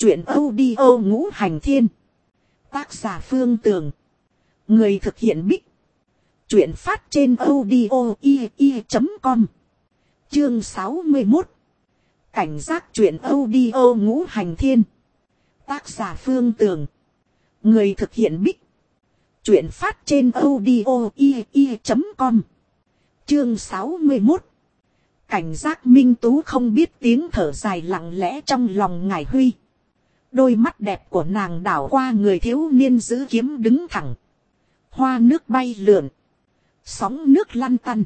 Truyện audio Ngũ Hành Thiên. Tác giả Phương Tường. Người thực hiện Bích. Truyện phát trên audio i.com. Chương 61. Cảnh giác. Truyện audio Ngũ Hành Thiên. Tác giả Phương Tường. Người thực hiện Bích. Truyện phát trên audio i.com. Chương 61. Cảnh giác. Minh Tú không biết tiếng thở dài lặng lẽ trong lòng Ngải Huy. Đôi mắt đẹp của nàng đảo qua người thiếu niên giữ kiếm đứng thẳng. Hoa nước bay lượn. Sóng nước lăn tăn.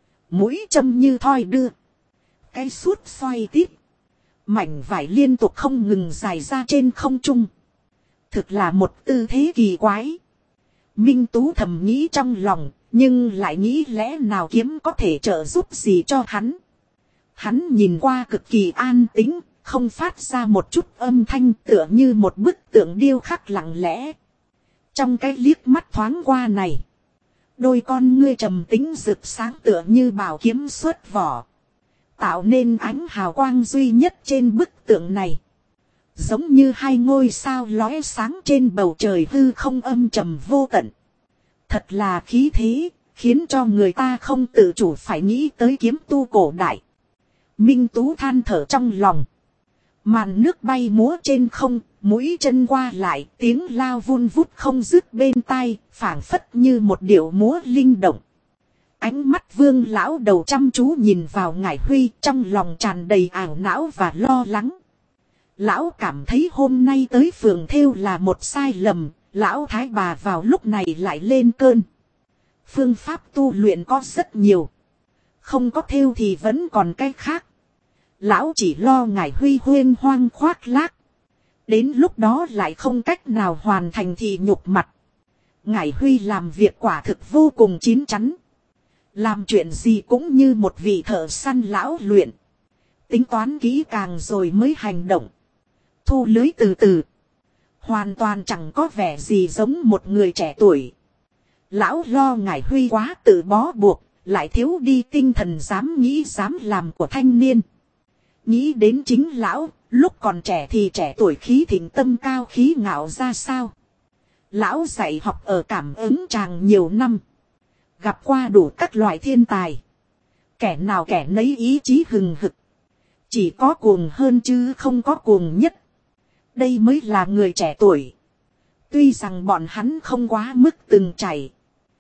Mũi châm như thoi đưa. Cái suốt xoay tít. Mảnh vải liên tục không ngừng dài ra trên không trung. Thực là một tư thế kỳ quái. Minh Tú thầm nghĩ trong lòng. Nhưng lại nghĩ lẽ nào kiếm có thể trợ giúp gì cho hắn. Hắn nhìn qua cực kỳ an tĩnh. Không phát ra một chút âm thanh, tựa như một bức tượng điêu khắc lặng lẽ. Trong cái liếc mắt thoáng qua này, đôi con ngươi trầm tĩnh rực sáng tựa như bảo kiếm xuất vỏ, tạo nên ánh hào quang duy nhất trên bức tượng này. Giống như hai ngôi sao lóe sáng trên bầu trời hư không âm trầm vô tận. Thật là khí thế, khiến cho người ta không tự chủ phải nghĩ tới kiếm tu cổ đại. Minh Tú than thở trong lòng. Màn nước bay múa trên không, mũi chân qua lại, tiếng lao vun vút không dứt bên tai, phảng phất như một điệu múa linh động. Ánh mắt Vương lão đầu chăm chú nhìn vào Ngải Huy, trong lòng tràn đầy ảo não và lo lắng. Lão cảm thấy hôm nay tới phường thêu là một sai lầm, lão thái bà vào lúc này lại lên cơn. Phương pháp tu luyện có rất nhiều. Không có thêu thì vẫn còn cái khác. Lão chỉ lo Ngải Huy huyên hoang khoác lác. Đến lúc đó lại không cách nào hoàn thành thì nhục mặt. Ngải Huy làm việc quả thực vô cùng chín chắn. Làm chuyện gì cũng như một vị thợ săn lão luyện. Tính toán kỹ càng rồi mới hành động. Thu lưới từ từ. Hoàn toàn chẳng có vẻ gì giống một người trẻ tuổi. Lão lo Ngải Huy quá tự bó buộc. Lại thiếu đi tinh thần dám nghĩ dám làm của thanh niên. Nghĩ đến chính lão, lúc còn trẻ thì trẻ tuổi khí thịnh tâm cao khí ngạo ra sao. Lão dạy học ở cảm ứng tràng nhiều năm. Gặp qua đủ các loại thiên tài. Kẻ nào kẻ nấy ý chí hừng hực. Chỉ có cuồng hơn chứ không có cuồng nhất. Đây mới là người trẻ tuổi. Tuy rằng bọn hắn không quá mức từng chảy.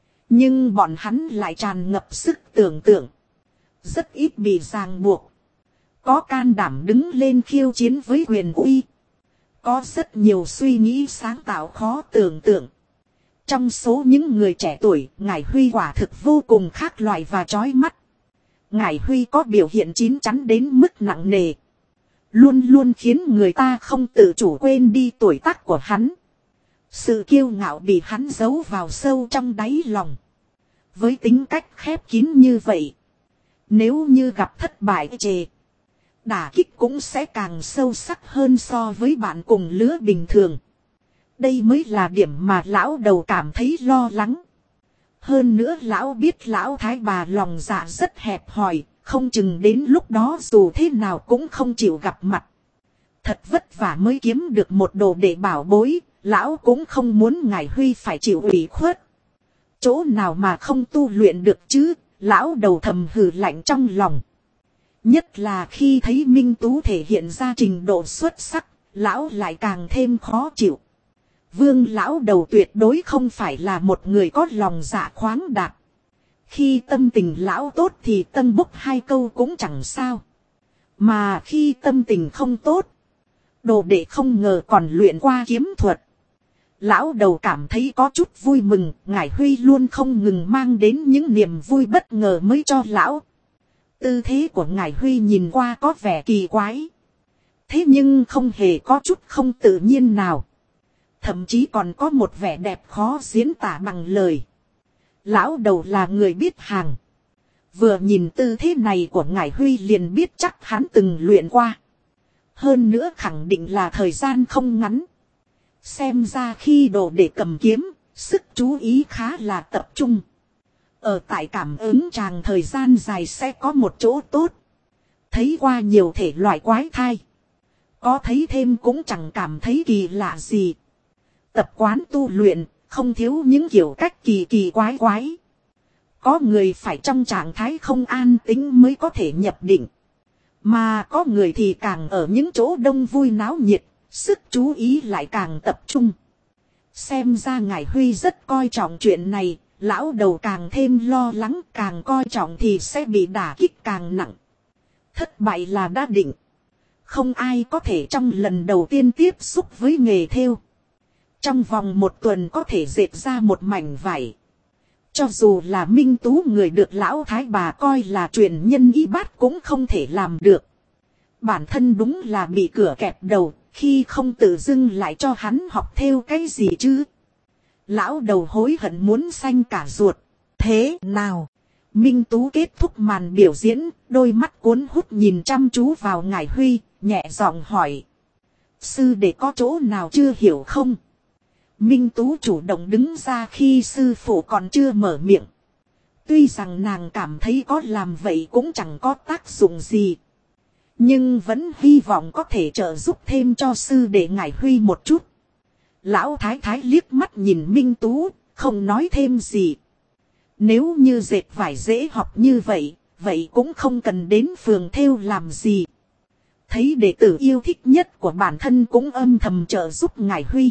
Nhưng bọn hắn lại tràn ngập sức tưởng tượng. Rất ít bị ràng buộc. Có can đảm đứng lên khiêu chiến với quyền uy. Có rất nhiều suy nghĩ sáng tạo khó tưởng tượng. Trong số những người trẻ tuổi, Ngải Huy quả thực vô cùng khác loại và chói mắt. Ngải Huy có biểu hiện chín chắn đến mức nặng nề. Luôn luôn khiến người ta không tự chủ quên đi tuổi tác của hắn. Sự kiêu ngạo bị hắn giấu vào sâu trong đáy lòng. Với tính cách khép kín như vậy, nếu như gặp thất bại chề, đả kích cũng sẽ càng sâu sắc hơn so với bạn cùng lứa bình thường. Đây mới là điểm mà lão đầu cảm thấy lo lắng. Hơn nữa lão biết lão thái bà lòng dạ rất hẹp hòi, không chừng đến lúc đó dù thế nào cũng không chịu gặp mặt. Thật vất vả mới kiếm được một đồ để bảo bối, lão cũng không muốn Ngải Huy phải chịu ủy khuất. Chỗ nào mà không tu luyện được chứ, lão đầu thầm hừ lạnh trong lòng. Nhất là khi thấy Minh Tú thể hiện ra trình độ xuất sắc, lão lại càng thêm khó chịu. Vương lão đầu tuyệt đối không phải là một người có lòng dạ khoáng đạt. Khi tâm tình lão tốt thì tân bốc hai câu cũng chẳng sao. Mà khi tâm tình không tốt, đồ đệ không ngờ còn luyện qua kiếm thuật. Lão đầu cảm thấy có chút vui mừng, Ngải Huy luôn không ngừng mang đến những niềm vui bất ngờ mới cho lão. Tư thế của Ngải Huy nhìn qua có vẻ kỳ quái. Thế nhưng không hề có chút không tự nhiên nào. Thậm chí còn có một vẻ đẹp khó diễn tả bằng lời. Lão đầu là người biết hàng. Vừa nhìn tư thế này của Ngải Huy liền biết chắc hắn từng luyện qua. Hơn nữa khẳng định là thời gian không ngắn. Xem ra khi đồ để cầm kiếm, sức chú ý khá là tập trung. Ở tại cảm ứng tràng thời gian dài sẽ có một chỗ tốt. Thấy qua nhiều thể loại quái thai. Có thấy thêm cũng chẳng cảm thấy kỳ lạ gì. Tập quán tu luyện, không thiếu những kiểu cách kỳ kỳ quái quái. Có người phải trong trạng thái không an tĩnh mới có thể nhập định. Mà có người thì càng ở những chỗ đông vui náo nhiệt, sức chú ý lại càng tập trung. Xem ra ngài Huy rất coi trọng chuyện này, lão đầu càng thêm lo lắng, càng coi trọng thì sẽ bị đả kích càng nặng. Thất bại là đã định. Không ai có thể trong lần đầu tiên tiếp xúc với nghề thêu. Trong vòng 1 tuần có thể dệt ra một mảnh vải. Cho dù là Minh Tú người được lão thái bà coi là truyền nhân y bát cũng không thể làm được. Bản thân đúng là bị cửa kẹp đầu, khi không tự dưng lại cho hắn học thêu cái gì chứ. Lão đầu hối hận muốn xanh cả ruột. Thế nào? Minh Tú kết thúc màn biểu diễn, đôi mắt cuốn hút nhìn chăm chú vào ngài Huy, nhẹ giọng hỏi. Sư đệ có chỗ nào chưa hiểu không? Minh Tú chủ động đứng ra khi sư phụ còn chưa mở miệng. Tuy rằng nàng cảm thấy có làm vậy cũng chẳng có tác dụng gì. Nhưng vẫn hy vọng có thể trợ giúp thêm cho sư đệ ngài Huy một chút. Lão thái thái liếc mắt nhìn Minh Tú, không nói thêm gì. Nếu như dệt vải dễ học như vậy, vậy cũng không cần đến phường thêu làm gì. Thấy đệ tử yêu thích nhất của bản thân cũng âm thầm trợ giúp ngài Huy.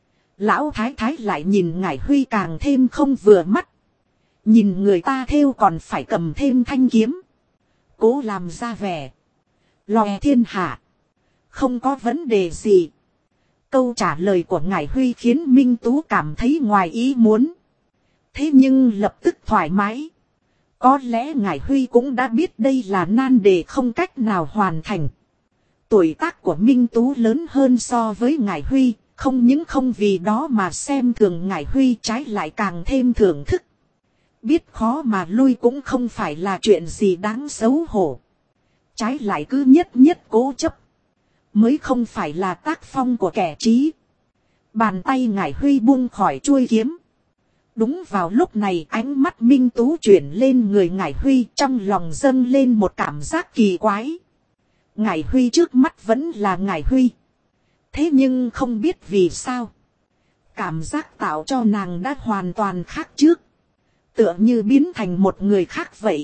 Lão thái thái lại nhìn ngài Huy càng thêm không vừa mắt. Nhìn người ta thêu còn phải cầm thêm thanh kiếm. Cố làm ra vẻ lòe thiên hạ. Không có vấn đề gì. Câu trả lời của ngài Huy khiến Minh Tú cảm thấy ngoài ý muốn. Thế nhưng lập tức thoải mái. Có lẽ ngài Huy cũng đã biết đây là nan đề không cách nào hoàn thành. Tuổi tác của Minh Tú lớn hơn so với ngài Huy. Không những không vì đó mà xem thường ngài Huy, trái lại càng thêm thưởng thức. Biết khó mà lui cũng không phải là chuyện gì đáng xấu hổ. Trái lại cứ nhất cố chấp. Mới không phải là tác phong của kẻ trí. Bàn tay ngài Huy buông khỏi chuôi kiếm. Đúng vào lúc này ánh mắt Minh Tú chuyển lên người ngài Huy, trong lòng dâng lên một cảm giác kỳ quái. Ngài Huy trước mắt vẫn là ngài Huy. Thế nhưng không biết vì sao. Cảm giác tạo cho nàng đã hoàn toàn khác trước. Tựa như biến thành một người khác vậy.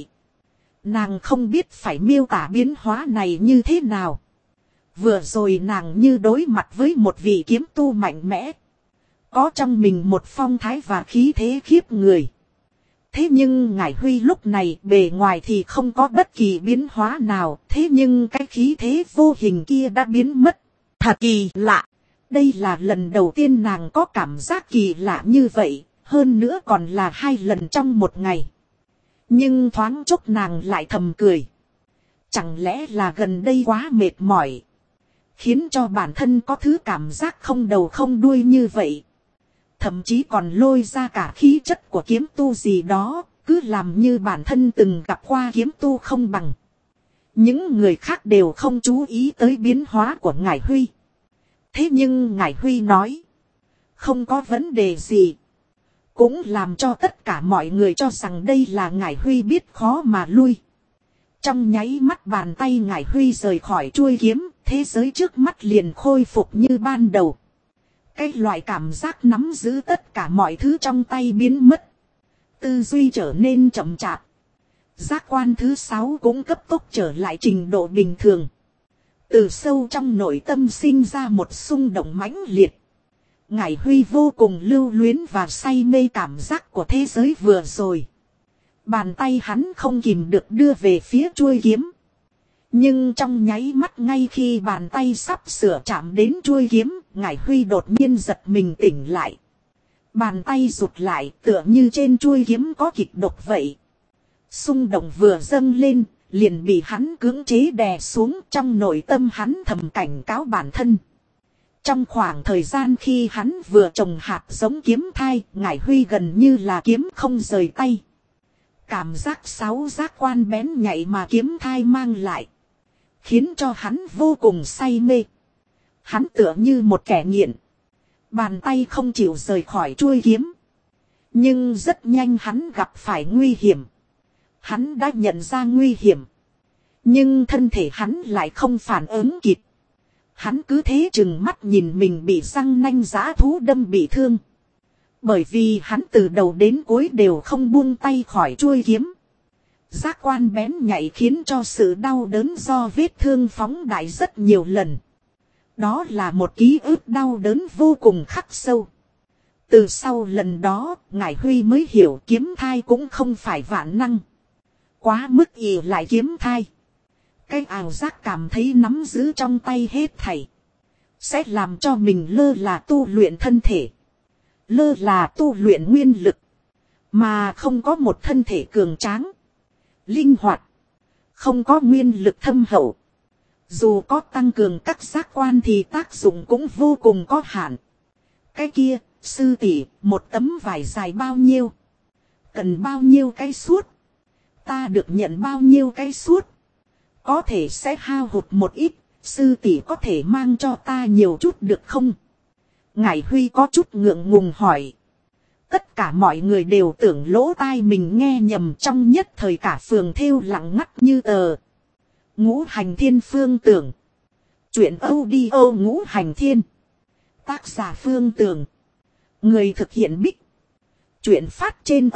Nàng không biết phải miêu tả biến hóa này như thế nào. Vừa rồi nàng như đối mặt với một vị kiếm tu mạnh mẽ. Có trong mình một phong thái và khí thế khiếp người. Thế nhưng ngài Huy lúc này bề ngoài thì không có bất kỳ biến hóa nào. Thế nhưng cái khí thế vô hình kia đã biến mất. Thật kỳ lạ. Đây là lần đầu tiên nàng có cảm giác kỳ lạ như vậy. Hơn nữa còn là 2 lần trong một ngày. Nhưng thoáng chốc nàng lại thầm cười. Chẳng lẽ là gần đây quá mệt mỏi. Khiến cho bản thân có thứ cảm giác không đầu không đuôi như vậy. Thậm chí còn lôi ra cả khí chất của kiếm tu gì đó. Cứ làm như bản thân từng gặp qua kiếm tu không bằng. Những người khác đều không chú ý tới biến hóa của ngài Huy. Thế nhưng ngài Huy nói. Không có vấn đề gì. Cũng làm cho tất cả mọi người cho rằng đây là ngài Huy biết khó mà lui. Trong nháy mắt bàn tay ngài Huy rời khỏi chuôi kiếm. Thế giới trước mắt liền khôi phục như ban đầu. Cái loại cảm giác nắm giữ tất cả mọi thứ trong tay biến mất. Tư duy trở nên chậm chạp. Giác quan thứ 6 cũng cấp tốc trở lại trình độ bình thường. Từ sâu trong nội tâm sinh ra một xung động mãnh liệt. Ngài Huy vô cùng lưu luyến và say mê cảm giác của thế giới vừa rồi. Bàn tay hắn không kìm được đưa về phía chuôi kiếm. Nhưng trong nháy mắt ngay khi bàn tay sắp sửa chạm đến chuôi kiếm, ngài Huy đột nhiên giật mình tỉnh lại. Bàn tay rụt lại tựa như trên chuôi kiếm có kịch độc vậy. Xung động vừa dâng lên, liền bị hắn cưỡng chế đè xuống. Trong nội tâm hắn thầm cảnh cáo bản thân. Trong khoảng thời gian khi hắn vừa trồng hạt giống kiếm thai, ngài Huy gần như là kiếm không rời tay. Cảm giác 6 giác quan bén nhạy mà kiếm thai mang lại. Khiến cho hắn vô cùng say mê. Hắn tựa như một kẻ nghiện. Bàn tay không chịu rời khỏi chuôi kiếm. Nhưng rất nhanh hắn gặp phải nguy hiểm. Hắn đã nhận ra nguy hiểm. Nhưng thân thể hắn lại không phản ứng kịp. Hắn cứ thế chừng mắt nhìn mình bị răng nanh dã thú đâm bị thương. Bởi vì hắn từ đầu đến cuối đều không buông tay khỏi chuôi kiếm. Giác quan bén nhạy khiến cho sự đau đớn do vết thương phóng đại rất nhiều lần. Đó là một ký ức đau đớn vô cùng khắc sâu. Từ sau lần đó, Ngải Huy mới hiểu kiếm thai cũng không phải vạn năng. Quá mức ỷ lại kiếm thai. Cái ảo giác cảm thấy nắm giữ trong tay hết thảy. Sẽ làm cho mình lơ là tu luyện thân thể. Lơ là tu luyện nguyên lực. Mà không có một thân thể cường tráng. Linh hoạt. Không có nguyên lực thâm hậu. Dù có tăng cường các giác quan thì tác dụng cũng vô cùng có hạn. Cái kia, sư tỷ, một tấm vải dài bao nhiêu? Cần bao nhiêu cái suốt? Ta được nhận bao nhiêu cái suốt? Có thể sẽ hao hụt một ít, sư tỷ có thể mang cho ta nhiều chút được không? Ngải Huy có chút ngượng ngùng hỏi. Tất cả mọi người đều tưởng lỗ tai mình nghe nhầm, trong nhất thời cả phường thêu lặng ngắt như tờ. Ngũ Hành Thiên Phương Tưởng. Chuyện audio Ngũ Hành Thiên. Tác giả Phương Tưởng. Người thực hiện Bích. Chuyện phát trên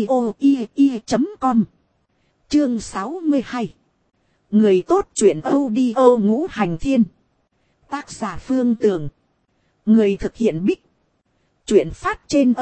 audio.com. Chương 62. Người tốt chuyện audio Ngũ Hành Thiên. Tác giả Phương Tưởng. Người thực hiện Bích. Chuyện phát trên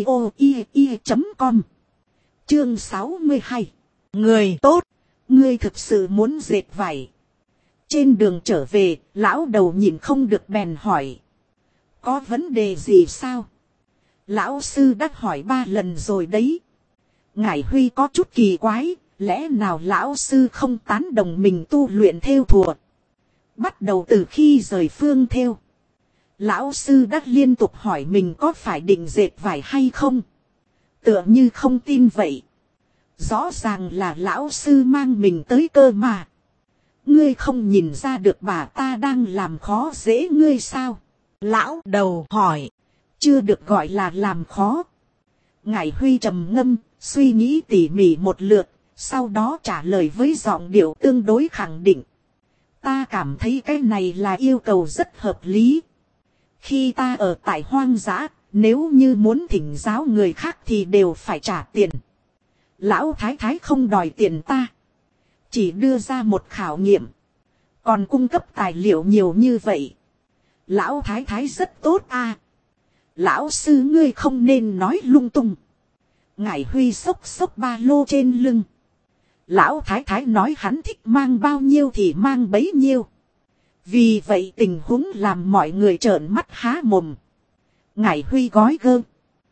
audio.com. Chương 62. Người tốt. Ngươi thực sự muốn dệt vải. Trên đường trở về, lão đầu nhìn không được bèn hỏi. Có vấn đề gì sao? Lão sư đã hỏi 3 lần rồi đấy. Ngải Huy có chút kỳ quái, lẽ nào lão sư không tán đồng mình tu luyện thêu thùa? Bắt đầu từ khi rời phương thêu, lão sư đã liên tục hỏi mình có phải định dệt vải hay không? Tựa như không tin vậy. Rõ ràng là lão sư mang mình tới cơ mà. Ngươi không nhìn ra được bà ta đang làm khó dễ ngươi sao? Lão đầu hỏi. Chưa được gọi là làm khó. Ngải Huy trầm ngâm, suy nghĩ tỉ mỉ một lượt, sau đó trả lời với giọng điệu tương đối khẳng định. Ta cảm thấy cái này là yêu cầu rất hợp lý. Khi ta ở tại hoang dã, nếu như muốn thỉnh giáo người khác thì đều phải trả tiền. Lão thái thái không đòi tiền ta. Chỉ đưa ra một khảo nghiệm. Còn cung cấp tài liệu nhiều như vậy. Lão thái thái rất tốt a. Lão sư ngươi không nên nói lung tung. Ngải Huy xốc xốc ba lô trên lưng. Lão thái thái nói hắn thích mang bao nhiêu thì mang bấy nhiêu. Vì vậy tình huống làm mọi người trợn mắt há mồm. Ngải Huy gói gơ.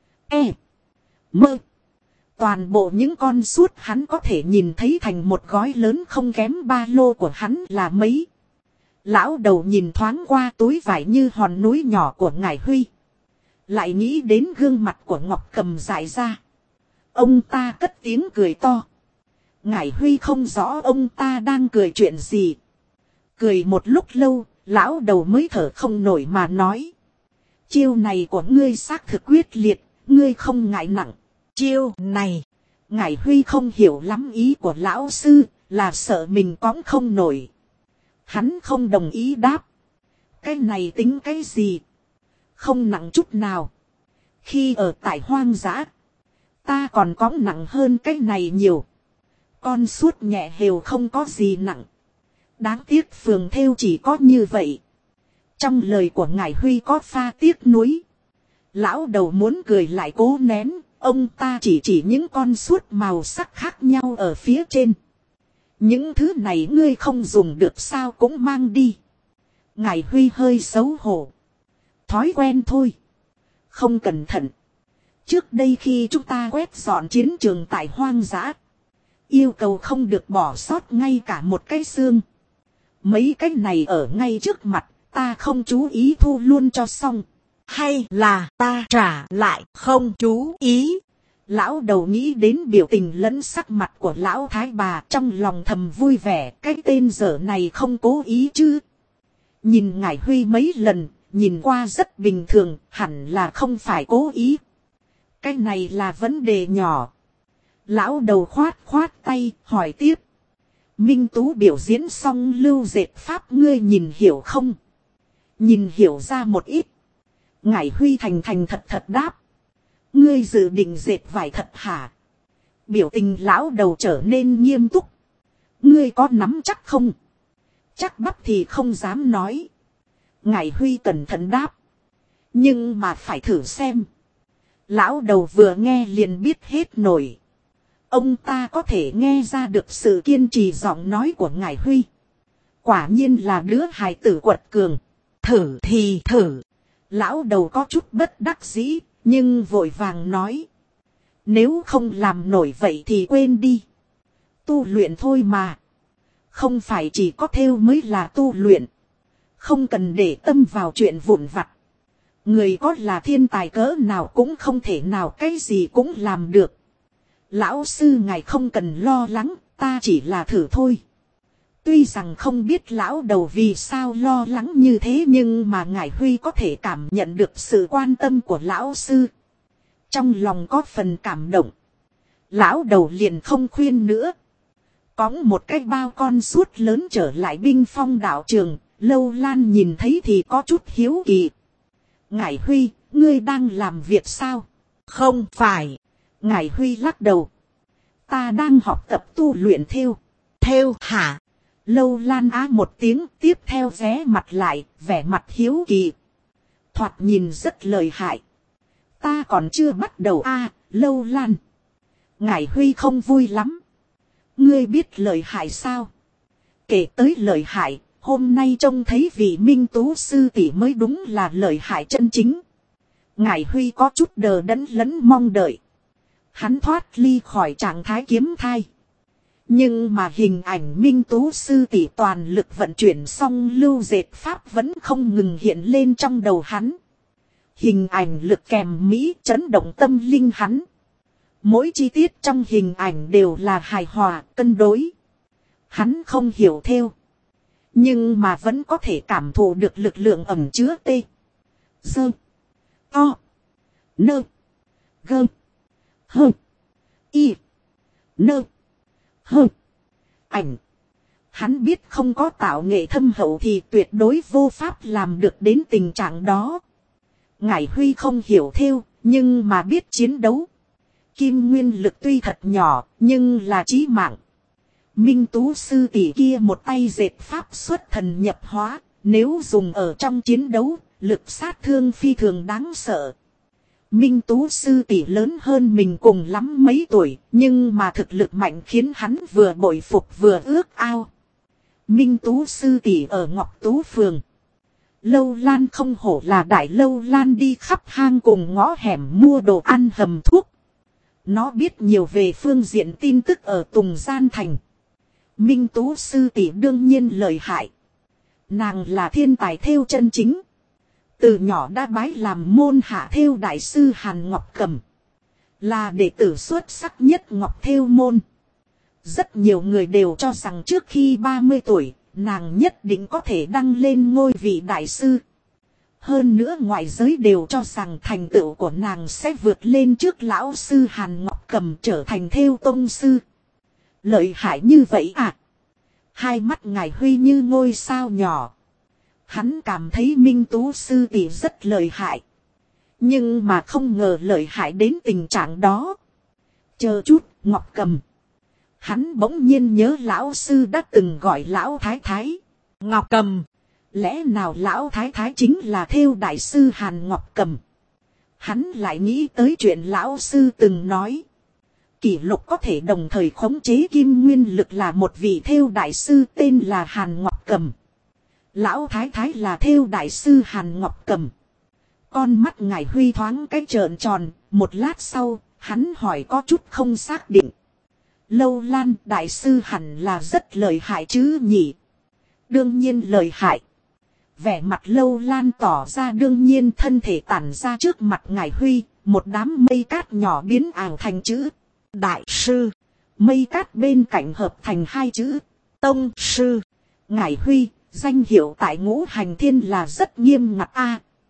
Mơ. Toàn bộ những con suốt hắn có thể nhìn thấy thành một gói lớn không kém ba lô của hắn là mấy. Lão đầu nhìn thoáng qua túi vải như hòn núi nhỏ của Ngải Huy. Lại nghĩ đến gương mặt của Ngọc Cầm dại ra. Ông ta cất tiếng cười to. Ngải Huy không rõ ông ta đang cười chuyện gì. Cười một lúc lâu, lão đầu mới thở không nổi mà nói. Chiêu này của ngươi xác thực quyết liệt, ngươi không ngại nặng. Chiêu này, Ngải Huy không hiểu lắm ý của lão sư, là sợ mình cõng không nổi. Hắn không đồng ý đáp. Cái này tính cái gì? Không nặng chút nào. Khi ở tại hoang dã, ta còn cõng nặng hơn cái này nhiều. Con suốt nhẹ hều không có gì nặng. Đáng tiếc phường thêu chỉ có như vậy. Trong lời của Ngải Huy có pha tiếc nuối. Lão đầu muốn cười lại cố nén. Ông ta chỉ những con suốt màu sắc khác nhau ở phía trên. Những thứ này ngươi không dùng được sao cũng mang đi. Ngải Huy hơi xấu hổ. Thói quen thôi. Không cẩn thận. Trước đây khi chúng ta quét dọn chiến trường tại hoang dã, yêu cầu không được bỏ sót ngay cả một cái xương. Mấy cái này ở ngay trước mặt, ta không chú ý thu luôn cho xong. Hay là ta trả lại không chú ý. Lão đầu nghĩ đến biểu tình lẫn sắc mặt của lão thái bà, trong lòng thầm vui vẻ. Cái tên dở này không cố ý chứ. Nhìn Ngải Huy mấy lần, nhìn qua rất bình thường, hẳn là không phải cố ý. Cái này là vấn đề nhỏ. Lão đầu khoát khoát tay, hỏi tiếp. Minh Tú biểu diễn xong lưu dệt pháp ngươi nhìn hiểu không? Nhìn hiểu ra một ít. Ngải Huy thành thành thật thật đáp. Ngươi dự định dệt vải thật hả? Biểu tình lão đầu trở nên nghiêm túc. Ngươi có nắm chắc không? Chắc bắp thì không dám nói. Ngải Huy cẩn thận đáp. Nhưng mà phải thử xem. Lão đầu vừa nghe liền biết hết nổi. Ông ta có thể nghe ra được sự kiên trì giọng nói của Ngải Huy. Quả nhiên là đứa hài tử quật cường. Thử thì thử. Lão đầu có chút bất đắc dĩ, nhưng vội vàng nói. Nếu không làm nổi vậy thì quên đi. Tu luyện thôi mà. Không phải chỉ có thêu mới là tu luyện. Không cần để tâm vào chuyện vụn vặt. Người có là thiên tài cỡ nào cũng không thể nào cái gì cũng làm được. Lão sư ngài không cần lo lắng, ta chỉ là thử thôi. Tuy rằng không biết lão đầu vì sao lo lắng như thế, nhưng mà Ngải Huy có thể cảm nhận được sự quan tâm của lão sư. Trong lòng có phần cảm động. Lão đầu liền không khuyên nữa. Cõng một cái bao con suốt lớn trở lại Binh Phong đạo trường. Lâu Lan nhìn thấy thì có chút hiếu kỳ. Ngải Huy, ngươi đang làm việc sao? Không phải. Ngải Huy lắc đầu. Ta đang học tập tu luyện thêu. Thêu hả? Lâu Lan á một tiếng, tiếp theo ghé mặt lại, vẻ mặt hiếu kỳ. Thoạt nhìn rất lợi hại. Ta còn chưa bắt đầu Lâu Lan. Ngải Huy không vui lắm. Ngươi biết lợi hại sao? Kể tới lợi hại, hôm nay trông thấy vị Minh Tú sư tỷ mới đúng là lợi hại chân chính. Ngải Huy có chút đờ đẫn lẫn mong đợi. Hắn thoát ly khỏi trạng thái kiếm thai. Nhưng mà hình ảnh Minh Tú sư tỷ toàn lực vận chuyển xong lưu dệt pháp vẫn không ngừng hiện lên trong đầu hắn. Hình ảnh lực kèm mỹ chấn động tâm linh hắn. Mỗi chi tiết trong hình ảnh đều là hài hòa, cân đối. Hắn không hiểu theo. Nhưng mà vẫn có thể cảm thụ được lực lượng ẩn chứa tê. Dơ. To. Nơ. Gơ. Hơ. Y. Nơ. Hơ. Ảnh. Hắn biết không có tạo nghệ thâm hậu thì tuyệt đối vô pháp làm được đến tình trạng đó. Ngải Huy không hiểu theo, nhưng mà biết chiến đấu. Kim nguyên lực tuy thật nhỏ, nhưng là chí mạng. Minh Tú sư tỷ kia một tay dệt pháp xuất thần nhập hóa, nếu dùng ở trong chiến đấu, lực sát thương phi thường đáng sợ. Minh Tú sư tỷ lớn hơn mình cùng lắm mấy tuổi, nhưng mà thực lực mạnh khiến hắn vừa bội phục vừa ước ao. Minh Tú sư tỷ ở Ngọc Tú Phường. Lâu Lan không hổ là đại Lâu Lan đi khắp hang cùng ngõ hẻm mua đồ ăn hầm thuốc. Nó biết nhiều về phương diện tin tức ở Tùng Gian Thành. Minh Tú sư tỷ đương nhiên lợi hại. Nàng là thiên tài thêu chân chính. Từ nhỏ đã bái làm môn hạ thêu đại sư Hàn Ngọc Cầm. Là đệ tử xuất sắc nhất Ngọc Thêu môn. Rất nhiều người đều cho rằng trước khi 30 tuổi, nàng nhất định có thể đăng lên ngôi vị đại sư. Hơn nữa ngoại giới đều cho rằng thành tựu của nàng sẽ vượt lên trước lão sư Hàn Ngọc Cầm trở thành thêu tông sư. Lợi hại như vậy à? Hai mắt Ngải Huy như ngôi sao nhỏ. Hắn cảm thấy Minh Tú sư tỷ rất lợi hại. Nhưng mà không ngờ lợi hại đến tình trạng đó. Chờ chút, Ngọc Cầm. Hắn bỗng nhiên nhớ lão sư đã từng gọi lão thái thái. Ngọc Cầm. Lẽ nào lão thái thái chính là thêu đại sư Hàn Ngọc Cầm? Hắn lại nghĩ tới chuyện lão sư từng nói. Kỷ lục có thể đồng thời khống chế kim nguyên lực là một vị thêu đại sư tên là Hàn Ngọc Cầm. Lão thái thái là thêu đại sư Hàn Ngọc Cầm. Con mắt Ngải Huy thoáng cái trợn tròn, một lát sau, hắn hỏi có chút không xác định. Lâu Lan đại sư hẳn là rất lợi hại chứ nhỉ? Đương nhiên lợi hại. Vẻ mặt Lâu Lan tỏ ra đương nhiên, thân thể tản ra trước mặt Ngải Huy, một đám mây cát nhỏ biến ảo thành chữ đại sư. Mây cát bên cạnh hợp thành hai chữ tông sư. Ngải Huy, danh hiệu tại Ngũ Hành Thiên là rất nghiêm ngặt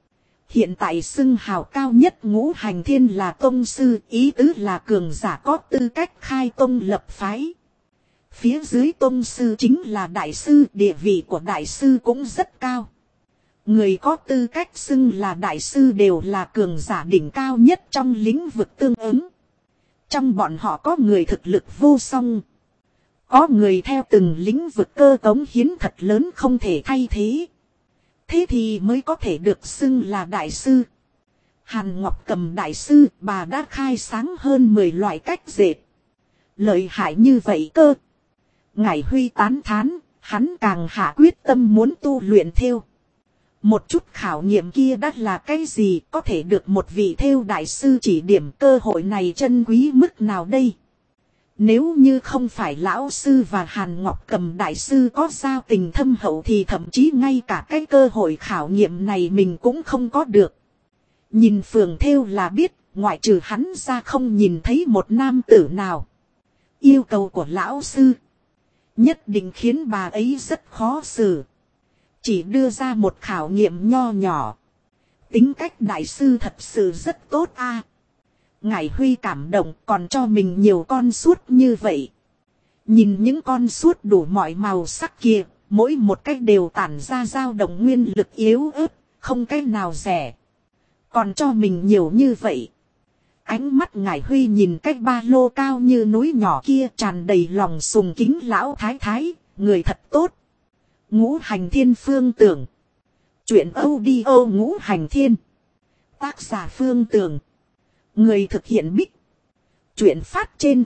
Hiện tại xưng hào cao nhất Ngũ Hành Thiên là tông sư, ý tứ là cường giả có tư cách khai tông lập phái. Phía dưới tông sư chính là đại sư, địa vị của đại sư cũng rất cao. Người có tư cách xưng là đại sư đều là cường giả đỉnh cao nhất trong lĩnh vực tương ứng. Trong bọn họ có người thực lực vô song. Có người theo từng lĩnh vực cơ cống hiến thật lớn không thể thay thế. Thế thì mới có thể được xưng là đại sư. Hàn Ngọc Cầm đại sư, bà đã khai sáng hơn 10 loại cách dệt. Lợi hại như vậy cơ. Ngải Huy tán thán, hắn càng hạ quyết tâm muốn tu luyện thêu. Một chút khảo nghiệm kia đã là cái gì, có thể được một vị thêu đại sư chỉ điểm, cơ hội này chân quý mức nào đây? Nếu như không phải lão sư và Hàn Ngọc Cầm đại sư có giao tình thâm hậu thì thậm chí ngay cả cái cơ hội khảo nghiệm này mình cũng không có được. Nhìn Phường Thêu là biết, ngoại trừ hắn ra không nhìn thấy một nam tử nào. Yêu cầu của lão sư nhất định khiến bà ấy rất khó xử. Chỉ đưa ra một khảo nghiệm nho nhỏ. Tính cách đại sư thật sự rất tốt a. Ngải Huy cảm động, còn cho mình nhiều con suốt như vậy. Nhìn những con suốt đủ mọi màu sắc kia, mỗi một cách đều tản ra dao động nguyên lực yếu ớt, không cái nào rẻ. Còn cho mình nhiều như vậy. Ánh mắt Ngải Huy nhìn cái ba lô cao như núi nhỏ kia tràn đầy lòng sùng kính lão thái thái, người thật tốt. Ngũ Hành Thiên Phương Tưởng. Chuyện audio Ngũ Hành Thiên. Tác giả Phương Tưởng. Người thực hiện Bích. Chuyện phát trên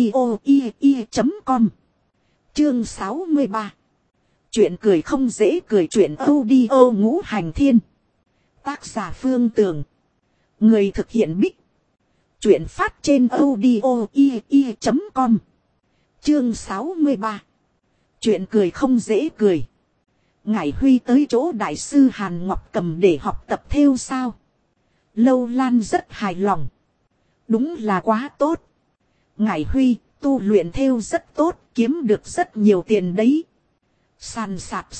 audio.com. Chương 63. Chuyện cười không dễ cười, chuyện audio Ngũ Hành Thiên. Tác giả Phương Tưởng. Người thực hiện Bích. Chuyện phát trên audio.com. Chương 63. Chuyện cười không dễ cười. Ngải Huy tới chỗ đại sư Hàn Ngọc Cầm để học tập thêu sao? Lâu Lan rất hài lòng. Đúng là quá tốt. Ngải Huy, tu luyện thêu rất tốt, kiếm được rất nhiều tiền đấy. Sàn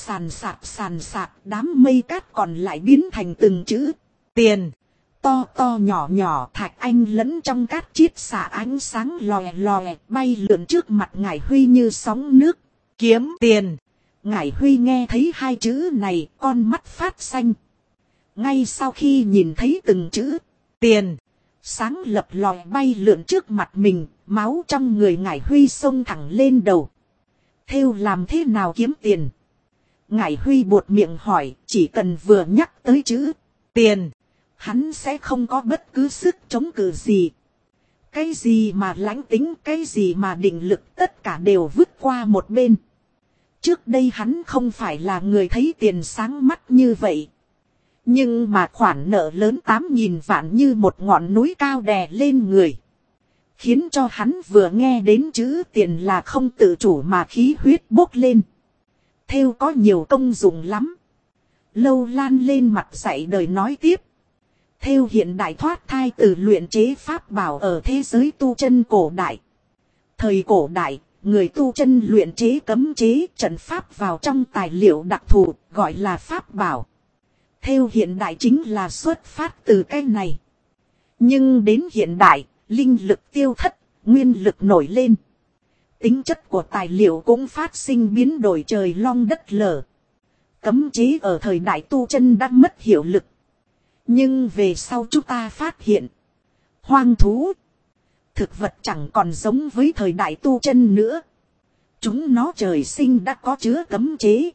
sạt, đám mây cát còn lại biến thành từng chữ tiền. To to nhỏ nhỏ Thạch Anh lẫn trong cát chiết xả ánh sáng lòe lòe bay lượn trước mặt Ngải Huy như sóng nước. Kiếm tiền. Ngải Huy nghe thấy hai chữ này, con mắt phát xanh. Ngay sau khi nhìn thấy từng chữ tiền sáng lập lòe bay lượn trước mặt mình, máu trong người Ngải Huy xông thẳng lên đầu. Thêu làm thế nào kiếm tiền? Ngải Huy buột miệng hỏi, chỉ cần vừa nhắc tới chữ tiền, hắn sẽ không có bất cứ sức chống cự gì. Cái gì mà lãnh tính, cái gì mà định lực, tất cả đều vứt qua một bên. Trước đây hắn không phải là người thấy tiền sáng mắt như vậy. Nhưng mà khoản nợ lớn 8.000 vạn như một ngọn núi cao đè lên người. Khiến cho hắn vừa nghe đến chữ tiền là không tự chủ mà khí huyết bốc lên. Thêu có nhiều công dụng lắm. Lâu Lan lên mặt dạy đời nói tiếp. Thêu hiện đại thoát thai từ luyện chế pháp bảo ở thế giới tu chân cổ đại. Thời cổ đại, người tu chân luyện chế cấm chế trận pháp vào trong tài liệu đặc thù, gọi là pháp bảo. Thêu hiện đại chính là xuất phát từ cái này. Nhưng đến hiện đại, linh lực tiêu thất, nguyên lực nổi lên. Tính chất của tài liệu cũng phát sinh biến đổi trời long đất lở. Cấm chế ở thời đại tu chân đã mất hiệu lực. Nhưng về sau chúng ta phát hiện, hoang thú, thực vật chẳng còn giống với thời đại tu chân nữa. Chúng nó trời sinh đã có chứa cấm chế.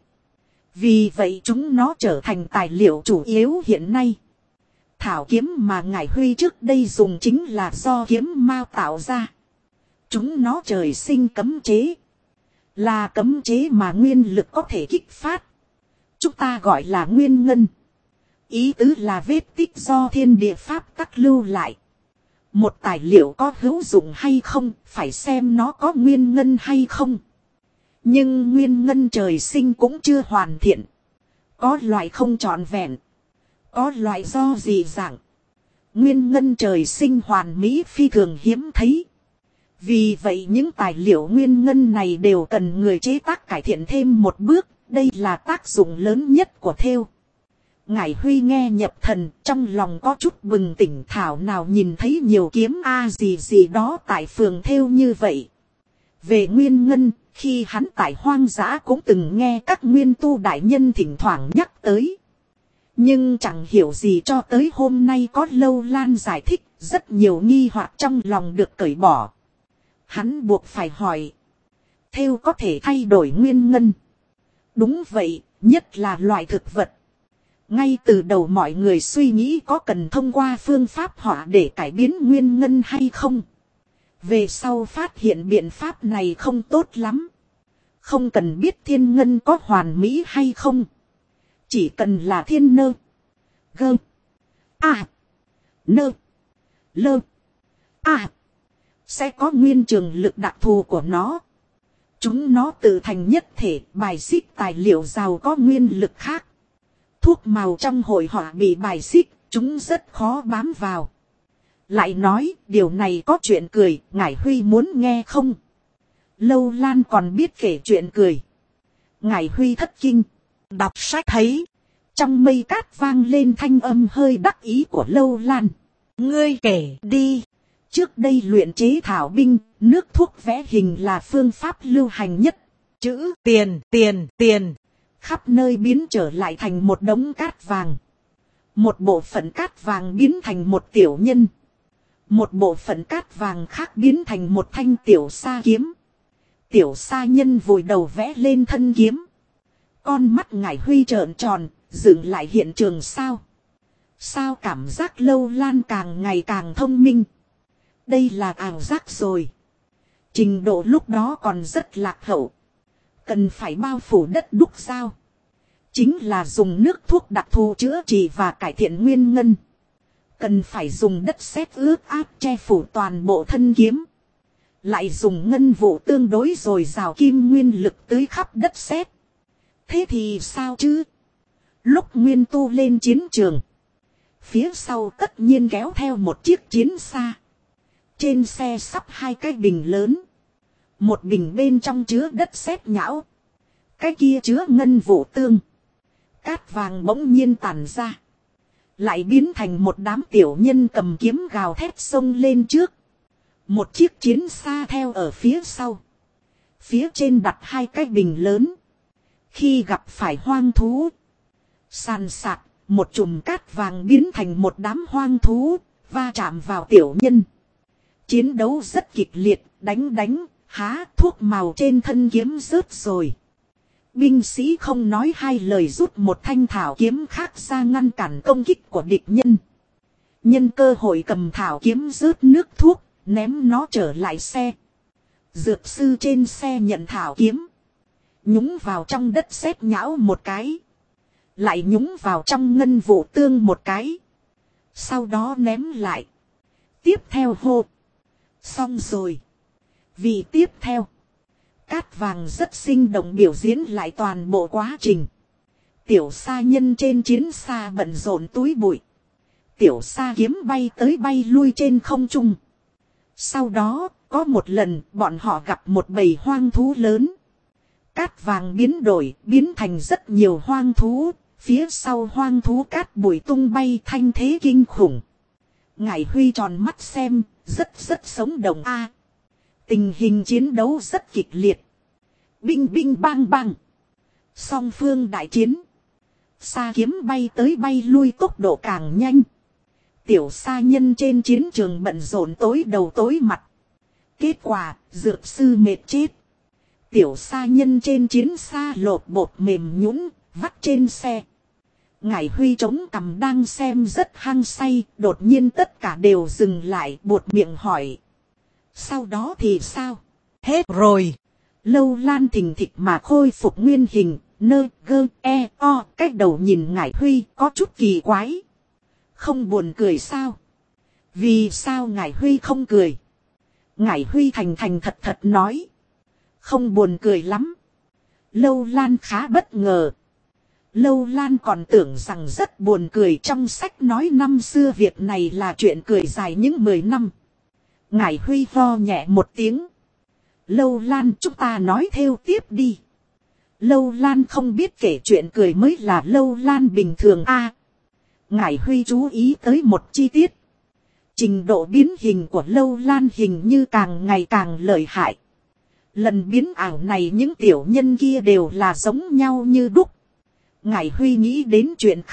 Vì vậy chúng nó trở thành tài liệu chủ yếu hiện nay. Thảo kiếm mà Ngải Huy trước đây dùng chính là do kiếm mao tạo ra. Chúng nó trời sinh cấm chế. Là cấm chế mà nguyên lực có thể kích phát. Chúng ta gọi là nguyên ngân. Ý tứ là vết tích do thiên địa pháp tắc lưu lại. Một tài liệu có hữu dụng hay không, phải xem nó có nguyên ngân hay không. Nhưng nguyên ngân trời sinh cũng chưa hoàn thiện. Có loại không trọn vẹn. Có loại do dị dạng. Nguyên ngân trời sinh hoàn mỹ phi thường hiếm thấy. Vì vậy những tài liệu nguyên ngân này đều cần người chế tác cải thiện thêm một bước. Đây là tác dụng lớn nhất của thêu. Ngải Huy nghe nhập thần, trong lòng có chút bừng tỉnh, thảo nào nhìn thấy nhiều kiếm gì đó tại phường thêu như vậy. Về nguyên ngân, khi hắn tại hoang dã cũng từng nghe các nguyên tu đại nhân thỉnh thoảng nhắc tới. Nhưng chẳng hiểu gì cho tới hôm nay có Lâu Lan giải thích, rất nhiều nghi hoặc trong lòng được cởi bỏ. Hắn buộc phải hỏi. Thêu có thể thay đổi nguyên ngân. Đúng vậy, nhất là loại thực vật. Ngay từ đầu mọi người suy nghĩ có cần thông qua phương pháp họa để cải biến nguyên ngân hay không. Về sau phát hiện biện pháp này không tốt lắm. Không cần biết thiên ngân có hoàn mỹ hay không. Chỉ cần là thiên nơ. Gơ. À. Nơ. Lơ. À. Sẽ có nguyên trường lực đặc thù của nó. Chúng nó tự thành nhất thể bài xích tài liệu giàu có nguyên lực khác. Thuốc màu trong hội họa bị bài xích, chúng rất khó bám vào. Lại nói, điều này có chuyện cười, Ngải Huy muốn nghe không? Lâu Lan còn biết kể chuyện cười. Ngải Huy thất kinh, đọc sách thấy. Trong mây cát vang lên thanh âm hơi đắc ý của Lâu Lan. Ngươi kể đi. Trước đây luyện chế thảo binh, nước thuốc vẽ hình là phương pháp lưu hành nhất. Chữ tiền. Khắp nơi biến trở lại thành một đống cát vàng. Một bộ phận cát vàng biến thành một tiểu nhân. Một bộ phận cát vàng khác biến thành một thanh tiểu sa kiếm. Tiểu sa nhân vùi đầu vẽ lên thân kiếm. Con mắt Ngải Huy trợn tròn, dựng lại hiện trường sao. Sao cảm giác Lâu Lan càng ngày càng thông minh. Đây là ảo giác rồi. Trình độ lúc đó còn rất lạc hậu. Cần phải bao phủ đất đúc sao. Chính là dùng nước thuốc đặc thù chữa trị và cải thiện nguyên ngân. Cần phải dùng đất sét ướt áp che phủ toàn bộ thân kiếm. Lại dùng ngân vụ tương đối rồi rào kim nguyên lực tưới khắp đất sét. Thế thì sao chứ? Lúc Nguyên Tu lên chiến trường. Phía sau tất nhiên kéo theo một chiếc chiến xa. Trên xe sắp 2 cái bình lớn. Một bình bên trong chứa đất sét nhão. Cái kia chứa ngân vụ tương. Cát vàng bỗng nhiên tản ra. Lại biến thành một đám tiểu nhân cầm kiếm gào thét xông lên trước. Một chiếc chiến xa theo ở phía sau. Phía trên đặt 2 cái bình lớn. Khi gặp phải hoang thú. Sàn sạt, một chùm cát vàng biến thành một đám hoang thú, va chạm vào tiểu nhân. Chiến đấu rất kịch liệt, đánh, há thuốc màu trên thân kiếm rớt rồi. Binh sĩ không nói hai lời rút một thanh thảo kiếm khác ra ngăn cản công kích của địch nhân. Nhân cơ hội cầm thảo kiếm rớt nước thuốc, ném nó trở lại xe. Dược sư trên xe nhận thảo kiếm. Nhúng vào trong đất sét nhão một cái. Lại nhúng vào trong ngân vụ tương một cái. Sau đó ném lại. Tiếp theo hô. Xong rồi. Vì tiếp theo. Cát vàng rất sinh động biểu diễn lại toàn bộ quá trình. Tiểu sa nhân trên chiến xa bận rộn túi bụi. Tiểu sa kiếm bay tới bay lui trên không trung. Sau đó, có một lần bọn họ gặp một bầy hoang thú lớn. Cát vàng biến đổi, biến thành rất nhiều hoang thú. Phía sau hoang thú cát bụi tung bay thanh thế kinh khủng. Ngải Huy tròn mắt xem, rất sống động a. Tình hình chiến đấu rất kịch liệt. Binh bang bang. Song phương đại chiến. Sa kiếm bay tới bay lui tốc độ càng nhanh. Tiểu sa nhân trên chiến trường bận rộn tối đầu tối mặt. Kết quả, dược sư mệt chết. Tiểu sa nhân trên chiến xa lột bột mềm nhũn, vắt trên xe. Ngải Huy chống cằm đang xem rất hăng say, đột nhiên tất cả đều dừng lại, buột miệng hỏi. Sau đó thì sao? Hết rồi. Lâu Lan thình thịch mà khôi phục nguyên hình, nơ gơ e o, cách đầu nhìn Ngải Huy có chút kỳ quái. Không buồn cười sao? Vì sao Ngải Huy không cười? Ngải Huy thành thật nói. Không buồn cười lắm. Lâu Lan khá bất ngờ. Lâu Lan còn tưởng rằng rất buồn cười, trong sách nói năm xưa việc này là chuyện cười dài những 10 năm. Ngải Huy ho nhẹ một tiếng. Lâu Lan, chúng ta nói theo tiếp đi. Lâu Lan không biết kể chuyện cười mới là Lâu Lan bình thường a. Ngải Huy chú ý tới một chi tiết. Trình độ biến hình của Lâu Lan hình như càng ngày càng lợi hại. Lần biến ảo này những tiểu nhân kia đều là giống nhau như đúc. Ngải Huy nghĩ đến chuyện khác,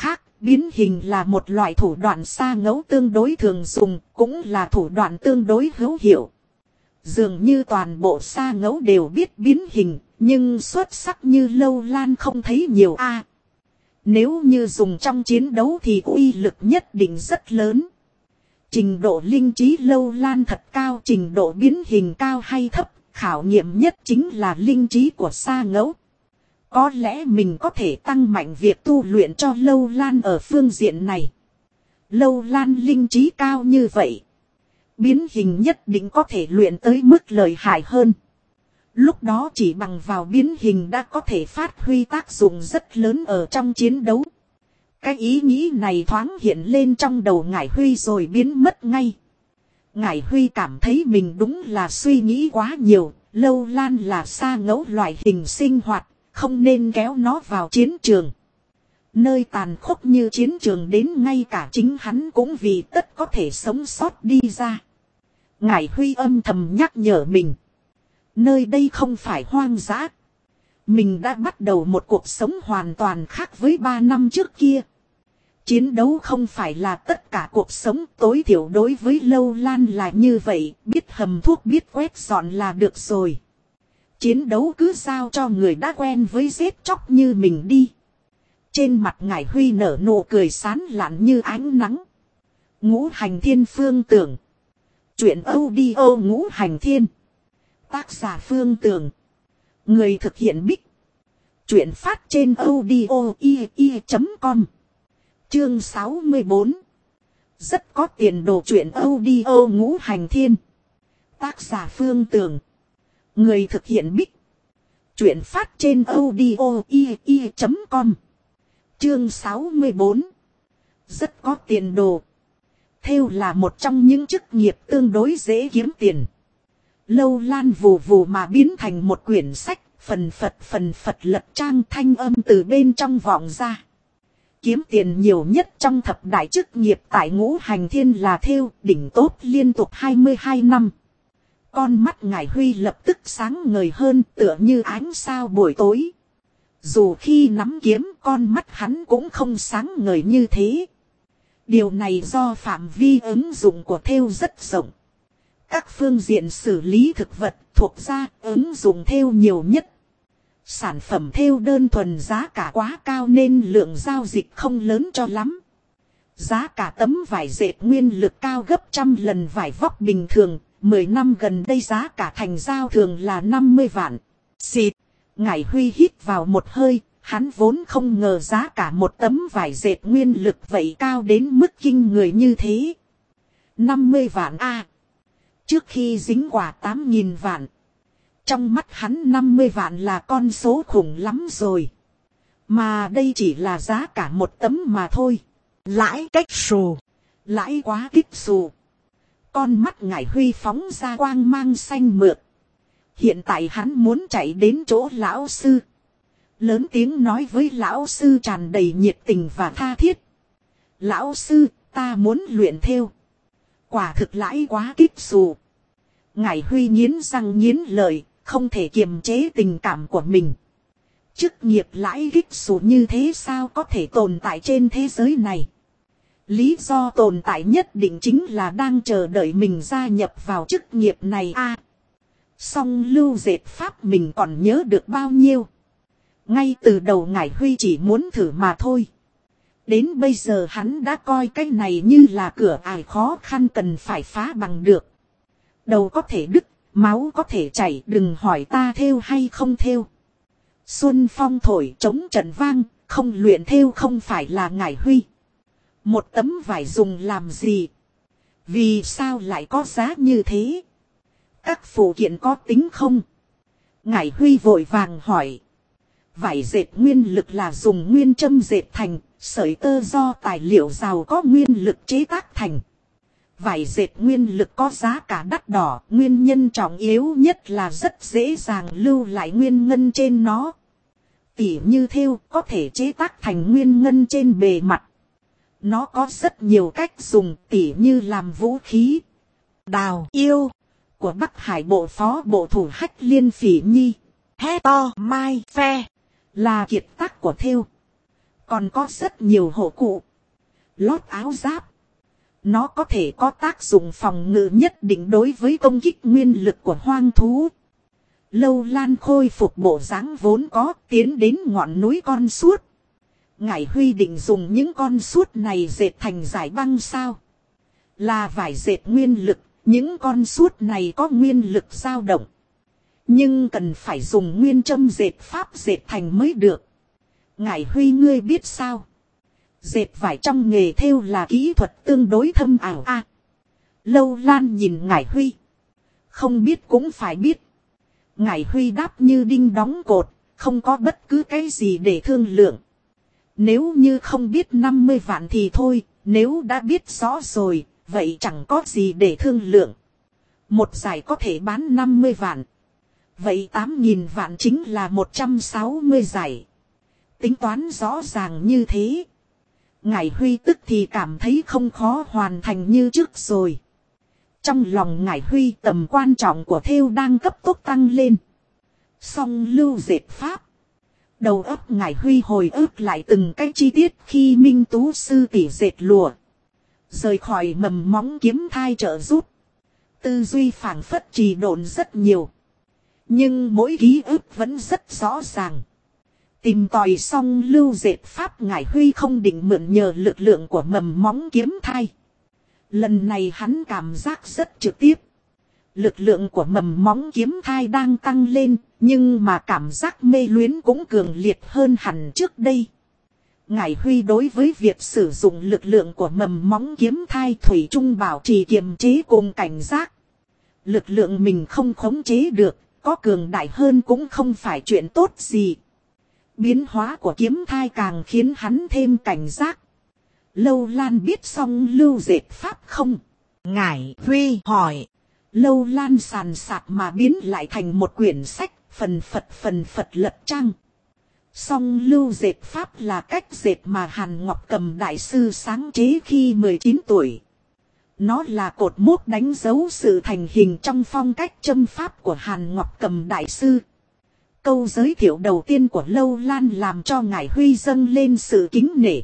Biến hình là một loại thủ đoạn xa ngẫu tương đối thường dùng, cũng là thủ đoạn tương đối hữu hiệu. Dường như toàn bộ xa ngẫu đều biết biến hình, nhưng xuất sắc như Lâu Lan không thấy nhiều a. Nếu như dùng trong chiến đấu thì uy lực nhất định rất lớn. Trình độ linh trí Lâu Lan thật cao, trình độ biến hình cao hay thấp, khảo nghiệm nhất chính là linh trí của xa ngẫu. Có lẽ mình có thể tăng mạnh việc tu luyện cho Lâu Lan ở phương diện này. Lâu Lan linh trí cao như vậy, biến hình nhất định có thể luyện tới mức lợi hại hơn. Lúc đó chỉ bằng vào biến hình đã có thể phát huy tác dụng rất lớn ở trong chiến đấu. Cái ý nghĩ này thoáng hiện lên trong đầu Ngải Huy rồi biến mất ngay. Ngải Huy cảm thấy mình đúng là suy nghĩ quá nhiều. Lâu Lan là xa ngẫu loại hình sinh hoạt, không nên kéo nó vào chiến trường. Nơi tàn khốc như chiến trường đến ngay cả chính hắn cũng vì tất có thể sống sót đi ra. Ngải Huy âm thầm nhắc nhở mình. Nơi đây không phải hoang dã. Mình đã bắt đầu một cuộc sống hoàn toàn khác với 3 năm trước kia. Chiến đấu không phải là tất cả cuộc sống, tối thiểu đối với Lâu Lan là như vậy, biết hầm thuốc biết quét dọn là được rồi. Chiến đấu cứ giao cho người đã quen với giết chóc như mình đi. Trên mặt Ngải Huy nở nụ cười sán lạn như ánh nắng. Ngũ Hành Thiên Phương Tưởng. Chuyện audio Ngũ Hành Thiên. Tác giả Phương Tưởng. Người thực hiện Bích. Chuyện phát trên audio.com. Chương 64. Rất có tiền đồ. Chuyện audio Ngũ Hành Thiên. Tác giả Phương Tưởng. Người thực hiện Bích. Chuyện phát trên audio.com. Chương 64. Rất có tiền đồ. Thêu là một trong những chức nghiệp tương đối dễ kiếm tiền. Lâu Lan vù vù mà biến thành một quyển sách, phần phật lật trang, thanh âm từ bên trong vọng ra. Kiếm tiền nhiều nhất trong thập đại chức nghiệp tại Ngũ Hành Thiên là thêu, đỉnh tốt liên tục 22 năm. Con mắt Ngải Huy lập tức sáng ngời hơn, tựa như ánh sao buổi tối. Dù khi nắm kiếm, con mắt hắn cũng không sáng ngời như thế. Điều này do phạm vi ứng dụng của thêu rất rộng. Các phương diện xử lý thực vật thuộc ra ứng dụng thêu nhiều nhất. Sản phẩm thêu đơn thuần giá cả quá cao nên lượng giao dịch không lớn cho lắm. Giá cả tấm vải dệt nguyên lực cao gấp trăm lần vải vóc bình thường. 10 năm gần đây giá cả thành giao thường là 50 vạn. Xịt. Ngải Huy hít vào một hơi. Hắn vốn không ngờ giá cả một tấm vải dệt nguyên lực vậy cao đến mức kinh người như thế. 50 vạn a. Trước khi dính quả 8.000 vạn. Trong mắt hắn 50 vạn là con số khủng lắm rồi. Mà đây chỉ là giá cả một tấm mà thôi. Lãi cách xù. Lãi quá kích xù. Con mắt Ngải Huy phóng ra quang mang xanh mượt. Hiện tại hắn muốn chạy đến chỗ lão sư. Lớn tiếng nói với lão sư tràn đầy nhiệt tình và tha thiết. Lão sư, ta muốn luyện thêu. Quả thực lãi quá kích xù. Ngải Huy nghiến răng nghiến lợi, không thể kiềm chế tình cảm của mình. Chức nghiệp lãi kích xù như thế sao có thể tồn tại trên thế giới này? Lý do tồn tại nhất định chính là đang chờ đợi mình gia nhập vào chức nghiệp này a. Song lưu dệt pháp mình còn nhớ được bao nhiêu? Ngay từ đầu Ngải Huy chỉ muốn thử mà thôi. Đến bây giờ hắn đã coi cái này như là cửa ải khó khăn cần phải phá bằng được. Đầu có thể đứt, máu có thể chảy, đừng hỏi ta thêu hay không thêu. Xuân phong thổi trống trận vang, không luyện thêu không phải là Ngải Huy. Một tấm vải dùng làm gì? Vì sao lại có giá như thế? Các phụ kiện có tính không? Ngải Huy vội vàng hỏi. Vải dệt nguyên lực là dùng nguyên châm dệt thành, sợi tơ do tài liệu giàu có nguyên lực chế tác thành. Vải dệt nguyên lực có giá cả đắt đỏ, nguyên nhân trọng yếu nhất là rất dễ dàng lưu lại nguyên ngân trên nó. Tỉ như thêu có thể chế tác thành nguyên ngân trên bề mặt. Nó có rất nhiều cách dùng, tỉ như làm vũ khí. Đào yêu của Bắc Hải Bộ Phó Bộ Thủ Hách Liên Phỉ Nhi. Hé to mai phe là kiệt tác của thêu. Còn có rất nhiều hộ cụ, lót áo giáp. Nó có thể có tác dụng phòng ngự nhất định đối với công kích nguyên lực của hoang thú. Lâu Lan khôi phục bộ dáng vốn có, tiến đến ngọn núi con suốt. Ngải Huy định dùng những con suốt này dệt thành dải băng sao? Là vải dệt nguyên lực, những con suốt này có nguyên lực dao động. Nhưng cần phải dùng nguyên châm dệt pháp dệt thành mới được. Ngải Huy ngươi biết sao? Dệt vải trong nghề thêu là kỹ thuật tương đối thâm ảo a. Lâu Lan nhìn Ngải Huy. Không biết cũng phải biết. Ngải Huy đáp như đinh đóng cột, không có bất cứ cái gì để thương lượng. Nếu như không biết 50 vạn thì thôi, nếu đã biết rõ rồi, vậy chẳng có gì để thương lượng. Một giải có thể bán 50 vạn. Vậy 8.000 vạn chính là 160 giải. Tính toán rõ ràng như thế. Ngải Huy tức thì cảm thấy không khó hoàn thành như trước rồi. Trong lòng Ngải Huy tầm quan trọng của thêu đang cấp tốc tăng lên. Song lưu dệt pháp. Đầu óc Ngải Huy hồi ức lại từng cái chi tiết khi Minh Tú sư tỷ dệt lụa. Rời khỏi mầm móng kiếm thai trợ giúp. Tư duy phảng phất trì độn rất nhiều. Nhưng mỗi ký ức vẫn rất rõ ràng. Tìm tòi xong lưu dệt pháp Ngải Huy không định mượn nhờ lực lượng của mầm móng kiếm thai. Lần này hắn cảm giác rất trực tiếp. Lực lượng của mầm móng kiếm thai đang tăng lên, nhưng mà cảm giác mê luyến cũng cường liệt hơn hẳn trước đây. Ngải Huy đối với việc sử dụng lực lượng của mầm móng kiếm thai thủy chung bảo trì kiềm chế cùng cảnh giác. Lực lượng mình không khống chế được, có cường đại hơn cũng không phải chuyện tốt gì. Biến hóa của kiếm thai càng khiến hắn thêm cảnh giác. Lâu Lan biết xong lưu dệt pháp không? Ngải Huy hỏi. Lâu Lan sàn sạc mà biến lại thành một quyển sách, phần phật lật trang. Song lưu dệt pháp là cách dệt mà Hàn Ngọc Cầm đại sư sáng chế khi 19 tuổi. Nó là cột mốc đánh dấu sự thành hình trong phong cách châm pháp của Hàn Ngọc Cầm đại sư. Câu giới thiệu đầu tiên của Lâu Lan làm cho Ngải Huy dâng lên sự kính nể.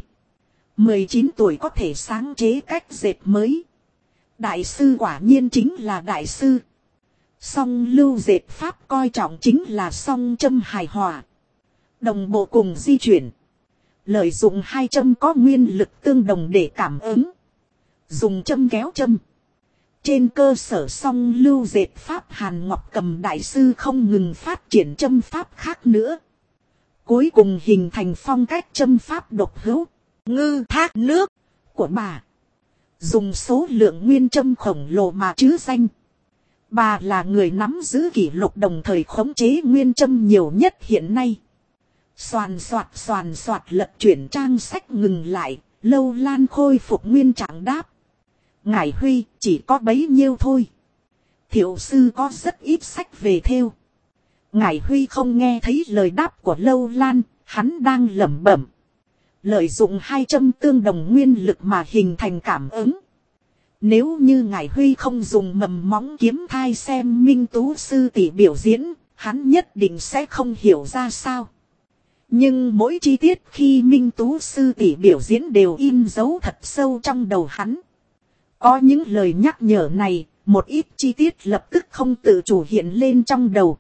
19 tuổi có thể sáng chế cách dệt mới. Đại sư quả nhiên chính là đại sư. Song lưu dệt pháp coi trọng chính là song châm hài hòa. Đồng bộ cùng di chuyển. Lợi dụng hai châm có nguyên lực tương đồng để cảm ứng. Dùng châm kéo châm. Trên cơ sở song lưu dệt pháp Hàn Ngọc Cầm đại sư không ngừng phát triển châm pháp khác nữa. Cuối cùng hình thành phong cách châm pháp độc hữu, ngư thác nước của bà. Dùng số lượng nguyên châm khổng lồ mà chứ danh. Bà là người nắm giữ kỷ lục đồng thời khống chế nguyên châm nhiều nhất hiện nay. Xoàn xoạt lật chuyển trang sách ngừng lại, Lâu Lan khôi phục nguyên trạng đáp. Ngải Huy chỉ có bấy nhiêu thôi. Thiệu sư có rất ít sách về thêu. Ngải Huy không nghe thấy lời đáp của Lâu Lan, hắn đang lẩm bẩm. Lợi dụng hai châm tương đồng nguyên lực mà hình thành cảm ứng. Nếu như Ngải Huy không dùng mầm móng kiếm thai xem Minh Tú sư tỷ biểu diễn, hắn nhất định sẽ không hiểu ra sao. Nhưng mỗi chi tiết khi Minh Tú sư tỷ biểu diễn đều in dấu thật sâu trong đầu hắn. Có những lời nhắc nhở này, một ít chi tiết lập tức không tự chủ hiện lên trong đầu.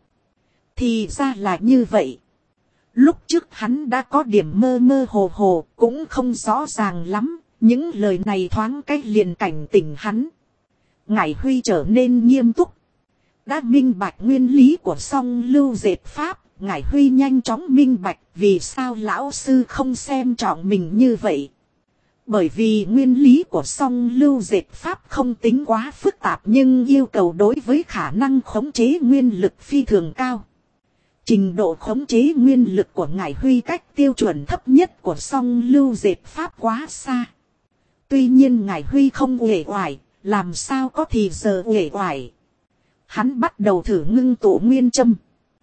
Thì ra là như vậy. Lúc trước hắn đã có điểm mơ mơ hồ, cũng không rõ ràng lắm. Những lời này thoáng cách liền cảnh tỉnh hắn. Ngải Huy trở nên nghiêm túc. Đã minh bạch nguyên lý của song lưu dệt pháp. Ngải Huy nhanh chóng minh bạch vì sao lão sư không xem trọng mình như vậy. Bởi vì nguyên lý của song lưu dệt pháp không tính quá phức tạp nhưng yêu cầu đối với khả năng khống chế nguyên lực phi thường cao. Trình độ khống chế nguyên lực của Ngải Huy cách tiêu chuẩn thấp nhất của song lưu dệt pháp quá xa. Tuy nhiên Ngải Huy không uể oải, làm sao có thì giờ uể oải. Hắn bắt đầu thử ngưng tụ nguyên châm.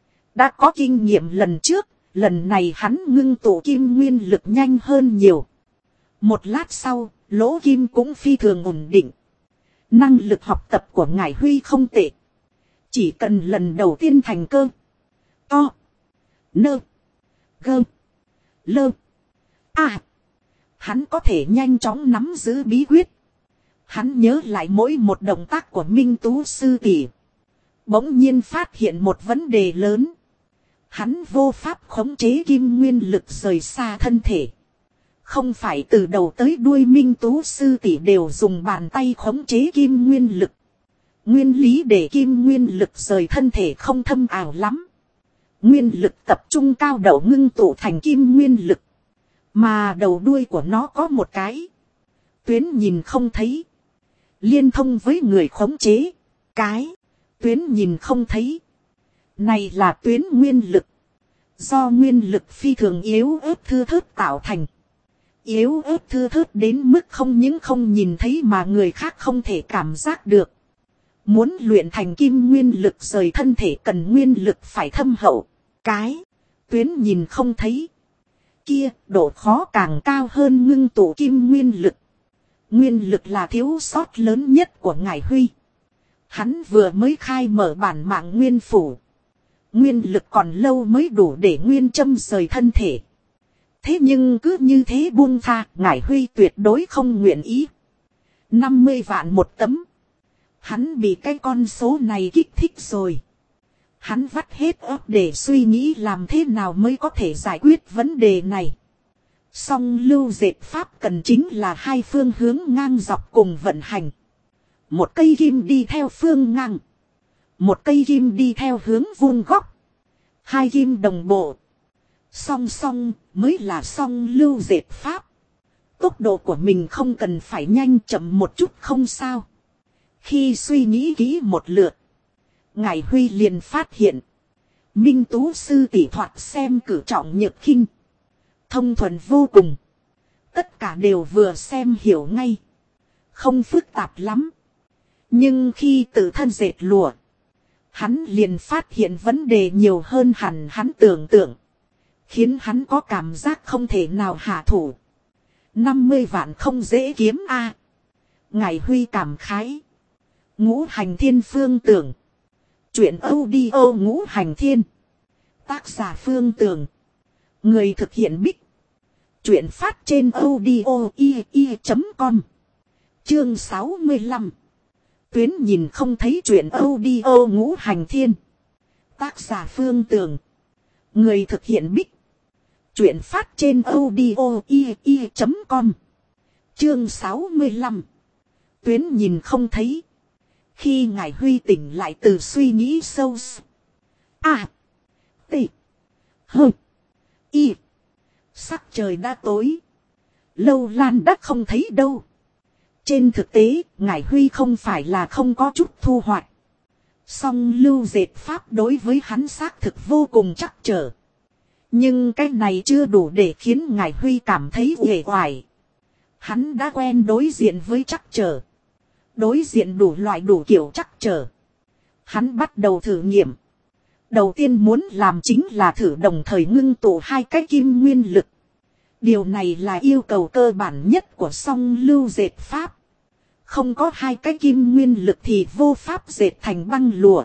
Đã có kinh nghiệm lần trước, lần này hắn ngưng tụ kim nguyên lực nhanh hơn nhiều. Một lát sau, lỗ kim cũng phi thường ổn định. Năng lực học tập của Ngải Huy không tệ. Chỉ cần lần đầu tiên thành cơ. To. Nơ. Gơ. Lơ. À. Hắn có thể nhanh chóng nắm giữ bí quyết. Hắn nhớ lại mỗi một động tác của Minh Tú sư tỷ. Bỗng nhiên phát hiện một vấn đề lớn. Hắn vô pháp khống chế kim nguyên lực rời xa thân thể. Không phải từ đầu tới đuôi Minh Tú sư tỷ đều dùng bàn tay khống chế kim nguyên lực. Nguyên lý để kim nguyên lực rời thân thể không thâm ảo lắm. Nguyên lực tập trung cao độ ngưng tụ thành kim nguyên lực. Mà đầu đuôi của nó có một cái tuyến nhìn không thấy. Liên thông với người khống chế. Cái tuyến nhìn không thấy. Này là tuyến nguyên lực. Do nguyên lực phi thường yếu ớt thưa thớt tạo thành. Yếu ớt thưa thớt đến mức không những không nhìn thấy mà người khác không thể cảm giác được. Muốn luyện thành kim nguyên lực rời thân thể cần nguyên lực phải thâm hậu. Cái tuyến nhìn không thấy. Kia độ khó càng cao hơn ngưng tụ kim nguyên lực. Nguyên lực là thiếu sót lớn nhất của ngài Huy. Hắn vừa mới khai mở bản mạng nguyên phủ. Nguyên lực còn lâu mới đủ để nguyên châm rời thân thể. Thế nhưng cứ như thế buông tha, ngài Huy tuyệt đối không nguyện ý. 50 vạn một tấm. Hắn bị cái con số này kích thích rồi. Hắn vắt hết óc để suy nghĩ làm thế nào mới có thể giải quyết vấn đề này. Song lưu dệt pháp cần chính là hai phương hướng ngang dọc cùng vận hành. Một cây kim đi theo phương ngang. Một cây kim đi theo hướng vuông góc. Hai kim đồng bộ. Song song mới là song lưu dệt pháp. Tốc độ của mình không cần phải nhanh chậm một chút không sao. Khi suy nghĩ kỹ một lượt. Ngài Huy liền phát hiện. Minh Tú sư tỷ thoạt xem cử trọng nhược khinh. Thông thuần vô cùng. Tất cả đều vừa xem hiểu ngay. Không phức tạp lắm. Nhưng khi tự thân dệt lụa. Hắn liền phát hiện vấn đề nhiều hơn hẳn hắn tưởng tượng. Khiến hắn có cảm giác không thể nào hạ thủ. 50 vạn không dễ kiếm a. Ngài Huy cảm khái. Ngũ hành thiên phương tưởng. Chuyện audio ngũ hành thiên. Tác giả Phương Tường. Người thực hiện Bích. Chuyện phát trên audio.com. Chương 65. Tuyến nhìn không thấy chuyện audio ngũ hành thiên. Tác giả Phương Tường. Người thực hiện Bích. Chuyện phát trên audio.com. Chương 65. Tuyến nhìn không thấy. Khi ngài Huy tỉnh lại từ suy nghĩ sâu. T. H. Y. Sắc trời đã tối. Lâu Lan đã không thấy đâu. Trên thực tế, ngài Huy không phải là không có chút thu hoạch. Song lưu dệt pháp đối với hắn xác thực vô cùng trắc trở. Nhưng cái này chưa đủ để khiến ngài Huy cảm thấy uể oải. Hắn đã quen đối diện với trắc trở. Đối diện đủ loại đủ kiểu trắc trở. Hắn bắt đầu thử nghiệm. Đầu tiên muốn làm chính là thử đồng thời ngưng tụ hai cái kim nguyên lực. Điều này là yêu cầu cơ bản nhất của song lưu dệt pháp. Không có hai cái kim nguyên lực thì vô pháp dệt thành băng lụa.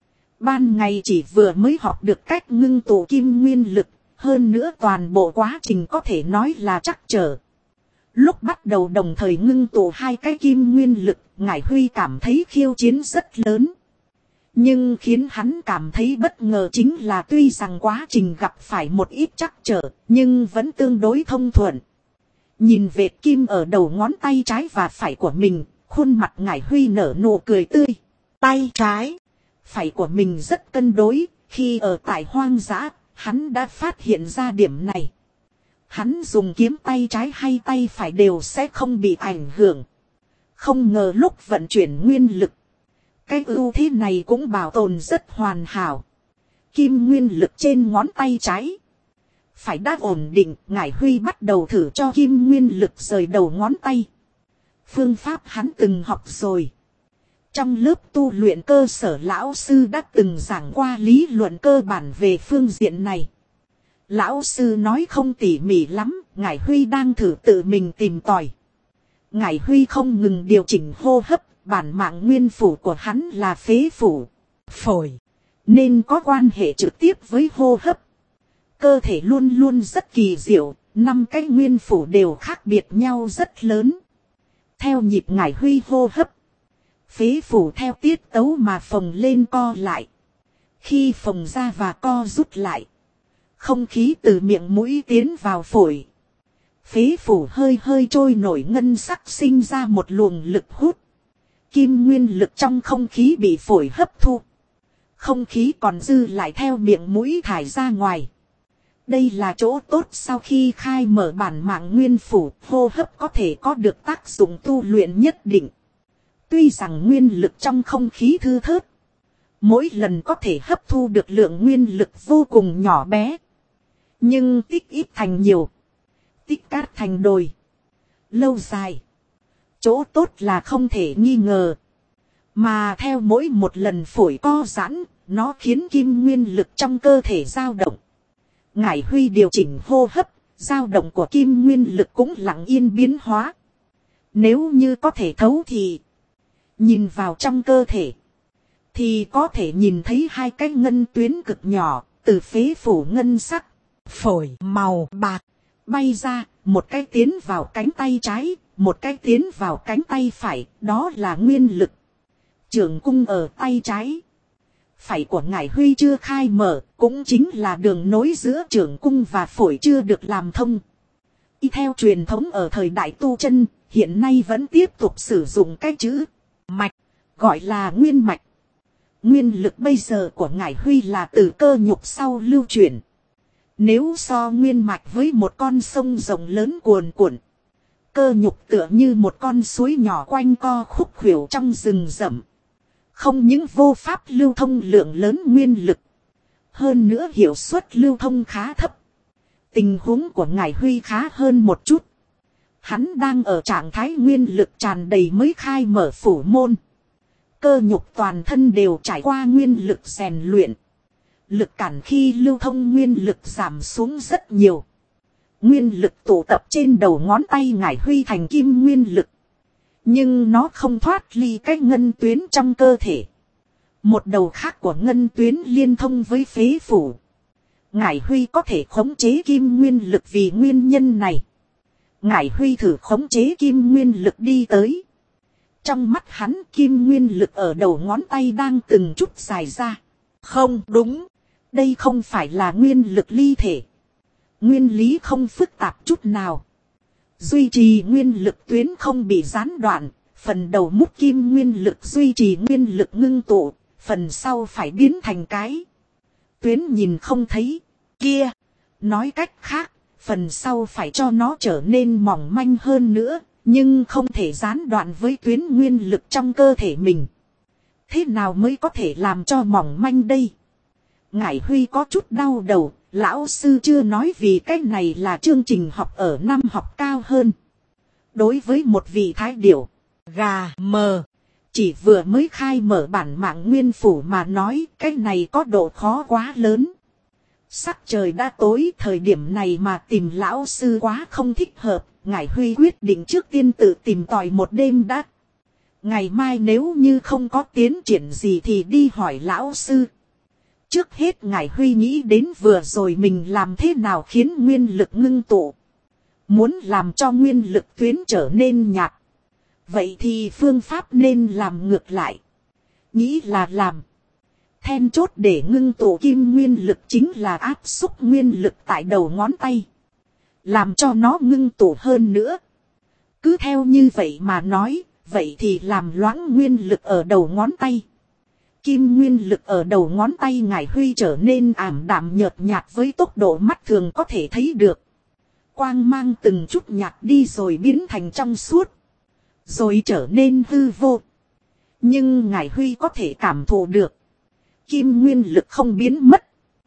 Ban ngày chỉ vừa mới học được cách ngưng tụ kim nguyên lực. Hơn nữa toàn bộ quá trình có thể nói là trắc trở. Lúc bắt đầu đồng thời ngưng tụ hai cái kim nguyên lực, ngài Huy cảm thấy khiêu chiến rất lớn. Nhưng khiến hắn cảm thấy bất ngờ chính là tuy rằng quá trình gặp phải một ít trắc trở, nhưng vẫn tương đối thông thuận. Nhìn vệt kim ở đầu ngón tay trái và phải của mình, khuôn mặt ngài Huy nở nụ cười tươi. Tay trái, phải của mình rất cân đối, khi ở tại hoang dã, hắn đã phát hiện ra điểm này. Hắn dùng kiếm tay trái hay tay phải đều sẽ không bị ảnh hưởng. Không ngờ lúc vận chuyển nguyên lực. Cái ưu thế này cũng bảo tồn rất hoàn hảo. Kim nguyên lực trên ngón tay trái. Phải đã ổn định, ngài Huy bắt đầu thử cho kim nguyên lực rời đầu ngón tay. Phương pháp hắn từng học rồi. Trong lớp tu luyện cơ sở lão sư đã từng giảng qua lý luận cơ bản về phương diện này. Lão sư nói không tỉ mỉ lắm, ngài Huy đang thử tự mình tìm tòi. Ngài Huy không ngừng điều chỉnh hô hấp, bản mạng nguyên phủ của hắn là phế phủ, phổi, nên có quan hệ trực tiếp với hô hấp. Cơ thể luôn luôn rất kỳ diệu, 5 cái nguyên phủ đều khác biệt nhau rất lớn. Theo nhịp Ngải Huy hô hấp, phế phủ theo tiết tấu mà phồng lên co lại. Khi phồng ra và co rút lại, không khí từ miệng mũi tiến vào phổi. Phế phủ hơi hơi trôi nổi ngân sắc sinh ra một luồng lực hút. Kim nguyên lực trong không khí bị phổi hấp thu. Không khí còn dư lại theo miệng mũi thải ra ngoài. Đây là chỗ tốt sau khi khai mở bản mạng nguyên phủ, hô hấp có thể có được tác dụng tu luyện nhất định. Tuy rằng nguyên lực trong không khí thưa thớt, mỗi lần có thể hấp thu được lượng nguyên lực vô cùng nhỏ bé. Nhưng tích ít thành nhiều, tích cát thành đồi. Lâu dài, chỗ tốt là không thể nghi ngờ. Mà theo mỗi một lần phổi co giãn, nó khiến kim nguyên lực trong cơ thể dao động. Ngải Huy điều chỉnh hô hấp, dao động của kim nguyên lực cũng lặng yên biến hóa. Nếu như có thể thấu thì nhìn vào trong cơ thể, thì có thể nhìn thấy 2 cái ngân tuyến cực nhỏ, từ phế phủ ngân sắc, phổi màu bạc, bay ra, một cái tiến vào cánh tay trái, một cái tiến vào cánh tay phải, đó là nguyên lực. Trường cung ở tay trái. Phải của Ngải Huy chưa khai mở, cũng chính là đường nối giữa trường cung và phổi chưa được làm thông. Y theo truyền thống ở thời đại tu chân, hiện nay vẫn tiếp tục sử dụng cái chữ mạch, gọi là nguyên mạch. Nguyên lực bây giờ của Ngải Huy là từ cơ nhục sau lưu chuyển. Nếu so nguyên mạch với một con sông rộng lớn cuồn cuộn, cơ nhục tựa như một con suối nhỏ quanh co khúc khuỷu trong rừng rậm. Không những vô pháp lưu thông lượng lớn nguyên lực, hơn nữa hiệu suất lưu thông khá thấp. Tình huống của Ngải Huy khá hơn một chút. Hắn đang ở trạng thái nguyên lực tràn đầy mới khai mở phủ môn. Cơ nhục toàn thân đều trải qua nguyên lực rèn luyện. Lực cản khi lưu thông nguyên lực giảm xuống rất nhiều. Nguyên lực tụ tập trên đầu ngón tay Ngải Huy thành kim nguyên lực. Nhưng nó không thoát ly cái ngân tuyến trong cơ thể. Một đầu khác của ngân tuyến liên thông với phế phủ. Ngải Huy có thể khống chế kim nguyên lực vì nguyên nhân này. Ngải Huy thử khống chế kim nguyên lực đi tới. Trong mắt hắn kim nguyên lực ở đầu ngón tay đang từng chút dài ra. Không đúng. Đây không phải là nguyên lực ly thể. Nguyên lý không phức tạp chút nào. Duy trì nguyên lực tuyến không bị gián đoạn. Phần đầu mút kim nguyên lực duy trì nguyên lực ngưng tụ. Phần sau phải biến thành cái tuyến nhìn không thấy kia. Nói cách khác, phần sau phải cho nó trở nên mỏng manh hơn nữa. Nhưng không thể gián đoạn với tuyến nguyên lực trong cơ thể mình. Thế nào mới có thể làm cho mỏng manh đây? Ngải Huy có chút đau đầu. Lão sư chưa nói vì cái này là chương trình học ở năm học cao hơn. Đối với một vị thái điểu gà mờ, chỉ vừa mới khai mở bản mạng nguyên phủ mà nói cái này có độ khó quá lớn. Sắc trời đã tối, thời điểm này mà tìm lão sư quá không thích hợp. Ngải Huy quyết định trước tiên tự tìm tòi một đêm đã. Ngày mai nếu như không có tiến triển gì thì đi hỏi lão sư. Trước hết Ngải Huy nghĩ đến vừa rồi mình làm thế nào khiến nguyên lực ngưng tụ. Muốn làm cho nguyên lực tuyến trở nên nhạt. Vậy thì phương pháp nên làm ngược lại. Nghĩ là làm. Then chốt để ngưng tụ kim nguyên lực chính là áp xúc nguyên lực tại đầu ngón tay. Làm cho nó ngưng tụ hơn nữa. Cứ theo như vậy mà nói, vậy thì làm loãng nguyên lực ở đầu ngón tay. Kim nguyên lực ở đầu ngón tay Ngải Huy trở nên ảm đạm nhợt nhạt với tốc độ mắt thường có thể thấy được. Quang mang từng chút nhạt đi rồi biến thành trong suốt. Rồi trở nên hư vô. Nhưng Ngải Huy có thể cảm thụ được. Kim nguyên lực không biến mất.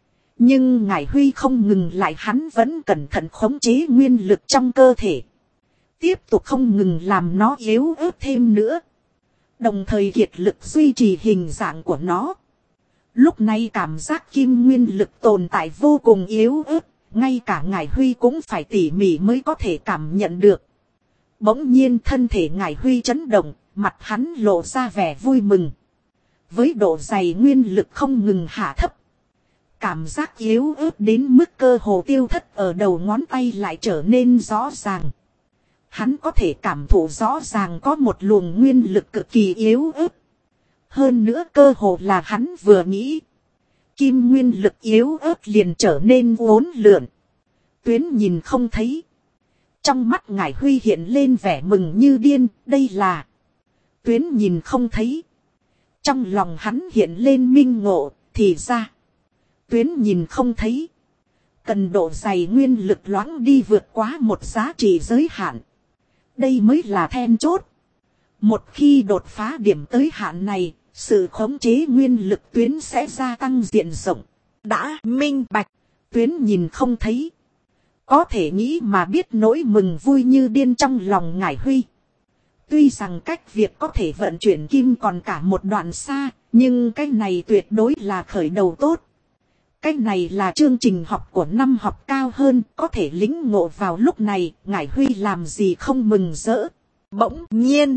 Nhưng Ngải Huy không ngừng lại, hắn vẫn cẩn thận khống chế nguyên lực trong cơ thể. Tiếp tục không ngừng làm nó yếu ớt thêm nữa. Đồng thời kiệt lực duy trì hình dạng của nó. Lúc này cảm giác kim nguyên lực tồn tại vô cùng yếu ớt. Ngay cả Ngải Huy cũng phải tỉ mỉ mới có thể cảm nhận được. Bỗng nhiên thân thể Ngải Huy chấn động, mặt hắn lộ ra vẻ vui mừng. Với độ dày nguyên lực không ngừng hạ thấp. cảm giác yếu ớt đến mức cơ hồ tiêu thất ở đầu ngón tay lại trở nên rõ ràng. Hắn có thể cảm thụ rõ ràng có một luồng nguyên lực cực kỳ yếu ớt. Hơn nữa cơ hồ là hắn vừa nghĩ. Kim nguyên lực yếu ớt liền trở nên uốn lượn. Tuyến nhìn không thấy. Trong mắt Ngải Huy hiện lên vẻ mừng như điên, đây là. Tuyến nhìn không thấy. Trong lòng hắn hiện lên minh ngộ, thì ra. Tuyến nhìn không thấy. Cần độ dày nguyên lực loãng đi vượt quá một giá trị giới hạn. Đây mới là then chốt. Một khi đột phá điểm tới hạn này, sự khống chế nguyên lực tuyến sẽ gia tăng diện rộng. Đã minh bạch, tuyến nhìn không thấy. Có thể nghĩ mà biết nỗi mừng vui như điên trong lòng Ngải Huy. Tuy rằng cách việc có thể vận chuyển kim còn cả một đoạn xa, nhưng cái này tuyệt đối là khởi đầu tốt. Cái này là chương trình học của năm học cao hơn, có thể lĩnh ngộ vào lúc này, Ngải Huy làm gì không mừng rỡ. Bỗng nhiên,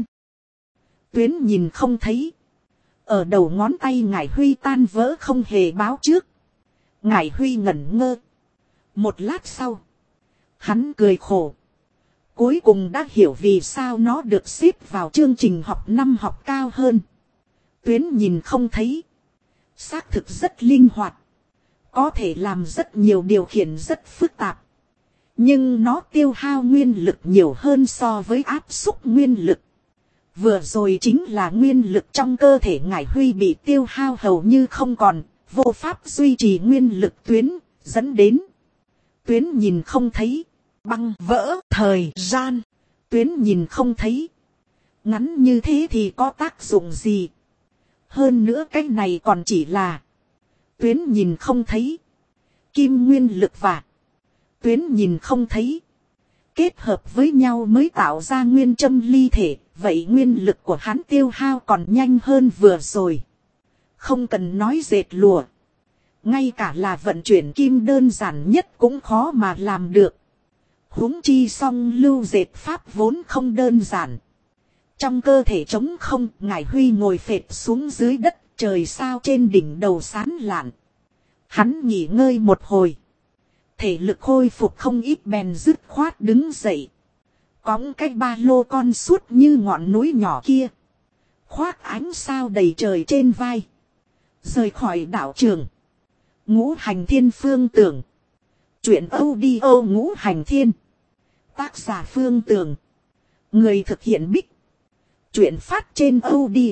tuyến nhìn không thấy. Ở đầu ngón tay Ngải Huy tan vỡ không hề báo trước. Ngải Huy ngẩn ngơ. Một lát sau, hắn cười khổ. Cuối cùng đã hiểu vì sao nó được xếp vào chương trình học năm học cao hơn. Tuyến nhìn không thấy. Xác thực rất linh hoạt. Có thể làm rất nhiều điều khiển rất phức tạp. Nhưng nó tiêu hao nguyên lực nhiều hơn so với áp xúc nguyên lực. Vừa rồi chính là nguyên lực trong cơ thể Ngải Huy bị tiêu hao hầu như không còn, vô pháp duy trì nguyên lực tuyến, dẫn đến. Tuyến nhìn không thấy, băng vỡ thời gian, tuyến nhìn không thấy. Ngắn như thế thì có tác dụng gì? Hơn nữa cái này còn chỉ là tuyến nhìn không thấy. Kim nguyên lực và tuyến nhìn không thấy. Kết hợp với nhau mới tạo ra nguyên châm ly thể. Vậy nguyên lực của hắn tiêu hao còn nhanh hơn vừa rồi. Không cần nói dệt lụa. Ngay cả là vận chuyển kim đơn giản nhất cũng khó mà làm được. Huống chi song lưu dệt pháp vốn không đơn giản. Trong cơ thể trống không, Ngải Huy ngồi phệt xuống dưới đất, trời sao trên đỉnh đầu sán lạn. Hắn nghỉ ngơi một hồi. Thể lực khôi phục không ít bèn dứt khoát đứng dậy. Cõng cái ba lô con suốt như ngọn núi nhỏ kia. Khoác ánh sao đầy trời trên vai. Rời khỏi đảo trường. Ngũ Hành Thiên Phương Tưởng. Chuyện audio Ngũ Hành Thiên. Tác giả Phương Tưởng. Người thực hiện Bích. Chuyện phát trên audio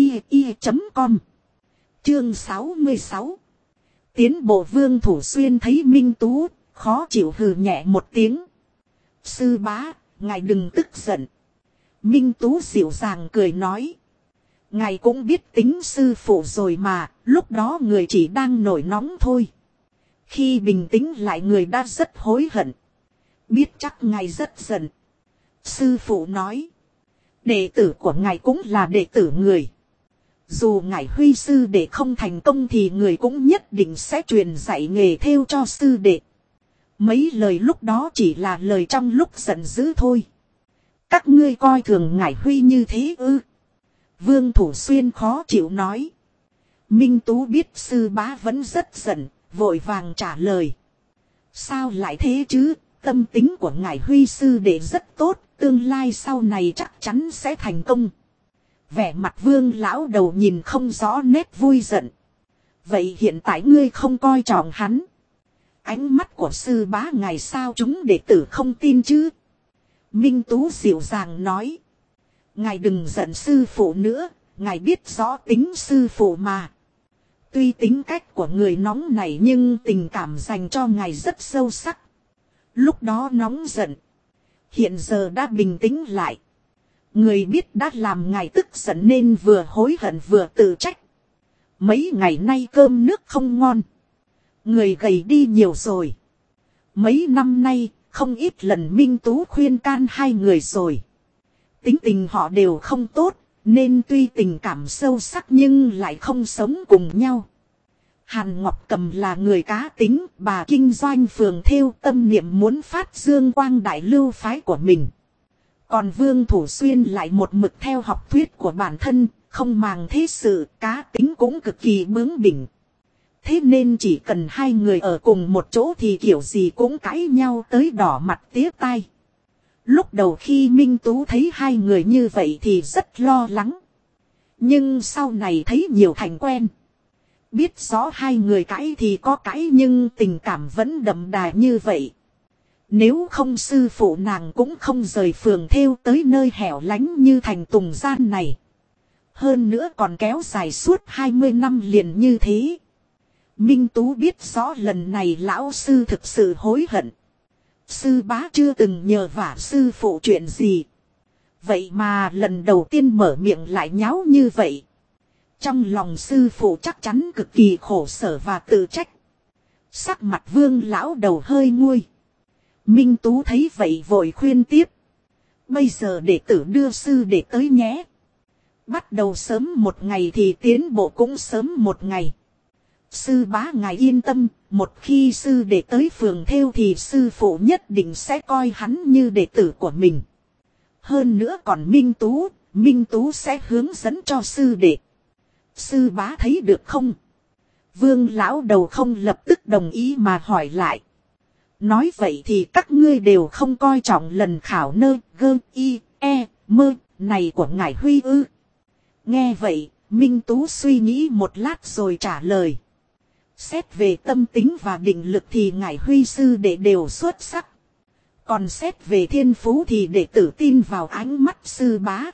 i.com. Chương 66. Tiến bộ Vương Thủ Xuyên thấy Minh Tú, khó chịu hừ nhẹ một tiếng. Sư bá, ngài đừng tức giận. Minh Tú dịu dàng cười nói. Ngài cũng biết tính sư phụ rồi mà, lúc đó người chỉ đang nổi nóng thôi. Khi bình tĩnh lại người đã rất hối hận. Biết chắc ngài rất giận. Sư phụ nói. Đệ tử của ngài cũng là đệ tử người. Dù ngài Huy sư đệ không thành công thì người cũng nhất định sẽ truyền dạy nghề thêu cho sư đệ. Mấy lời lúc đó chỉ là lời trong lúc giận dữ thôi. Các ngươi coi thường ngài Huy như thế ư? Vương Thủ Xuyên khó chịu nói. Minh Tú biết sư bá vẫn rất giận, vội vàng trả lời. Sao lại thế chứ? Tâm tính của ngài Huy sư đệ rất tốt, tương lai sau này chắc chắn sẽ thành công. Vẻ mặt Vương lão đầu nhìn không rõ nét vui giận. Vậy hiện tại ngươi không coi trọng hắn. Ánh mắt của sư bá ngài sao chúng đệ tử không tin chứ? Minh Tú dịu dàng nói. Ngài đừng giận sư phụ nữa, ngài biết rõ tính sư phụ mà. Tuy tính cách của người nóng này nhưng tình cảm dành cho ngài rất sâu sắc. Lúc đó nóng giận. Hiện giờ đã bình tĩnh lại. Người biết đã làm ngài tức giận nên vừa hối hận vừa tự trách. Mấy ngày nay cơm nước không ngon. Người gầy đi nhiều rồi. Mấy năm nay không ít lần Minh Tú khuyên can hai người rồi. Tính tình họ đều không tốt. Nên tuy tình cảm sâu sắc nhưng lại không sống cùng nhau. Hàn Ngọc Cầm là người cá tính. Bà kinh doanh phường thêu tâm niệm muốn phát dương quang đại lưu phái của mình. Còn Vương Thủ Xuyên lại một mực theo học thuyết của bản thân, không màng thế sự, cá tính cũng cực kỳ bướng bỉnh. Thế nên chỉ cần hai người ở cùng một chỗ thì kiểu gì cũng cãi nhau tới đỏ mặt tía tai. Lúc đầu khi Minh Tú thấy hai người như vậy thì rất lo lắng. Nhưng sau này thấy nhiều thành quen. Biết rõ hai người cãi thì có cãi nhưng tình cảm vẫn đậm đà như vậy. Nếu không sư phụ nàng cũng không rời phường thêu tới nơi hẻo lánh như thành Tùng Gian này. Hơn nữa còn kéo dài suốt 20 năm liền như thế. Minh Tú biết rõ lần này lão sư thực sự hối hận. Sư bá chưa từng nhờ vả sư phụ chuyện gì. Vậy mà lần đầu tiên mở miệng lại nháo như vậy. Trong lòng sư phụ chắc chắn cực kỳ khổ sở và tự trách. Sắc mặt Vương lão đầu hơi nguôi. Minh Tú thấy vậy vội khuyên tiếp. Bây giờ đệ tử đưa sư đệ tới nhé. Bắt đầu sớm một ngày thì tiến bộ cũng sớm một ngày. Sư bá ngài yên tâm, một khi sư đệ tới phường thêu thì sư phụ nhất định sẽ coi hắn như đệ tử của mình. Hơn nữa còn Minh Tú sẽ hướng dẫn cho sư đệ. Sư bá thấy được không? Vương lão đầu không lập tức đồng ý mà hỏi lại. Nói vậy thì các ngươi đều không coi trọng lần khảo này của ngài Huy ư? Nghe vậy, Minh Tú suy nghĩ một lát rồi trả lời. Xét về tâm tính và định lực thì ngài Huy sư đệ đều xuất sắc. Còn xét về thiên phú thì đệ tử tin vào ánh mắt sư bá.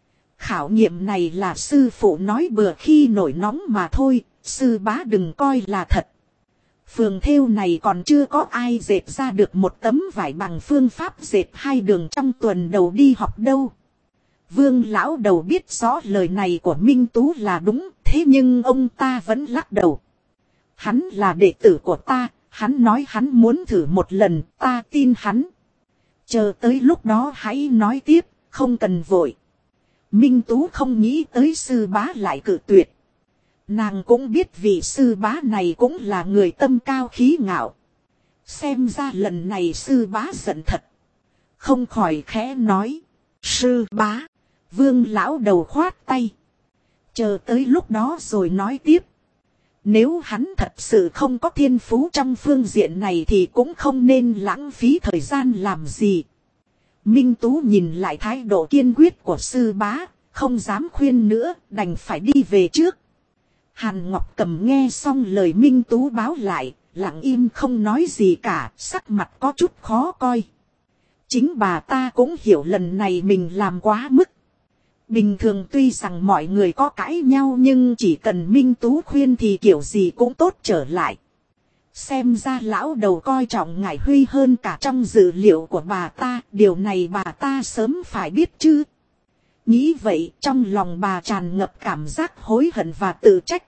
Khảo nghiệm này là sư phụ nói bừa khi nổi nóng mà thôi, sư bá đừng coi là thật. Phường thêu này còn chưa có ai dệt ra được một tấm vải bằng phương pháp dệt 2 đường trong tuần đầu đi học đâu. Vương lão đầu biết rõ lời này của Minh Tú là đúng, thế nhưng ông ta vẫn lắc đầu. Hắn là đệ tử của ta, hắn nói hắn muốn thử một lần, ta tin hắn. Chờ tới lúc đó hãy nói tiếp, không cần vội. Minh Tú không nghĩ tới sư bá lại cự tuyệt. Nàng cũng biết vị sư bá này cũng là người tâm cao khí ngạo. Xem ra lần này sư bá giận thật. Không khỏi khẽ nói. Sư bá. Vương lão đầu khoát tay. Chờ tới lúc đó rồi nói tiếp. Nếu hắn thật sự không có thiên phú trong phương diện này thì cũng không nên lãng phí thời gian làm gì. Minh Tú nhìn lại thái độ kiên quyết của sư bá, không dám khuyên nữa, đành phải đi về trước. Hàn Ngọc Cầm nghe xong lời Minh Tú báo lại, lặng im không nói gì cả, sắc mặt có chút khó coi. Chính bà ta cũng hiểu lần này mình làm quá mức. Bình thường tuy rằng mọi người có cãi nhau nhưng chỉ cần Minh Tú khuyên thì kiểu gì cũng tốt trở lại. Xem ra lão đầu coi trọng ngài Huy hơn cả trong dự liệu của bà ta, điều này bà ta sớm phải biết chứ. Nghĩ vậy trong lòng bà tràn ngập cảm giác hối hận và tự trách.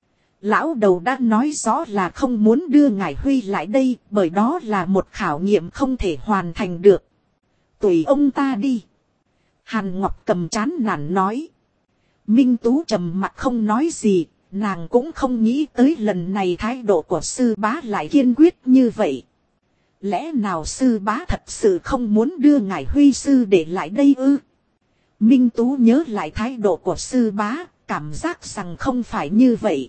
Lão đầu đã nói rõ là không muốn đưa ngài Huy lại đây bởi đó là một khảo nghiệm không thể hoàn thành được. Tùy ông ta đi. Hàn Ngọc Cầm chán nản nói. Minh Tú trầm mặt không nói gì, nàng cũng không nghĩ tới lần này thái độ của sư bá lại kiên quyết như vậy. Lẽ nào sư bá thật sự không muốn đưa ngài Huy sư để lại đây ư? Minh Tú nhớ lại thái độ của sư bá, cảm giác rằng không phải như vậy.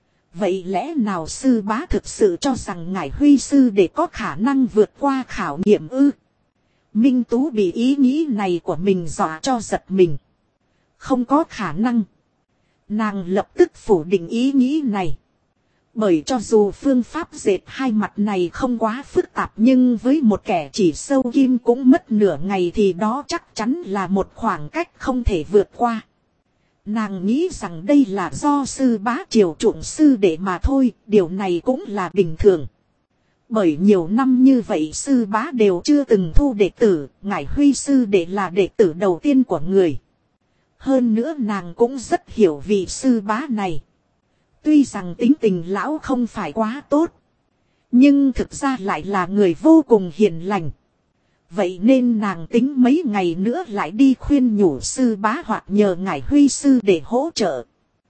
Vậy lẽ nào sư bá thực sự cho rằng ngài Huy sư để có khả năng vượt qua khảo nghiệm ư? Minh Tú bị ý nghĩ này của mình dọa cho giật mình. Không có khả năng. Nàng lập tức phủ định ý nghĩ này. Bởi cho dù phương pháp dệt 2 mặt này không quá phức tạp nhưng với một kẻ chỉ sâu kim cũng mất nửa ngày thì đó chắc chắn là một khoảng cách không thể vượt qua. Nàng nghĩ rằng đây là do sư bá chiều chuộng sư đệ mà thôi, điều này cũng là bình thường. Bởi nhiều năm như vậy sư bá đều chưa từng thu đệ tử, ngài Huy sư đệ là đệ tử đầu tiên của người. Hơn nữa nàng cũng rất hiểu vị sư bá này. Tuy rằng tính tình lão không phải quá tốt, nhưng thực ra lại là người vô cùng hiền lành. Vậy nên nàng tính mấy ngày nữa lại đi khuyên nhủ sư bá hoặc nhờ ngài Huy sư để hỗ trợ.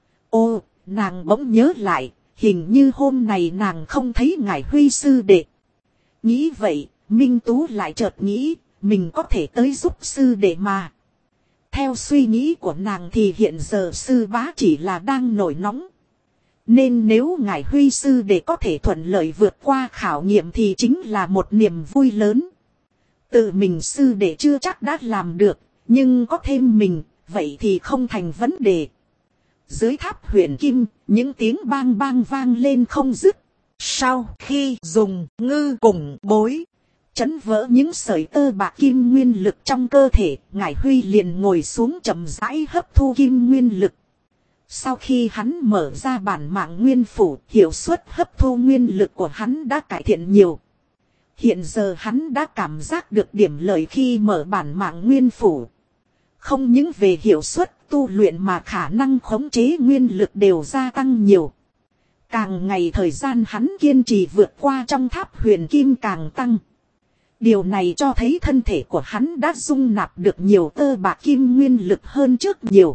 Ô, nàng bỗng nhớ lại, hình như hôm này nàng không thấy ngài Huy sư đệ. Nghĩ vậy, Minh Tú lại chợt nghĩ, mình có thể tới giúp sư đệ mà. Theo suy nghĩ của nàng thì hiện giờ sư bá chỉ là đang nổi nóng. Nên nếu ngài Huy sư để có thể thuận lợi vượt qua khảo nghiệm thì chính là một niềm vui lớn. Tự mình sư để chưa chắc đã làm được, nhưng có thêm mình, vậy thì không thành vấn đề. Dưới tháp huyền kim, những tiếng bang bang vang lên không dứt. Sau khi dùng ngư cùng bối, chấn vỡ những sợi tơ bạc kim nguyên lực trong cơ thể, ngài Huy liền ngồi xuống chậm rãi hấp thu kim nguyên lực. Sau khi hắn mở ra bản mạng nguyên phủ, hiệu suất hấp thu nguyên lực của hắn đã cải thiện nhiều. Hiện giờ hắn đã cảm giác được điểm lợi khi mở bản mạng nguyên phủ. Không những về hiệu suất tu luyện mà khả năng khống chế nguyên lực đều gia tăng nhiều. Càng ngày thời gian hắn kiên trì vượt qua trong tháp huyền kim càng tăng. Điều này cho thấy thân thể của hắn đã dung nạp được nhiều tơ bạc kim nguyên lực hơn trước nhiều.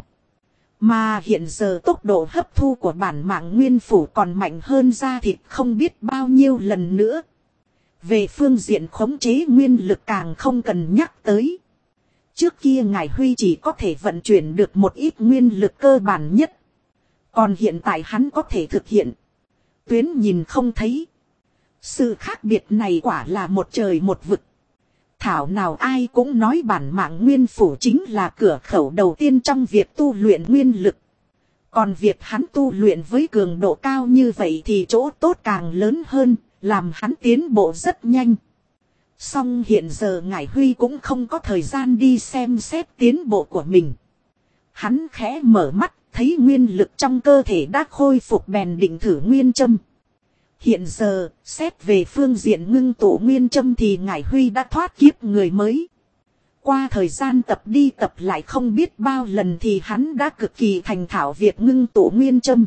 Mà hiện giờ tốc độ hấp thu của bản mạng nguyên phủ còn mạnh hơn da thịt không biết bao nhiêu lần nữa. Về phương diện khống chế nguyên lực càng không cần nhắc tới. Trước kia ngài Huy chỉ có thể vận chuyển được một ít nguyên lực cơ bản nhất. Còn hiện tại hắn có thể thực hiện. Tuyến nhìn không thấy. Sự khác biệt này quả là một trời một vực. Thảo nào ai cũng nói bản mạng nguyên phủ chính là cửa khẩu đầu tiên trong việc tu luyện nguyên lực. Còn việc hắn tu luyện với cường độ cao như vậy thì chỗ tốt càng lớn hơn, làm hắn tiến bộ rất nhanh. Song hiện giờ ngài Huy cũng không có thời gian đi xem xét tiến bộ của mình. Hắn khẽ mở mắt, thấy nguyên lực trong cơ thể đã khôi phục bèn định thử nguyên châm. Hiện giờ, xét về phương diện ngưng tụ nguyên châm thì ngài Huy đã thoát kiếp người mới. Qua thời gian tập đi tập lại không biết bao lần thì hắn đã cực kỳ thành thạo việc ngưng tụ nguyên châm.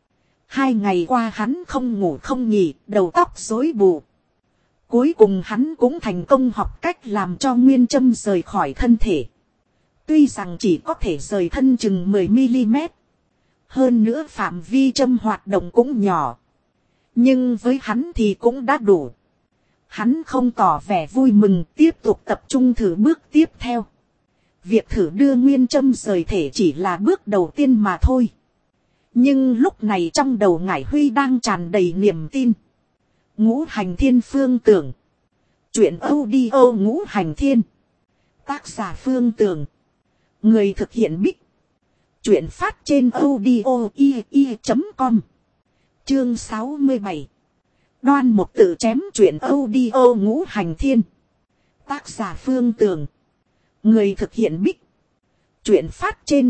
2 ngày qua hắn không ngủ không nghỉ, đầu tóc rối bù. Cuối cùng hắn cũng thành công học cách làm cho nguyên châm rời khỏi thân thể. Tuy rằng chỉ có thể rời thân chừng 10mm. Hơn nữa phạm vi châm hoạt động cũng nhỏ. Nhưng với hắn thì cũng đã đủ. Hắn không tỏ vẻ vui mừng, tiếp tục tập trung thử bước tiếp theo. Việc thử đưa nguyên châm rời thể chỉ là bước đầu tiên mà thôi. Nhưng lúc này trong đầu ngải Huy đang tràn đầy niềm tin. Ngũ hành thiên phương tưởng. Chuyện audio ngũ hành thiên. Tác giả Phương Tường. Người thực hiện Bích. Chuyện phát trên audio.com. Chương 67. Đoan Mục Tự chém chuyện audio ngũ hành thiên. Tác giả Phương Tường. Người thực hiện Bích. Chuyện phát trên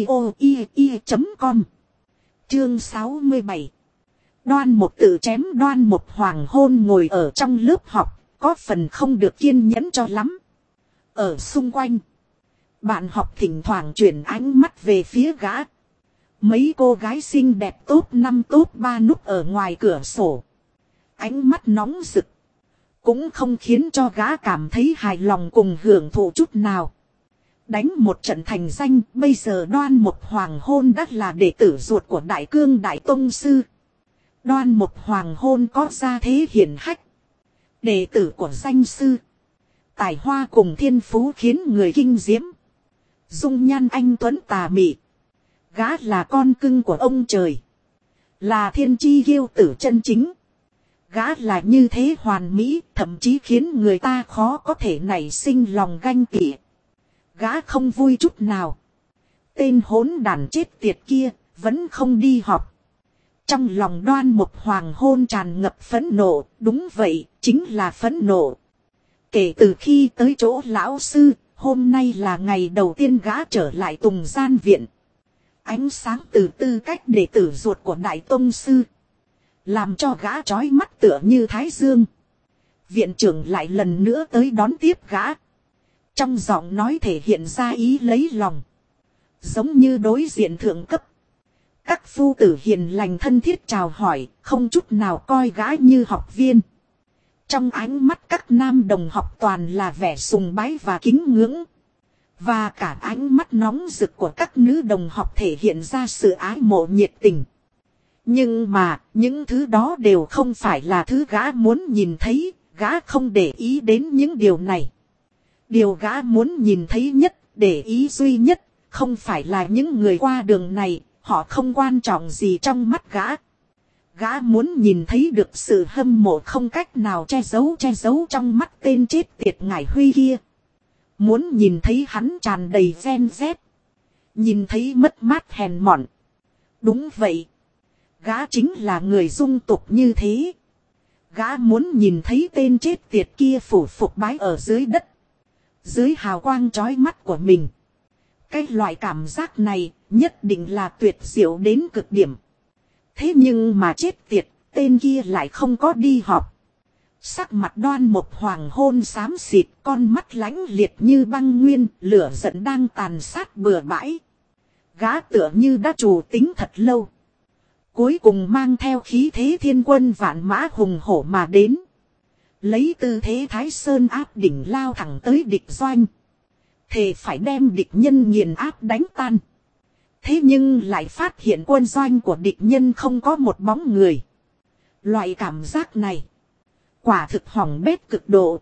audio.com. Chương 67. Đoan Mục Tự chém. Đoan Mục Hoàng Hôn ngồi ở trong lớp học, có phần không được kiên nhẫn cho lắm. Ở xung quanh, bạn học thỉnh thoảng chuyển ánh mắt về phía gã. Mấy cô gái xinh đẹp top 5 top 3 núp ở ngoài cửa sổ. Ánh mắt nóng rực. Cũng không khiến cho gã cảm thấy hài lòng cùng hưởng thụ chút nào. Đánh một trận thành danh, bây giờ Đoan Mục Hoàng Hôn đã là đệ tử ruột của Đại Cương Đại Tông Sư. Đoan Mục Hoàng Hôn có gia thế hiển hách. Đệ tử của danh sư. Tài hoa cùng thiên phú khiến người kinh diễm. Dung nhan anh tuấn tà mị. Gã là con cưng của ông trời. Là thiên chi kiêu tử chân chính. Gã là như thế hoàn mỹ, thậm chí khiến người ta khó có thể nảy sinh lòng ganh tị. Gã không vui chút nào. Tên hỗn đàn chết tiệt kia, vẫn không đi học. Trong lòng Đoan Mục Hoàng Hôn tràn ngập phẫn nộ, đúng vậy, chính là phẫn nộ. Kể từ khi tới chỗ lão sư, hôm nay là ngày đầu tiên gã trở lại Tùng Gian Viện. Ánh sáng từ tư cách đệ tử ruột của Đại Tông Sư. Làm cho gã chói mắt tựa như thái dương. Viện trưởng lại lần nữa tới đón tiếp gã. Trong giọng nói thể hiện ra ý lấy lòng. Giống như đối diện thượng cấp. Các phu tử hiền lành thân thiết chào hỏi, không chút nào coi gã như học viên. Trong ánh mắt các nam đồng học toàn là vẻ sùng bái và kính ngưỡng. Và cả ánh mắt nóng rực của các nữ đồng học thể hiện ra sự ái mộ nhiệt tình. Nhưng mà, những thứ đó đều không phải là thứ gã muốn nhìn thấy, gã không để ý đến những điều này. Điều gã muốn nhìn thấy nhất, để ý duy nhất, không phải là những người qua đường này, họ không quan trọng gì trong mắt gã. Gã muốn nhìn thấy được sự hâm mộ không cách nào che giấu trong mắt tên chết tiệt Ngải Huy kia. Muốn nhìn thấy hắn tràn đầy gen z. Nhìn thấy mất mát hèn mọn. Đúng vậy. Gã chính là người dung tục như thế. Gã muốn nhìn thấy tên chết tiệt kia phủ phục bái ở dưới đất. Dưới hào quang chói mắt của mình. Cái loại cảm giác này nhất định là tuyệt diệu đến cực điểm. Thế nhưng mà chết tiệt, tên kia lại không có đi họp. Sắc mặt Đoan Mục Hoàng hôn xám xịt, con mắt lãnh liệt như băng nguyên, lửa giận đang tàn sát bừa bãi. Gã tựa như đã trù tính thật lâu. Cuối cùng mang theo khí thế thiên quân vạn mã hùng hổ mà đến. Lấy tư thế Thái Sơn áp đỉnh lao thẳng tới địch doanh. Thề phải đem địch nhân nghiền áp đánh tan. Thế nhưng lại phát hiện quân doanh của địch nhân không có một bóng người. Loại cảm giác này. Quả thực hỏng bét cực độ.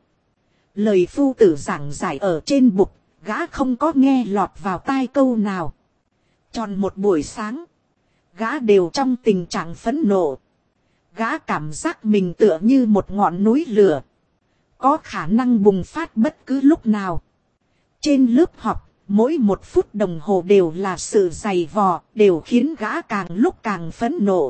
Lời phu tử giảng giải ở trên bục. Gã không có nghe lọt vào tai câu nào. Tròn một buổi sáng. Gã đều trong tình trạng phẫn nộ. Gã cảm giác mình tựa như một ngọn núi lửa. Có khả năng bùng phát bất cứ lúc nào. Trên lớp học, mỗi một phút đồng hồ đều là sự dày vò, đều khiến gã càng lúc càng phẫn nộ.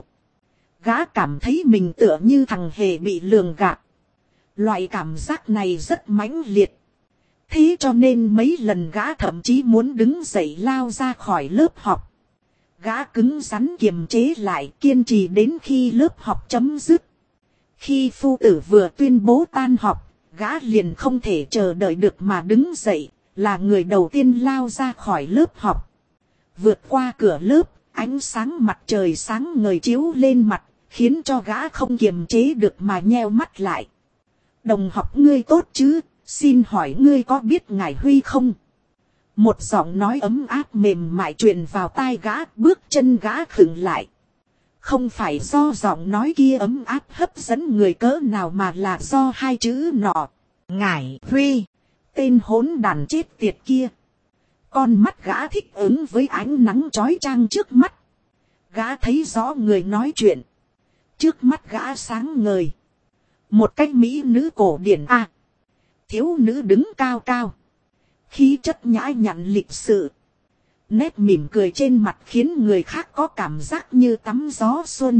Gã cảm thấy mình tựa như thằng hề bị lường gạt. Loại cảm giác này rất mãnh liệt. Thế cho nên mấy lần gã thậm chí muốn đứng dậy lao ra khỏi lớp học. Gã cứng rắn kiềm chế lại, kiên trì đến khi lớp học chấm dứt. Khi phu tử vừa tuyên bố tan học, gã liền không thể chờ đợi được mà đứng dậy, là người đầu tiên lao ra khỏi lớp học. Vượt qua cửa lớp, ánh sáng mặt trời sáng ngời chiếu lên mặt, khiến cho gã không kiềm chế được mà nheo mắt lại. Đồng học ngươi tốt chứ, xin hỏi ngươi có biết Ngải Huy không? Một giọng nói ấm áp mềm mại truyền vào tai gã, bước chân gã khựng lại. Không phải do giọng nói kia ấm áp hấp dẫn người cỡ nào mà là do hai chữ nọ. Ngải Huy, tên hỗn đàn chết tiệt kia. Con mắt gã thích ứng với ánh nắng chói chang trước mắt. Gã thấy rõ người nói chuyện. Trước mắt gã sáng ngời. Một cách mỹ nữ cổ điển a. Thiếu nữ đứng cao cao. Khí chất nhã nhặn lịch sự. Nét mỉm cười trên mặt khiến người khác có cảm giác như tắm gió xuân.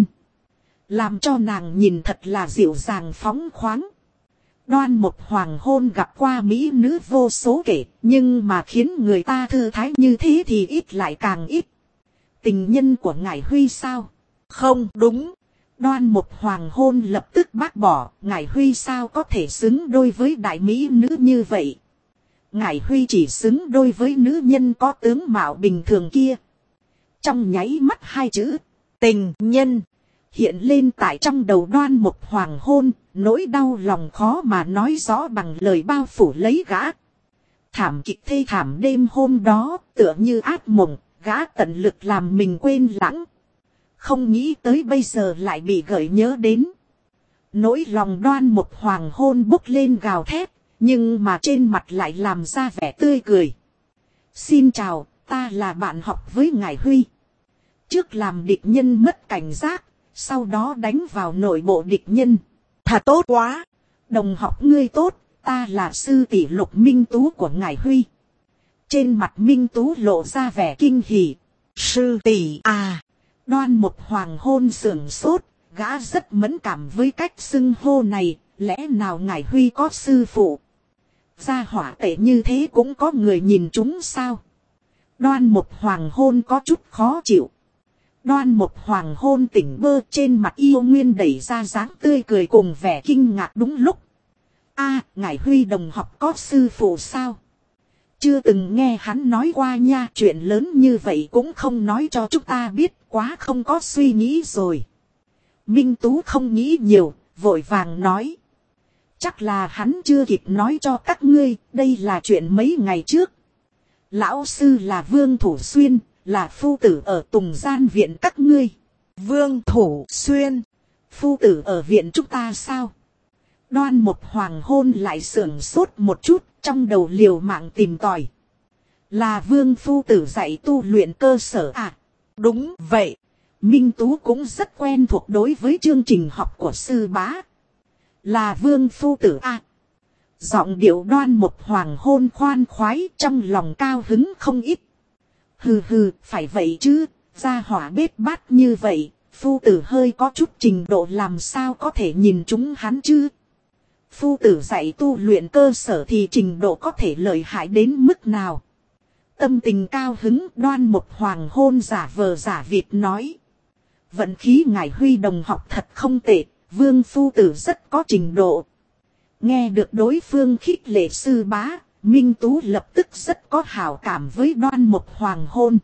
Làm cho nàng nhìn thật là dịu dàng phóng khoáng. Đoan Mục Hoàng hôn gặp qua mỹ nữ vô số kể. Nhưng mà khiến người ta thư thái như thế thì ít lại càng ít. Tình nhân của Ngải Huy sao? Không đúng. Đoan Mục Hoàng hôn lập tức bác bỏ. Ngải Huy sao có thể xứng đôi với đại mỹ nữ như vậy? Ngải Huy chỉ xứng đôi với nữ nhân có tướng mạo bình thường kia. Trong nháy mắt hai chữ tình nhân hiện lên tại trong đầu Đoan Mục Hoàng hôn, nỗi đau lòng khó mà nói rõ bằng lời bao phủ lấy gã. Thảm kịch thê thảm đêm hôm đó tựa như ác mộng, gã tận lực làm mình quên lãng. Không nghĩ tới bây giờ lại bị gợi nhớ đến. Nỗi lòng Đoan Mục Hoàng hôn bốc lên gào thét. Nhưng mà trên mặt lại làm ra vẻ tươi cười. Xin chào, ta là bạn học với Ngải Huy. Trước làm địch nhân mất cảnh giác, sau đó đánh vào nội bộ địch nhân. Thật tốt quá. Đồng học ngươi tốt, ta là sư tỷ Lục Minh Tú của Ngải Huy. Trên mặt Minh Tú lộ ra vẻ kinh hỉ. Sư tỷ à. Đoan Mục Hoàng hôn sưởng sốt, gã rất mẫn cảm với cách xưng hô này. Lẽ nào Ngải Huy có sư phụ? Gia hỏa tệ như thế cũng có người nhìn chúng sao? Đoan Mục Hoàng hôn có chút khó chịu. Đoan Mục Hoàng hôn tỉnh bơ, trên mặt yêu nguyên đẩy ra dáng tươi cười cùng vẻ kinh ngạc đúng lúc. A, Ngải Huy đồng học có sư phụ sao? Chưa từng nghe hắn nói qua nha, chuyện lớn như vậy cũng không nói cho chúng ta biết, quá không có suy nghĩ rồi. Minh Tú không nghĩ nhiều, vội vàng nói. Chắc là hắn chưa kịp nói cho các ngươi, đây là chuyện mấy ngày trước. Lão sư là Vương Thủ Xuyên, là phu tử ở Tùng Gian viện các ngươi. Vương Thủ Xuyên, phu tử ở viện chúng ta sao? Đoan Mục Hoàng hôn lại sưởng sốt một chút, trong đầu liều mạng tìm tòi. Là Vương phu tử dạy tu luyện cơ sở à? Đúng vậy. Minh Tú cũng rất quen thuộc đối với chương trình học của sư bá. Là Vương phu tử a. Giọng điệu Đoan Mục Hoàng hôn khoan khoái, trong lòng cao hứng không ít. Hừ hừ, phải vậy chứ, gia hỏa bết bát như vậy, phu tử hơi có chút trình độ làm sao có thể nhìn chúng hắn chứ. Phu tử dạy tu luyện cơ sở thì trình độ có thể lợi hại đến mức nào. Tâm tình cao hứng, Đoan Mục Hoàng hôn giả vờ giả vịt nói. Vận khí ngài Huy đồng học thật không tệ, Vương phu tử rất có trình độ. Nghe được đối phương khích lệ sư bá, Minh Tú lập tức rất có hảo cảm với Đoan Mục Hoàng hôn.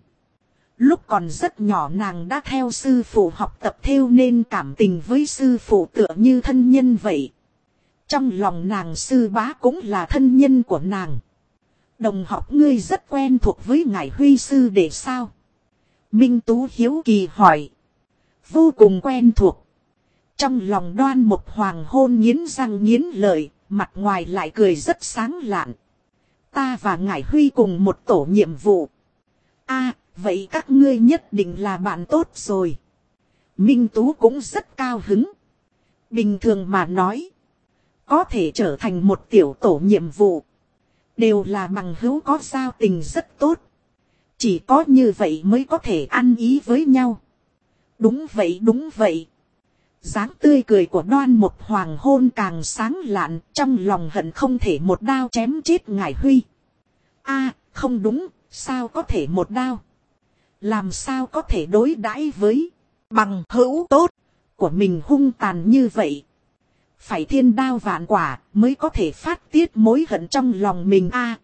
Lúc còn rất nhỏ nàng đã theo sư phụ học tập thêu nên cảm tình với sư phụ tựa như thân nhân vậy. Trong lòng nàng sư bá cũng là thân nhân của nàng. Đồng học ngươi rất quen thuộc với ngài Huy sư để sao? Minh Tú hiếu kỳ hỏi. Vô cùng quen thuộc. Trong lòng Đoan Mục Hoàng hôn nghiến răng nghiến lợi, mặt ngoài lại cười rất sáng lạn. Ta và ngài Huy cùng một tổ nhiệm vụ. A, vậy các ngươi nhất định là bạn tốt rồi. Minh Tú cũng rất cao hứng. Bình thường mà nói, có thể trở thành một tiểu tổ nhiệm vụ, đều là bằng hữu có giao tình rất tốt. Chỉ có như vậy mới có thể ăn ý với nhau. Đúng vậy đúng vậy. Dáng tươi cười của Đoan Mục Hoàng hôn càng sáng lạn, trong lòng hận không thể một đao chém chết ngài Huy. A, không đúng, sao có thể một đao? Làm sao có thể đối đãi với bằng hữu tốt của mình hung tàn như vậy? Phải thiên đao vạn quả mới có thể phát tiết mối hận trong lòng mình a.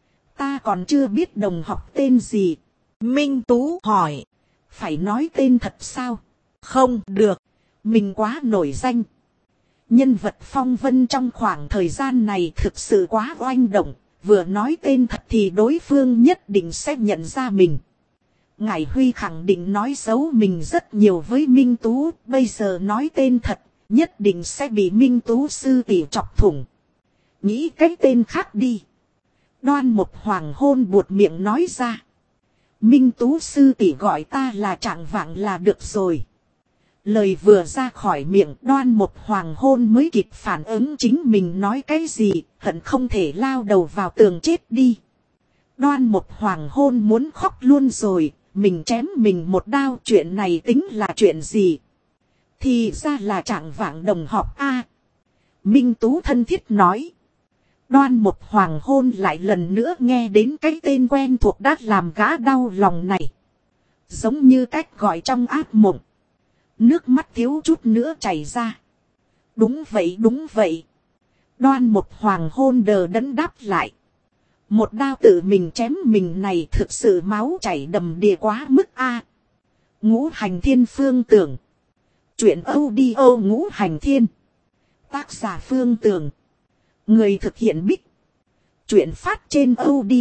Ta còn chưa biết đồng học tên gì. Minh Tú hỏi. Phải nói tên thật sao? Không được. Mình quá nổi danh. Nhân vật phong vân trong khoảng thời gian này thực sự quá oanh động. Vừa nói tên thật thì đối phương nhất định sẽ nhận ra mình. Ngài Huy khẳng định nói xấu mình rất nhiều với Minh Tú. Bây giờ nói tên thật, nhất định sẽ bị Minh Tú sư tỷ chọc thủng. Nghĩ cái tên khác đi. Đoan Mục Hoàng hôn buột miệng nói ra. Minh Tú sư tỷ gọi ta là Trạng Vạng là được rồi. Lời vừa ra khỏi miệng, Đoan Mục Hoàng hôn mới kịp phản ứng chính mình nói cái gì, hận không thể lao đầu vào tường chết đi. Đoan Mục Hoàng hôn muốn khóc luôn rồi, mình chém mình một đao, chuyện này tính là chuyện gì? Thì ra là Trạng Vạng đồng học a. Minh Tú thân thiết nói. Đoan Mục Hoàng hôn lại lần nữa nghe đến cái tên quen thuộc đã làm gã đau lòng này. Giống như cách gọi trong ác mộng. Nước mắt thiếu chút nữa chảy ra. Đúng vậy đúng vậy. Đoan Mục Hoàng hôn đờ đẫn đáp lại. Một đao tự mình chém mình này thực sự máu chảy đầm đìa quá mức a. Ngũ Hành Thiên Phương Tưởng. Chuyện audio Ngũ Hành Thiên. Tác giả Phương Tưởng. Người thực hiện Bích. Chuyện phát trên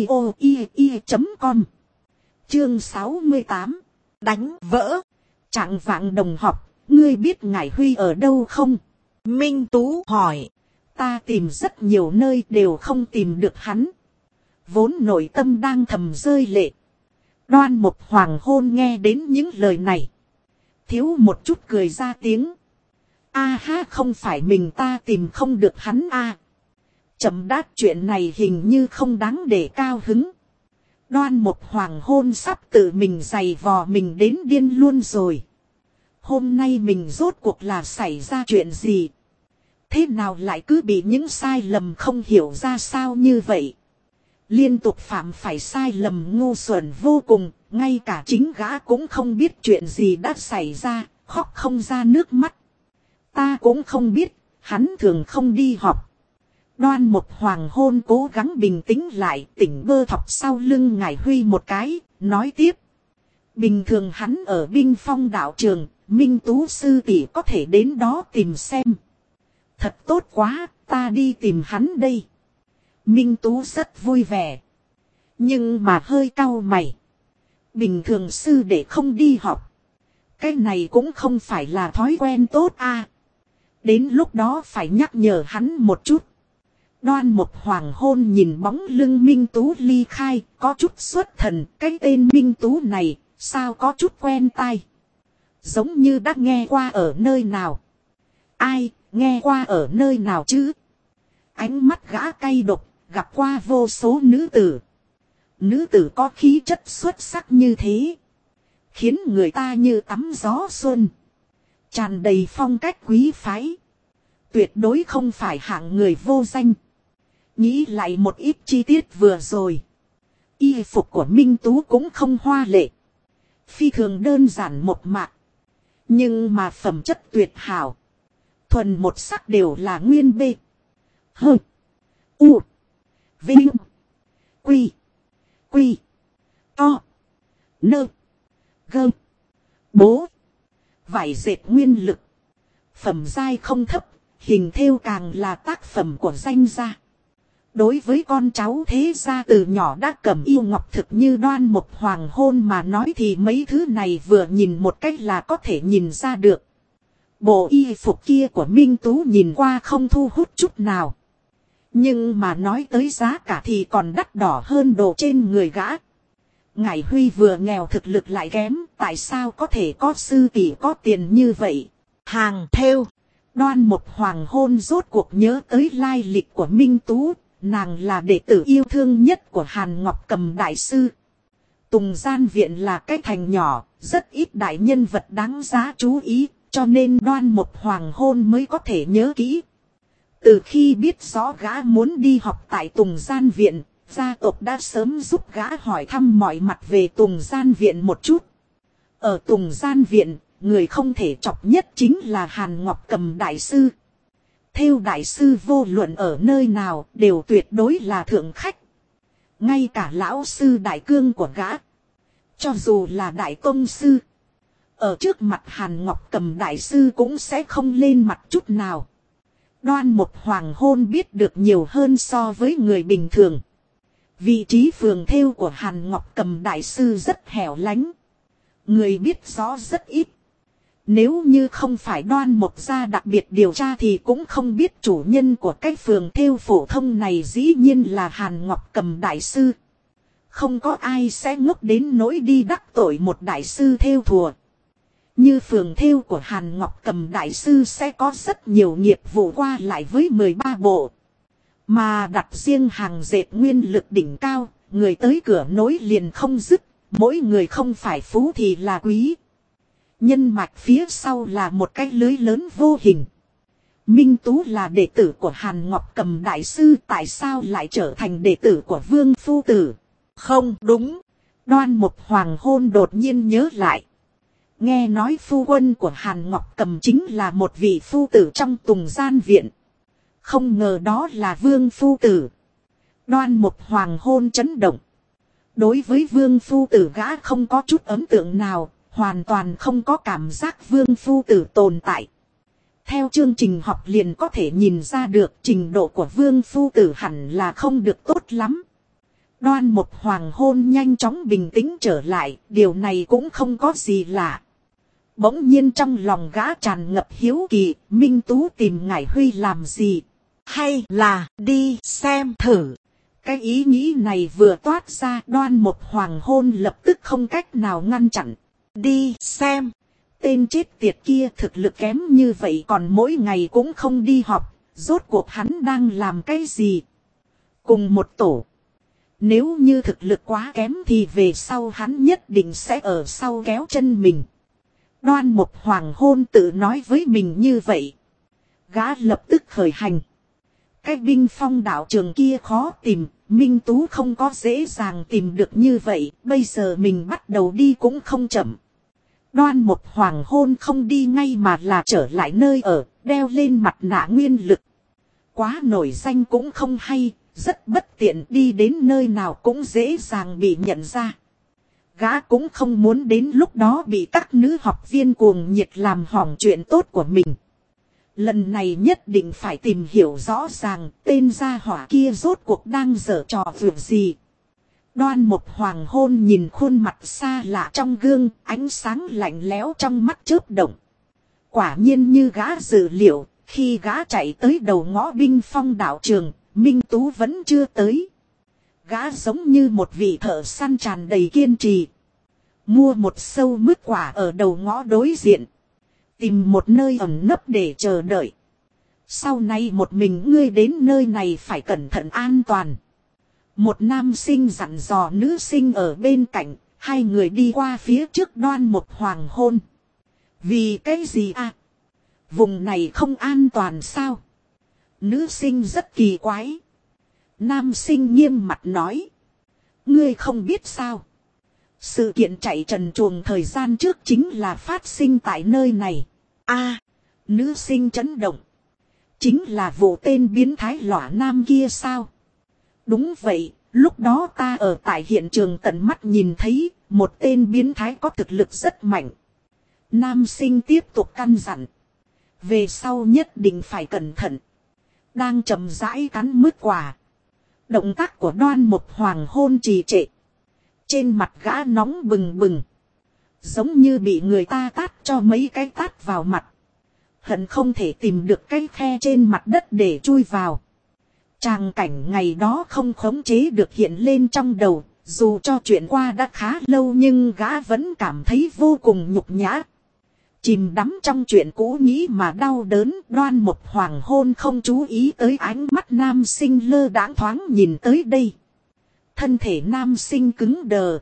audio.com. Chương 68. Đánh vỡ. Trạng Vạng đồng học, ngươi biết ngài Huy ở đâu không? Minh Tú hỏi. Ta tìm rất nhiều nơi đều không tìm được hắn. Vốn nội tâm đang thầm rơi lệ. Đoan Mục Hoàng hôn nghe đến những lời này. Thiếu một chút cười ra tiếng. A ha, không phải mình ta tìm không được hắn a. Chậm đát, chuyện này hình như không đáng để cao hứng. Đoan Mục Hoàng hôn sắp tự mình giày vò mình đến điên luôn rồi. Hôm nay mình rốt cuộc là xảy ra chuyện gì? Thế nào lại cứ bị những sai lầm không hiểu ra sao như vậy? Liên tục phạm phải sai lầm ngu xuẩn vô cùng, ngay cả chính gã cũng không biết chuyện gì đã xảy ra, khóc không ra nước mắt. Ta cũng không biết, hắn thường không đi học. Đoan Mục Hoàng hôn cố gắng bình tĩnh lại, tỉnh bơ thọc sau lưng ngài Huy một cái, nói tiếp. Bình thường hắn ở Binh Phong đạo trường, Minh Tú sư tỷ có thể đến đó tìm xem. Thật tốt quá, ta đi tìm hắn đây. Minh Tú rất vui vẻ. Nhưng mà hơi cau mày. Bình thường sư đệ không đi học. Cái này cũng không phải là thói quen tốt a. Đến lúc đó phải nhắc nhở hắn một chút. Đoan Mục Hoàng hôn nhìn bóng lưng Minh Tú ly khai, có chút xuất thần. Cái tên Minh Tú này, sao có chút quen tai. giống như đã nghe qua ở nơi nào. Ai, nghe qua ở nơi nào chứ? Ánh mắt gã cay độc, gặp qua vô số nữ tử. Nữ tử có khí chất xuất sắc như thế, khiến người ta như tắm gió xuân, tràn đầy phong cách quý phái. Tuyệt đối không phải hạng người vô danh. Nghĩ lại một ít chi tiết vừa rồi. Y phục của Minh Tú cũng không hoa lệ, phi thường đơn giản một mạc. Nhưng mà phẩm chất tuyệt hảo. Thuần một sắc đều là nguyên bê. Hơ. U. Vinh. Quy. Quy. To. Nơ. Gơ. Bố. Vải dệt nguyên lực. Phẩm giai không thấp. Hình thêu càng là tác phẩm của danh gia. Đối với con cháu thế gia từ nhỏ đã cầm yêu ngọc thực như Đoan Mục Hoàng hôn mà nói thì mấy thứ này vừa nhìn một cách là có thể nhìn ra được. Bộ y phục kia của Minh Tú nhìn qua không thu hút chút nào. Nhưng mà nói tới giá cả thì còn đắt đỏ hơn đồ trên người gã. Ngải Huy vừa nghèo thực lực lại kém, tại sao có thể có sư tỷ có tiền như vậy? Hàng thêu. Đoan Mục Hoàng hôn rốt cuộc nhớ tới lai lịch của Minh Tú. Nàng là đệ tử yêu thương nhất của Hàn Ngọc Cầm đại sư. Tùng Gian Viện là cái thành nhỏ, rất ít đại nhân vật đáng giá chú ý, cho nên Đoan Mục Hoàng hôn mới có thể nhớ kỹ. Từ khi biết rõ gã muốn đi học tại Tùng Gian Viện, gia tộc đã sớm giúp gã hỏi thăm mọi mặt về Tùng Gian Viện một chút. Ở Tùng Gian Viện, người không thể chọc nhất chính là Hàn Ngọc Cầm đại sư. Thêu đại sư vô luận ở nơi nào đều tuyệt đối là thượng khách. Ngay cả lão sư đại cương của gã, cho dù là đại công sư, ở trước mặt Hàn Ngọc Cầm đại sư cũng sẽ không lên mặt chút nào. Đoan Mục Hoàng hôn biết được nhiều hơn so với người bình thường. Vị trí phường thêu của Hàn Ngọc Cầm đại sư rất hẻo lánh, người biết rõ rất ít. Nếu như không phải Đoan Mục gia đặc biệt điều tra thì cũng không biết chủ nhân của cái phường thêu phổ thông này dĩ nhiên là Hàn Ngọc Cầm đại sư. Không có ai sẽ ngốc đến nỗi đi đắc tội một đại sư thêu thùa. Như phường thêu của Hàn Ngọc Cầm đại sư sẽ có rất nhiều nghiệp vụ qua lại với 13 bộ. Mà đặt riêng hàng dệt nguyên lực đỉnh cao, người tới cửa nối liền không dứt, mỗi người không phải phú thì là quý. Nhân mạch phía sau là một cái lưới lớn vô hình. Minh Tú là đệ tử của Hàn Ngọc Cầm đại sư, tại sao lại trở thành đệ tử của Vương Phu Tử? Không đúng. Đoan Mục Hoàng hôn đột nhiên nhớ lại. Nghe nói phu quân của Hàn Ngọc Cầm chính là một vị phu tử trong Tùng Gian Viện. Không ngờ đó là Vương Phu Tử. Đoan Mục Hoàng hôn chấn động. Đối với Vương Phu Tử gã không có chút ấn tượng nào. Hoàn toàn không có cảm giác Vương Phu Tử tồn tại. Theo chương trình học liền có thể nhìn ra được trình độ của Vương Phu Tử hẳn là không được tốt lắm. Đoan Mục Hoàng hôn nhanh chóng bình tĩnh trở lại, điều này cũng không có gì lạ. Bỗng nhiên trong lòng gã tràn ngập hiếu kỳ, Minh Tú tìm Ngải Huy làm gì? Hay là đi xem thử? Cái ý nghĩ này vừa toát ra, Đoan Mục Hoàng hôn lập tức không cách nào ngăn chặn. Đi xem. Tên chết tiệt kia thực lực kém như vậy còn mỗi ngày cũng không đi học. Rốt cuộc hắn đang làm cái gì? Cùng một tổ. Nếu như thực lực quá kém thì về sau hắn nhất định sẽ ở sau kéo chân mình. Đoan Mục Hoàng hôn tự nói với mình như vậy. Gã lập tức khởi hành. Cái binh phong đạo trường kia khó tìm. Minh Tú không có dễ dàng tìm được như vậy. Bây giờ mình bắt đầu đi cũng không chậm. Đoan Mục Hoàng hôn không đi ngay mà là trở lại nơi ở, đeo lên mặt nạ nguyên lực. Quá nổi danh cũng không hay, rất bất tiện, đi đến nơi nào cũng dễ dàng bị nhận ra. Gã cũng không muốn đến lúc đó bị các nữ học viên cuồng nhiệt làm hỏng chuyện tốt của mình. Lần này nhất định phải tìm hiểu rõ ràng tên gia hỏa kia rốt cuộc đang giở trò việc gì. Đoan Mục Hoàng hôn nhìn khuôn mặt xa lạ trong gương, ánh sáng lạnh lẽo trong mắt chớp động. Quả nhiên như gã dự liệu, khi gã chạy tới đầu ngõ binh phong đạo trường, Minh Tú vẫn chưa tới. Gã giống như một vị thợ săn tràn đầy kiên trì. Mua một sâu mứt quả ở đầu ngõ đối diện. Tìm một nơi ẩn nấp để chờ đợi. Sau này một mình ngươi đến nơi này phải cẩn thận an toàn. Một nam sinh dặn dò nữ sinh ở bên cạnh. Hai người đi qua phía trước Đoan Mục Hoàng hôn. Vì cái gì à? Vùng này không an toàn sao? Nữ sinh rất kỳ quái. Nam sinh nghiêm mặt nói. Ngươi không biết sao? Sự kiện chạy trần truồng thời gian trước chính là phát sinh tại nơi này. À, nữ sinh chấn động. Chính là vụ tên biến thái lỏa nam kia sao? Đúng vậy, lúc đó ta ở tại hiện trường tận mắt nhìn thấy một tên biến thái có thực lực rất mạnh. Nam sinh tiếp tục căn dặn. Về sau nhất định phải cẩn thận. Đang chậm rãi cắn mứt quả. Động tác của Đoan Mục Hoàng hôn trì trệ. Trên mặt gã nóng bừng bừng. Giống như bị người ta tát cho mấy cái tát vào mặt. Hận không thể tìm được cái khe trên mặt đất để chui vào. Tràng cảnh ngày đó không khống chế được hiện lên trong đầu. Dù cho chuyện qua đã khá lâu nhưng gã vẫn cảm thấy vô cùng nhục nhã. Chìm đắm trong chuyện cũ nghĩ mà đau đớn. Đoan Mục Hoàng hôn không chú ý tới ánh mắt nam sinh lơ đãng thoáng nhìn tới đây. Thân thể nam sinh cứng đờ.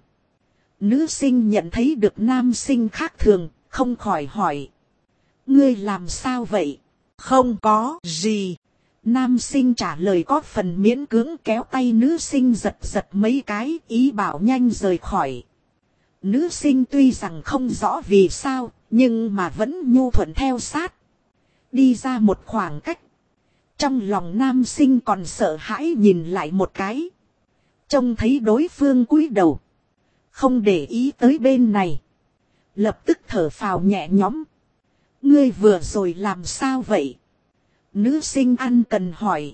Nữ sinh nhận thấy được nam sinh khác thường, không khỏi hỏi. Ngươi làm sao vậy? Không có gì. Nam sinh trả lời có phần miễn cưỡng, kéo tay nữ sinh giật giật mấy cái, ý bảo nhanh rời khỏi. Nữ sinh tuy rằng không rõ vì sao, nhưng mà vẫn nhu thuận theo sát. Đi ra một khoảng cách. Trong lòng nam sinh còn sợ hãi nhìn lại một cái. Trông thấy đối phương cúi đầu. Không để ý tới bên này. Lập tức thở phào nhẹ nhõm. Ngươi vừa rồi làm sao vậy? Nữ sinh ăn cần hỏi.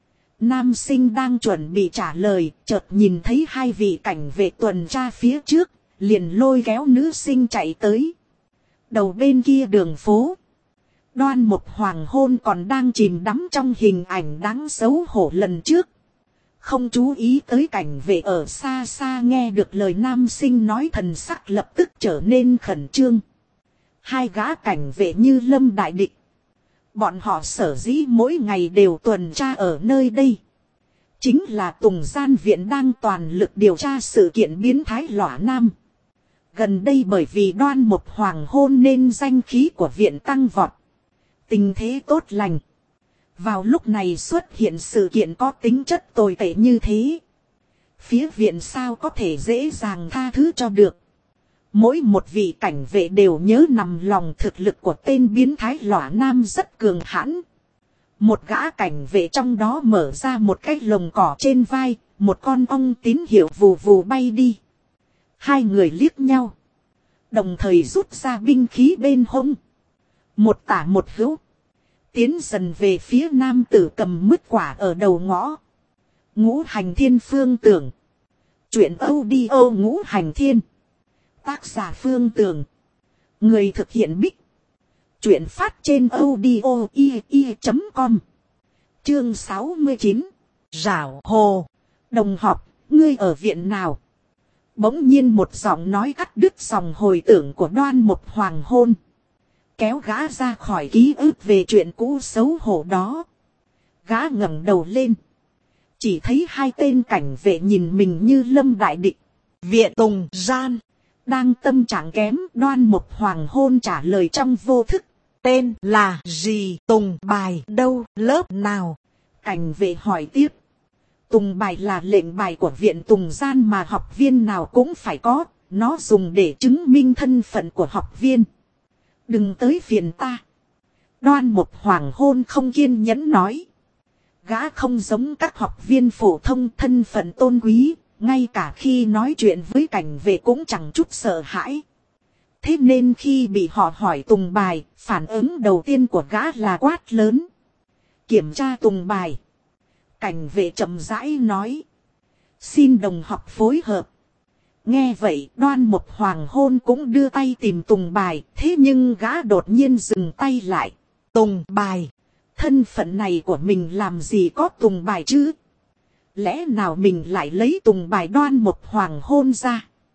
Nam sinh đang chuẩn bị trả lời. Chợt nhìn thấy hai vị cảnh vệ tuần tra phía trước. Liền lôi kéo nữ sinh chạy tới. Đầu bên kia đường phố. Đoan Mục Hoàng hôn còn đang chìm đắm trong hình ảnh đáng xấu hổ lần trước. Không chú ý tới cảnh vệ ở xa xa nghe được lời nam sinh nói, thần sắc lập tức trở nên khẩn trương. Hai gã cảnh vệ như lâm đại địch. Bọn họ sở dĩ mỗi ngày đều tuần tra ở nơi đây. Chính là Tùng Gian Viện đang toàn lực điều tra sự kiện biến thái lỏa nam. Gần đây bởi vì Đoan Mục Hoàng hôn nên danh khí của viện tăng vọt. Tình thế tốt lành. Vào lúc này xuất hiện sự kiện có tính chất tồi tệ như thế. Phía viện sao có thể dễ dàng tha thứ cho được. Mỗi một vị cảnh vệ đều nhớ nằm lòng thực lực của tên biến thái lỏa nam rất cường hãn. Một gã cảnh vệ trong đó mở ra một cái lồng cỏ trên vai, một con ong tín hiệu vù vù bay đi. Hai người liếc nhau. Đồng thời rút ra binh khí bên hông. Một tả một hữu. Tiến dần về phía nam tử cầm mứt quả ở đầu ngõ. Ngũ Hành Thiên Phương Tưởng. Chuyện audio Ngũ Hành Thiên. Tác giả Phương Tưởng. Người thực hiện Bích. Chuyện phát trên audio i.com. Chương 69. Rảo hồ. Đồng học, ngươi ở viện nào? Bỗng nhiên một giọng nói cắt đứt dòng hồi tưởng của Đoan Mục Hoàng hôn. Kéo gã ra khỏi ký ức về chuyện cũ xấu hổ đó. Gã ngẩng đầu lên. Chỉ thấy hai tên cảnh vệ nhìn mình như lâm đại địch. Viện Tùng Gian. Đang tâm trạng kém, Đoan Mục Hoàng hôn trả lời trong vô thức. Tên là gì? Tùng bài đâu? Lớp nào? Cảnh vệ hỏi tiếp. Tùng bài là lệnh bài của viện Tùng Gian mà học viên nào cũng phải có. Nó dùng để chứng minh thân phận của học viên. Đừng tới phiền ta. Đoan Mục Hoàng hôn không kiên nhẫn nói. Gã không giống các học viên phổ thông, thân phận tôn quý. Ngay cả khi nói chuyện với cảnh vệ cũng chẳng chút sợ hãi. Thế nên khi bị họ hỏi tùng bài, phản ứng đầu tiên của gã là quát lớn. Kiểm tra tùng bài. Cảnh vệ chậm rãi nói. Xin đồng học phối hợp. Nghe vậy, Đoan Mục Hoàng hôn cũng đưa tay tìm tùng bài. Thế nhưng gã đột nhiên dừng tay lại. Tùng bài. Thân phận này của mình làm gì có tùng bài chứ? Lẽ nào mình lại lấy tùng bài Đoan Mục Hoàng hôn ra?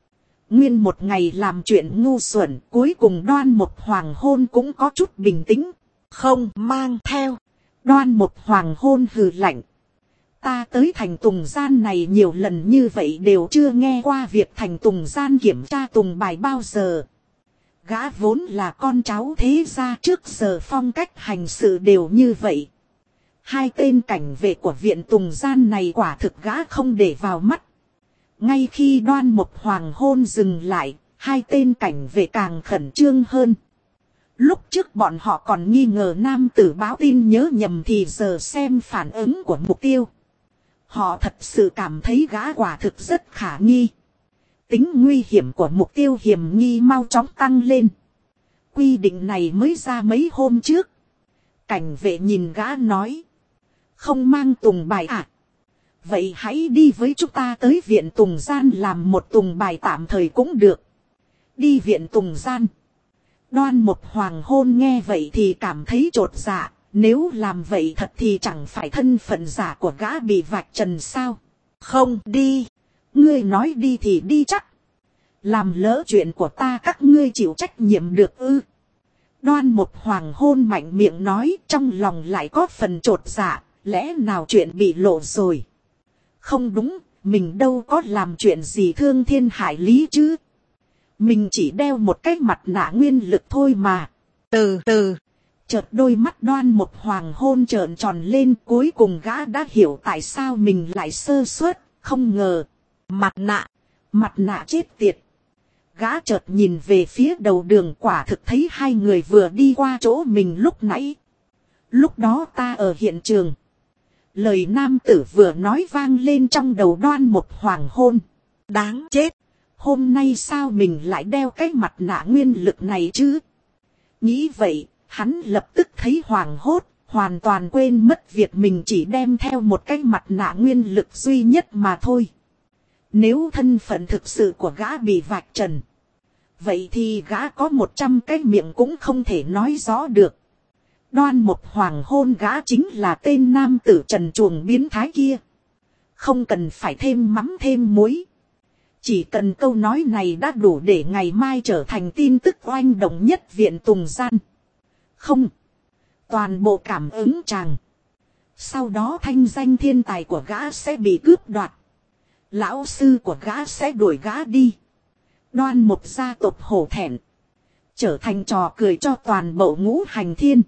Nguyên một ngày làm chuyện ngu xuẩn, cuối cùng Đoan Mục Hoàng hôn cũng có chút bình tĩnh. Không mang theo. Đoan Mục Hoàng hôn hừ lạnh. Ta tới thành Tùng Gian này nhiều lần như vậy đều chưa nghe qua việc thành Tùng Gian kiểm tra tùng bài bao giờ. Gã vốn là con cháu thế gia, trước giờ phong cách hành sự đều như vậy. Hai tên cảnh vệ của viện Tùng Gian này quả thực gã không để vào mắt. Ngay khi Đoan Mục Hoàng hôn dừng lại, hai tên cảnh vệ càng khẩn trương hơn. Lúc trước bọn họ còn nghi ngờ nam tử báo tin nhớ nhầm, thì giờ xem phản ứng của mục tiêu. Họ thật sự cảm thấy gã quả thực rất khả nghi. Tính nguy hiểm của mục tiêu hiểm nghi mau chóng tăng lên. Quy định này mới ra mấy hôm trước. Cảnh vệ nhìn gã nói. Không mang tùng bài à? Vậy hãy đi với chúng ta tới viện Tùng Gian làm một tùng bài tạm thời cũng được. Đi viện Tùng Gian. Đoan Mục Hoàng hôn nghe vậy thì cảm thấy chột dạ. Nếu làm vậy thật thì chẳng phải thân phận giả của gã bị vạch trần sao? Không đi. Ngươi nói đi thì đi chắc. Làm lỡ chuyện của ta các ngươi chịu trách nhiệm được ư? Đoan Mục Hoàng hôn mạnh miệng nói, trong lòng lại có phần chột dạ. Lẽ nào chuyện bị lộ rồi? Không đúng, mình đâu có làm chuyện gì thương thiên hại lý chứ. Mình chỉ đeo một cái mặt nạ nguyên lực thôi mà. Từ từ. Chợt đôi mắt Đoan Mục Hoàng hôn trợn tròn lên, cuối cùng gã đã hiểu tại sao mình lại sơ suất, không ngờ. Mặt nạ chết tiệt. Gã chợt nhìn về phía đầu đường, quả thực thấy hai người vừa đi qua chỗ mình lúc nãy. Lúc đó ta ở hiện trường. Lời nam tử vừa nói vang lên trong đầu Đoan Mục Hoàng hôn. Đáng chết. Hôm nay sao mình lại đeo cái mặt nạ nguyên lực này chứ? Nghĩ vậy. Hắn lập tức thấy hoảng hốt, hoàn toàn quên mất việc mình chỉ đem theo một cái mặt nạ nguyên lực duy nhất mà thôi. Nếu thân phận thực sự của gã bị vạch trần, vậy thì gã có 100 cái miệng cũng không thể nói rõ được. Đoan Mục Hoàng hôn gã chính là tên nam tử trần truồng biến thái kia. Không cần phải thêm mắm thêm muối. Chỉ cần câu nói này đã đủ để ngày mai trở thành tin tức oanh động nhất viện Tùng Gian. Không. Toàn bộ cảm ứng chàng. Sau đó thanh danh thiên tài của gã sẽ bị cướp đoạt. Lão sư của gã sẽ đuổi gã đi. Đoan Mục gia tộc hổ thẹn. Trở thành trò cười cho toàn bộ ngũ hành thiên.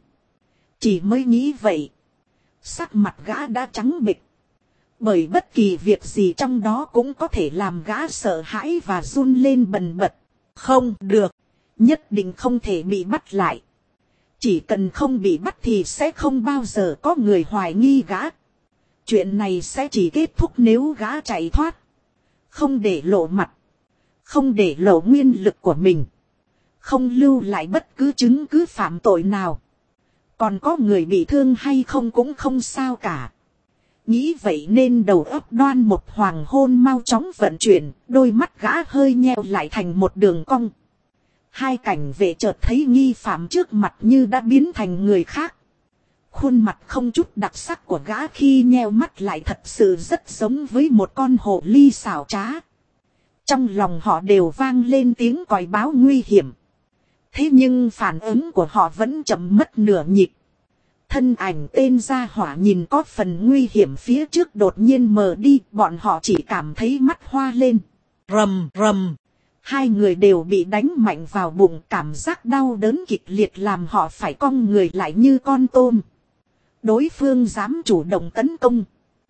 Chỉ mới nghĩ vậy. Sắc mặt gã đã trắng bệch. Bởi bất kỳ việc gì trong đó cũng có thể làm gã sợ hãi và run lên bần bật. Không được. Nhất định không thể bị bắt lại. Chỉ cần không bị bắt thì sẽ không bao giờ có người hoài nghi gã. Chuyện này sẽ chỉ kết thúc nếu gã chạy thoát. Không để lộ mặt. Không để lộ nguyên lực của mình. Không lưu lại bất cứ chứng cứ phạm tội nào. Còn có người bị thương hay không cũng không sao cả. Nghĩ vậy nên đầu óc Đoan Mục Hoàng hôn mau chóng vận chuyển. Đôi mắt gã hơi nheo lại thành một đường cong. Hai cảnh vệ chợt thấy nghi phạm trước mặt như đã biến thành người khác. Khuôn mặt không chút đặc sắc của gã khi nheo mắt lại thật sự rất giống với một con hồ ly xảo trá. Trong lòng họ đều vang lên tiếng còi báo nguy hiểm. Thế nhưng phản ứng của họ vẫn chậm mất nửa nhịp. Thân ảnh tên gia hỏa nhìn có phần nguy hiểm phía trước đột nhiên mờ đi, bọn họ chỉ cảm thấy mắt hoa lên. Rầm rầm. Hai người đều bị đánh mạnh vào bụng, cảm giác đau đớn kịch liệt làm họ phải cong người lại như con tôm. Đối phương dám chủ động tấn công.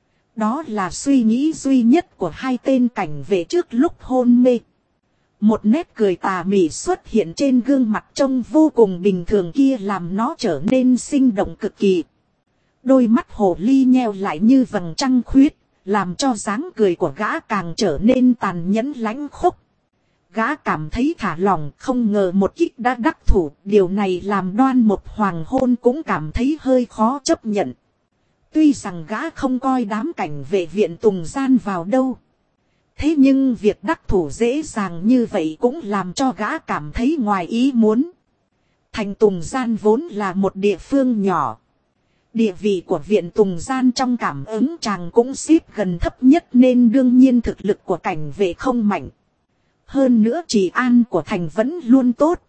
Đó là suy nghĩ duy nhất của hai tên cảnh vệ trước lúc hôn mê. Một nét cười tà mị xuất hiện trên gương mặt trông vô cùng bình thường kia làm nó trở nên sinh động cực kỳ. Đôi mắt hồ ly nheo lại như vầng trăng khuyết, làm cho dáng cười của gã càng trở nên tàn nhẫn lãnh khốc. Gã cảm thấy thả lòng, không ngờ một kích đã đắc thủ, điều này làm Đoan Mục Hoàng hôn cũng cảm thấy hơi khó chấp nhận. Tuy rằng gã không coi đám cảnh vệ viện Tùng Gian vào đâu. Thế nhưng việc đắc thủ dễ dàng như vậy cũng làm cho gã cảm thấy ngoài ý muốn. Thành Tùng Gian vốn là một địa phương nhỏ. Địa vị của viện Tùng Gian trong cảm ứng chàng cũng xếp gần thấp nhất nên đương nhiên thực lực của cảnh vệ không mạnh. Hơn nữa trị an của thành vẫn luôn tốt.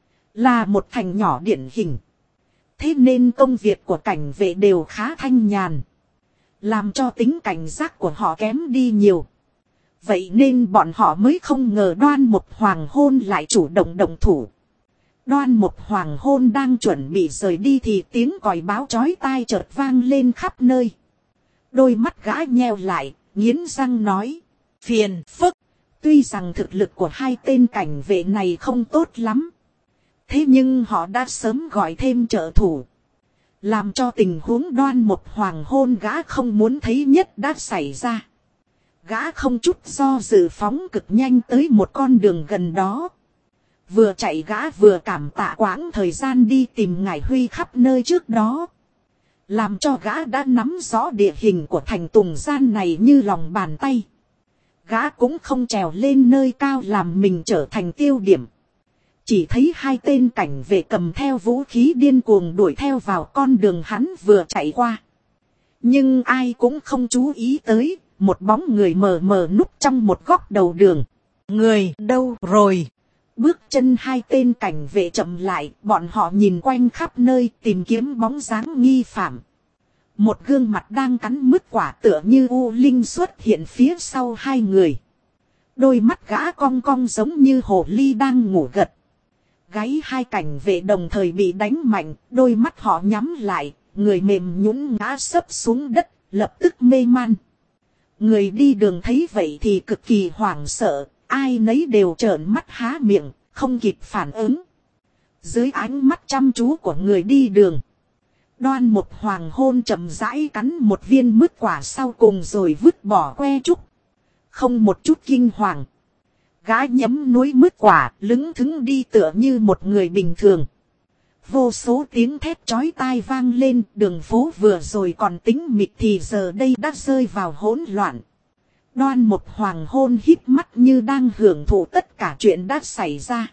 Là một thành nhỏ điển hình. Thế nên công việc của cảnh vệ đều khá thanh nhàn. Làm cho tính cảnh giác của họ kém đi nhiều. Vậy nên bọn họ mới không ngờ Đoan Mục Hoàng Hôn lại chủ động động thủ. Đoan Mục Hoàng Hôn đang chuẩn bị rời đi thì tiếng còi báo chói tai chợt vang lên khắp nơi. Đôi mắt gã nheo lại, nghiến răng nói. Phiền phức. Tuy rằng thực lực của hai tên cảnh vệ này không tốt lắm. Thế nhưng họ đã sớm gọi thêm trợ thủ. Làm cho tình huống Đoan Mục Hoàng Hôn gã không muốn thấy nhất đã xảy ra. Gã không chút do dự phóng cực nhanh tới một con đường gần đó. Vừa chạy gã vừa cảm tạ quãng thời gian đi tìm Ngải Huy khắp nơi trước đó. Làm cho gã đã nắm rõ địa hình của thành Tùng Gian này như lòng bàn tay. Gã cũng không trèo lên nơi cao làm mình trở thành tiêu điểm. Chỉ thấy hai tên cảnh vệ cầm theo vũ khí điên cuồng đuổi theo vào con đường hắn vừa chạy qua. Nhưng ai cũng không chú ý tới, một bóng người mờ mờ núp trong một góc đầu đường. Người đâu rồi? Bước chân hai tên cảnh vệ chậm lại, bọn họ nhìn quanh khắp nơi tìm kiếm bóng dáng nghi phạm. Một gương mặt đang cắn mứt quả tựa như U Linh xuất hiện phía sau hai người. Đôi mắt gã cong cong giống như hồ ly đang ngủ gật. Gáy hai cảnh vệ đồng thời bị đánh mạnh, đôi mắt họ nhắm lại, người mềm nhũn ngã sấp xuống đất, lập tức mê man. Người đi đường thấy vậy thì cực kỳ hoảng sợ, ai nấy đều trợn mắt há miệng, không kịp phản ứng. Dưới ánh mắt chăm chú của người đi đường, Đoan Mục Hoàng Hôn chậm rãi cắn một viên mứt quả sau cùng rồi vứt bỏ que trúc. Không một chút kinh hoàng. Gã nhấm núi mứt quả, lững thững đi tựa như một người bình thường. Vô số tiếng thét chói tai vang lên, đường phố vừa rồi còn tĩnh mịch thì giờ đây đã rơi vào hỗn loạn. Đoan Mục Hoàng Hôn híp mắt như đang hưởng thụ tất cả chuyện đã xảy ra.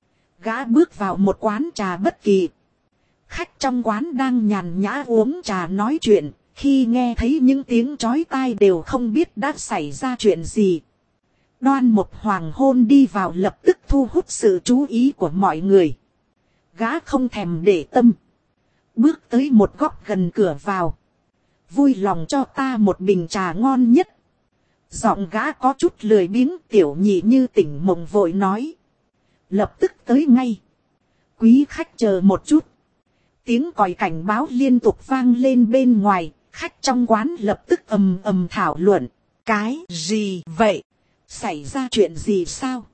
Gã bước vào một quán trà bất kỳ. Khách trong quán đang nhàn nhã uống trà nói chuyện, khi nghe thấy những tiếng chói tai đều không biết đã xảy ra chuyện gì. Đoan Mục Hoàng Hôn đi vào lập tức thu hút sự chú ý của mọi người. Gã không thèm để tâm. Bước tới một góc gần cửa vào. Vui lòng cho ta một bình trà ngon nhất. Giọng gã có chút lười biếng, Tiểu Nhị như tỉnh mộng vội nói. Lập tức tới ngay. Quý khách chờ một chút. Tiếng còi cảnh báo liên tục vang lên bên ngoài. Khách trong quán lập tức ầm ầm thảo luận. Cái gì vậy? Xảy ra chuyện gì sao?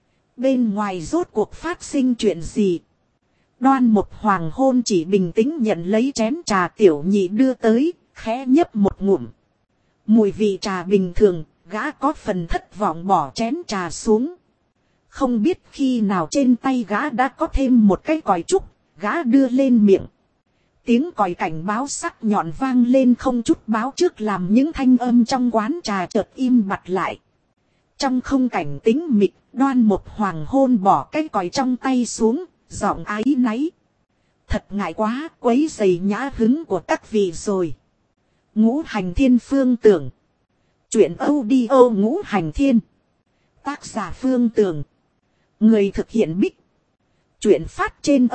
Bên ngoài rốt cuộc phát sinh chuyện gì? Đoan Mục Hoàng Hôn chỉ bình tĩnh nhận lấy chén trà Tiểu Nhị đưa tới, khẽ nhấp một ngụm. Mùi vị trà bình thường, gã có phần thất vọng bỏ chén trà xuống. Không biết khi nào trên tay gã đã có thêm một cái còi trúc, gã đưa lên miệng. Tiếng còi cảnh báo sắc nhọn vang lên không chút báo trước làm những thanh âm trong quán trà chợt im bặt lại. Trong không cảnh tĩnh mịch, Đoan Mục Hoàng Hôn bỏ cái còi trong tay xuống, giọng áy náy. Thật ngại quá, quấy rầy nhã hứng của các vị rồi. Ngũ Hành Thiên Phương Tưởng. Chuyện audio Ngũ Hành Thiên. Tác giả Phương Tưởng. Người thực hiện Bích. Chuyện phát trên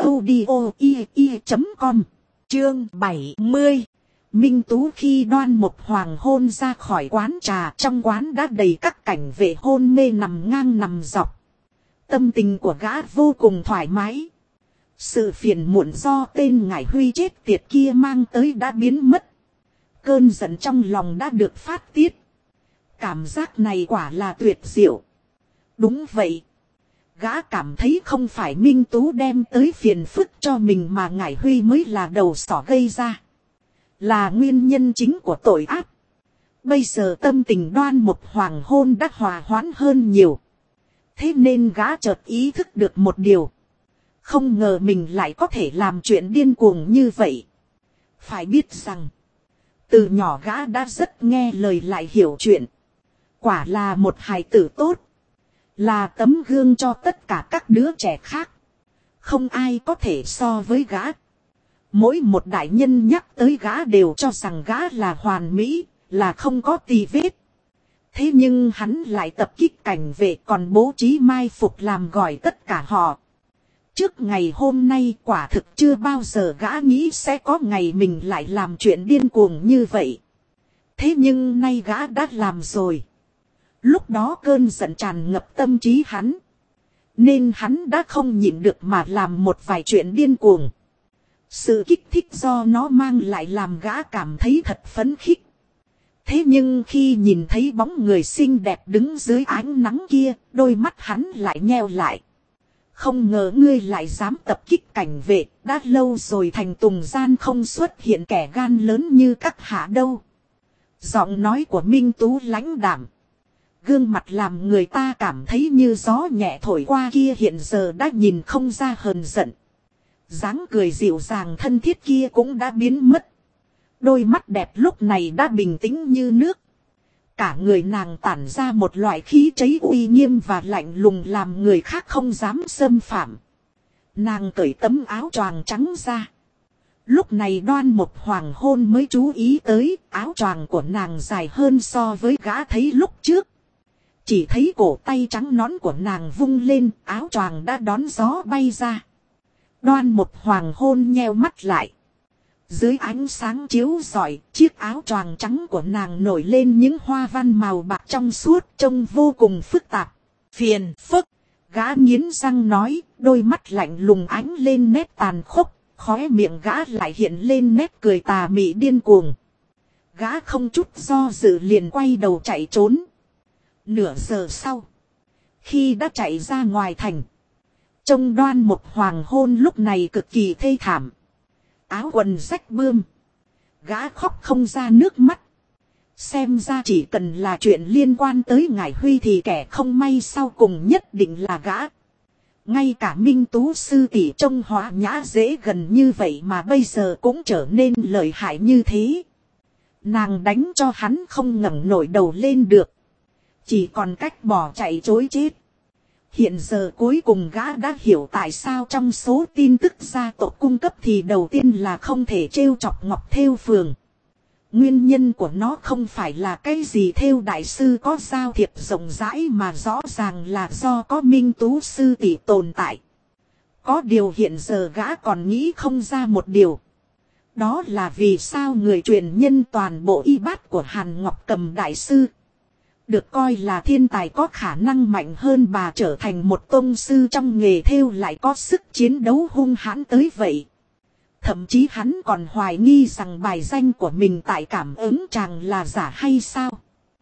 audio.com. Chương 70. Minh Tú khi Đoan Mục Hoàng Hôn ra khỏi quán trà, trong quán đã đầy các cảnh vệ hôn mê nằm ngang nằm dọc. Tâm tình của gã vô cùng thoải mái. Sự phiền muộn do tên Ngải Huy chết tiệt kia mang tới đã biến mất. Cơn giận trong lòng đã được phát tiết. Cảm giác này quả là tuyệt diệu. Đúng vậy. Gã cảm thấy không phải Minh Tú đem tới phiền phức cho mình mà Ngải Huy mới là đầu sỏ gây ra. Là nguyên nhân chính của tội ác. Bây giờ tâm tình Đoan Mục Hoàng Hôn đã hòa hoãn hơn nhiều. Thế nên gã chợt ý thức được một điều. Không ngờ mình lại có thể làm chuyện điên cuồng như vậy. Phải biết rằng, từ nhỏ gã đã rất nghe lời lại hiểu chuyện. Quả là một hài tử tốt. Là tấm gương cho tất cả các đứa trẻ khác. Không ai có thể so với gã. Mỗi một đại nhân nhắc tới gã đều cho rằng gã là hoàn mỹ, là không có tì vết. Thế nhưng hắn lại tập kích cảnh vệ còn bố trí mai phục làm gọi tất cả họ. Trước ngày hôm nay quả thực chưa bao giờ gã nghĩ sẽ có ngày mình lại làm chuyện điên cuồng như vậy. Thế nhưng nay gã đã làm rồi. Lúc đó cơn giận tràn ngập tâm trí hắn. Nên hắn đã không nhịn được mà làm một vài chuyện điên cuồng. Sự kích thích do nó mang lại làm gã cảm thấy thật phấn khích. Thế nhưng khi nhìn thấy bóng người xinh đẹp đứng dưới ánh nắng kia, đôi mắt hắn lại nheo lại. Không ngờ ngươi lại dám tập kích cảnh vệ, đã lâu rồi thành tùng gian không xuất hiện kẻ gan lớn như các hạ đâu. Giọng nói của Minh Tú lãnh đạm. Gương mặt làm người ta cảm thấy như gió nhẹ thổi qua kia hiện giờ đã nhìn không ra hờn giận. Dáng cười dịu dàng thân thiết kia cũng đã biến mất. Đôi mắt đẹp lúc này đã bình tĩnh như nước. Cả người nàng tản ra một loại khí chất uy nghiêm và lạnh lùng làm người khác không dám xâm phạm. Nàng cởi tấm áo choàng trắng ra. Lúc này Đoan Mục Hoàng Hôn mới chú ý tới áo choàng của nàng dài hơn so với gã thấy lúc trước. Chỉ thấy cổ tay trắng nõn của nàng vung lên, áo choàng đã đón gió bay ra. Đoan Mục Hoàng Hôn nheo mắt lại. Dưới ánh sáng chiếu rọi, chiếc áo choàng trắng của nàng nổi lên những hoa văn màu bạc trong suốt trông vô cùng phức tạp. Phiền phức, gã nghiến răng nói, đôi mắt lạnh lùng ánh lên nét tàn khốc, khóe miệng gã lại hiện lên nét cười tà mị điên cuồng. Gã không chút do dự liền quay đầu chạy trốn. Nửa giờ sau, khi đã chạy ra ngoài thành, trông Đoan Mục Hoàng Hôn lúc này cực kỳ thê thảm. Áo quần rách bươm. Gã khóc không ra nước mắt. Xem ra chỉ cần là chuyện liên quan tới Ngải Huy thì kẻ không may sau cùng nhất định là gã. Ngay cả Minh Tú sư tỷ trông hóa nhã dễ gần như vậy mà bây giờ cũng trở nên lợi hại như thế. Nàng đánh cho hắn không ngẩng nổi đầu lên được. Chỉ còn cách bỏ chạy trối chết. Hiện giờ cuối cùng gã đã hiểu tại sao trong số tin tức gia tộc cung cấp thì đầu tiên là không thể trêu chọc Ngọc Thêu Phường. Nguyên nhân của nó không phải là cái gì Thêu đại sư có giao thiệp rộng rãi mà rõ ràng là do có Minh Tú sư tỷ tồn tại. Có điều hiện giờ gã còn nghĩ không ra một điều. Đó là vì sao người truyền nhân toàn bộ y bát của Hàn Ngọc Cầm đại sư. Được coi là thiên tài có khả năng mạnh hơn bà trở thành một tông sư trong nghề thêu lại có sức chiến đấu hung hãn tới vậy. Thậm chí hắn còn hoài nghi rằng bài danh của mình tại cảm ứng chàng là giả hay sao.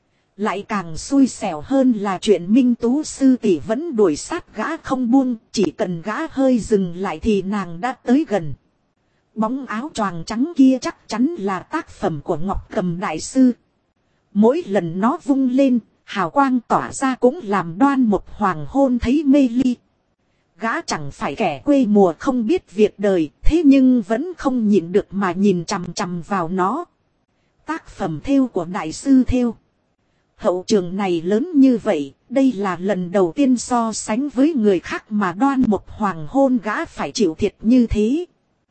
Lại càng xui xẻo hơn là chuyện Minh Tú sư tỷ vẫn đuổi sát gã không buông, chỉ cần gã hơi dừng lại thì nàng đã tới gần. Bóng áo choàng trắng kia chắc chắn là tác phẩm của Ngọc Cầm đại sư. Mỗi lần nó vung lên, hào quang tỏa ra cũng làm Đoan Mục Hoàng Hôn thấy mê ly. Gã chẳng phải kẻ quê mùa không biết việc đời, thế nhưng vẫn không nhịn được mà nhìn chằm chằm vào nó. Tác phẩm thêu của đại sư thêu. Hậu trường này lớn như vậy, đây là lần đầu tiên so sánh với người khác mà Đoan Mục Hoàng Hôn gã phải chịu thiệt như thế.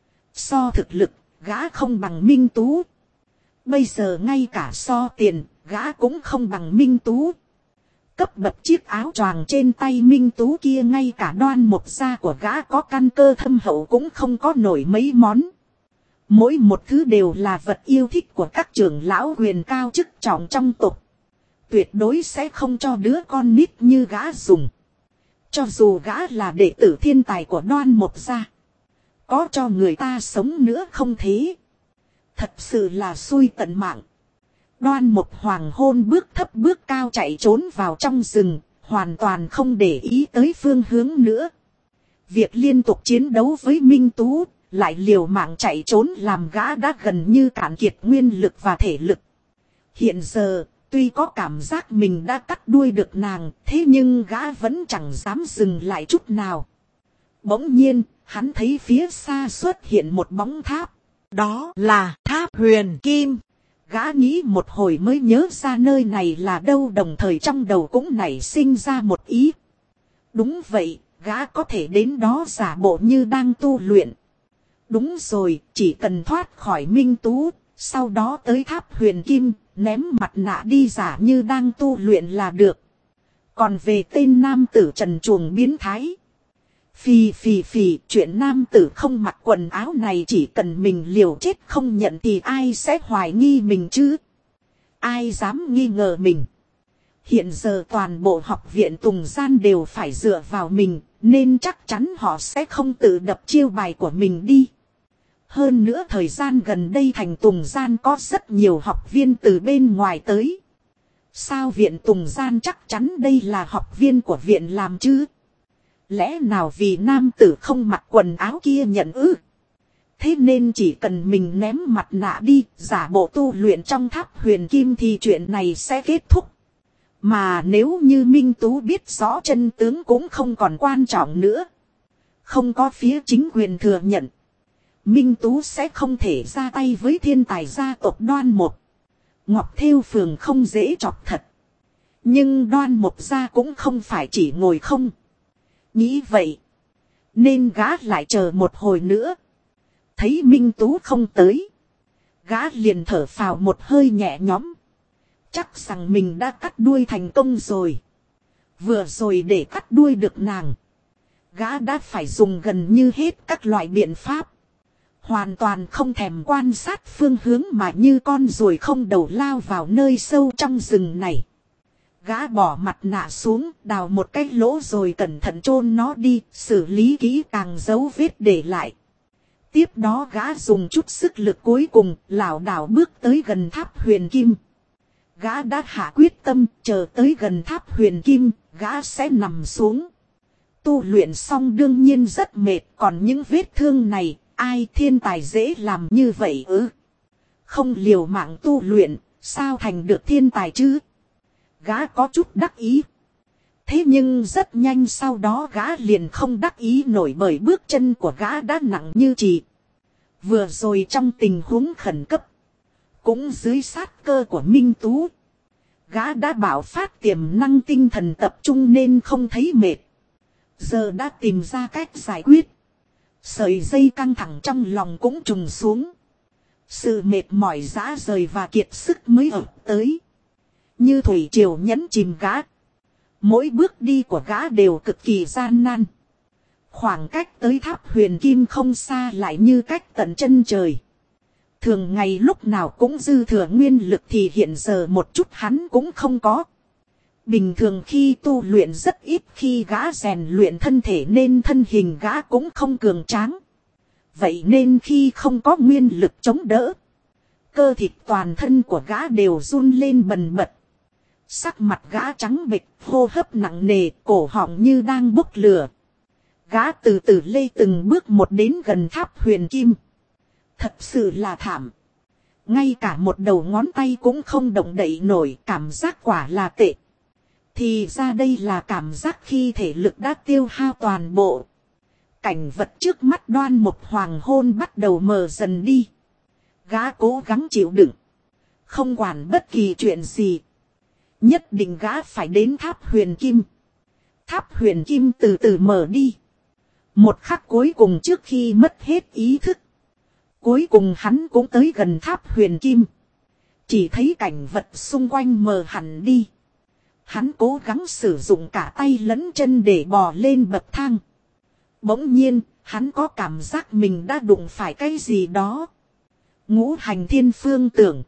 So thực lực, gã không bằng Minh Tú. Bây giờ ngay cả so tiền, gã cũng không bằng Minh Tú. Cấp bậc chiếc áo choàng trên tay Minh Tú kia ngay cả Đoan Mục gia của gã có căn cơ thâm hậu cũng không có nổi mấy món. Mỗi một thứ đều là vật yêu thích của các trưởng lão quyền cao chức trọng trong tộc. Tuyệt đối sẽ không cho đứa con nít như gã dùng. Cho dù gã là đệ tử thiên tài của Đoan Mục gia, có cho người ta sống nữa không thế. Thật sự là xui tận mạng. Đoan Mục Hoàng Hôn bước thấp bước cao chạy trốn vào trong rừng, hoàn toàn không để ý tới phương hướng nữa. Việc liên tục chiến đấu với Minh Tú, lại liều mạng chạy trốn làm gã đã gần như cạn kiệt nguyên lực và thể lực. Hiện giờ, tuy có cảm giác mình đã cắt đuôi được nàng, thế nhưng gã vẫn chẳng dám dừng lại chút nào. Bỗng nhiên, hắn thấy phía xa xuất hiện một bóng tháp. Đó là tháp Huyền Kim. Gã nghĩ một hồi mới nhớ ra nơi này là đâu, đồng thời trong đầu cũng nảy sinh ra một ý. Đúng vậy, gã có thể đến đó giả bộ như đang tu luyện. Đúng rồi, chỉ cần thoát khỏi Minh Tú, sau đó tới tháp Huyền Kim, ném mặt nạ đi giả như đang tu luyện là được. Còn về tên nam tử trần truồng biến thái. Phì phì phì, chuyện nam tử không mặc quần áo này chỉ cần mình liều chết không nhận thì ai sẽ hoài nghi mình chứ? Ai dám nghi ngờ mình? Hiện giờ toàn bộ học viện Tùng Gian đều phải dựa vào mình, nên chắc chắn họ sẽ không tự đập chiêu bài của mình đi. Hơn nữa thời gian gần đây thành Tùng Gian có rất nhiều học viên từ bên ngoài tới. Sao viện Tùng Gian chắc chắn đây là học viên của viện làm chứ? Lẽ nào vì nam tử không mặc quần áo kia nhận ư? Thế nên chỉ cần mình ném mặt nạ đi, giả bộ tu luyện trong tháp huyền kim thì chuyện này sẽ kết thúc. Mà nếu như Minh Tú biết rõ chân tướng cũng không còn quan trọng nữa. Không có phía chính quyền thừa nhận. Minh Tú sẽ không thể ra tay với thiên tài gia tộc Đoan Mộc. Ngọc Thêu Phường không dễ chọc thật. Nhưng Đoan Mộc gia cũng không phải chỉ ngồi không. Nghĩ vậy. Nên gã lại chờ một hồi nữa. Thấy Minh Tú không tới. Gã liền thở phào một hơi nhẹ nhõm. Chắc rằng mình đã cắt đuôi thành công rồi. Vừa rồi để cắt đuôi được nàng. Gã đã phải dùng gần như hết các loại biện pháp. Hoàn toàn không thèm quan sát phương hướng mà như con ruồi không đầu lao vào nơi sâu trong rừng này. Gã bỏ mặt nạ xuống, đào một cái lỗ rồi cẩn thận chôn nó đi, xử lý kỹ càng dấu vết để lại. Tiếp đó gã dùng chút sức lực cuối cùng, lảo đảo bước tới gần tháp huyền kim. Gã đã hạ quyết tâm, chờ tới gần tháp huyền kim, gã sẽ nằm xuống. Tu luyện xong đương nhiên rất mệt, còn những vết thương này, ai thiên tài dễ làm như vậy ư? Không liều mạng tu luyện, sao thành được thiên tài chứ? Gã có chút đắc ý. Thế nhưng rất nhanh sau đó gã liền không đắc ý nổi bởi bước chân của gã đã nặng như chì. Vừa rồi trong tình huống khẩn cấp. Cũng dưới sát cơ của Minh Tú. Gã đã bảo phát tiềm năng tinh thần tập trung nên không thấy mệt. Giờ đã tìm ra cách giải quyết. Sợi dây căng thẳng trong lòng cũng trùng xuống. Sự mệt mỏi rã rời và kiệt sức mới ập tới. Như thủy triều nhấn chìm gã. Mỗi bước đi của gã đều cực kỳ gian nan. Khoảng cách tới tháp huyền kim không xa lại như cách tận chân trời. Thường ngày lúc nào cũng dư thừa nguyên lực thì hiện giờ một chút hắn cũng không có. Bình thường khi tu luyện rất ít khi gã rèn luyện thân thể nên thân hình gã cũng không cường tráng. Vậy nên khi không có nguyên lực chống đỡ, cơ thịt toàn thân của gã đều run lên bần bật. Sắc mặt gã trắng bệch, hô hấp nặng nề, cổ họng như đang bốc lửa. Gã từ từ lê từng bước một đến gần tháp huyền kim. Thật sự là thảm. Ngay cả một đầu ngón tay cũng không động đậy nổi, cảm giác quả là tệ. Thì ra đây là cảm giác khi thể lực đã tiêu hao toàn bộ. Cảnh vật trước mắt Đoan Mộc hoàng hôn bắt đầu mờ dần đi. Gã cố gắng chịu đựng. Không quản bất kỳ chuyện gì. Nhất định gã phải đến tháp huyền kim. Tháp huyền kim từ từ mở đi. Một khắc cuối cùng trước khi mất hết ý thức. Cuối cùng hắn cũng tới gần tháp huyền kim. Chỉ thấy cảnh vật xung quanh mờ hẳn đi. Hắn cố gắng sử dụng cả tay lẫn chân để bò lên bậc thang. Bỗng nhiên, hắn có cảm giác mình đã đụng phải cái gì đó. Ngũ hành thiên phương tưởng.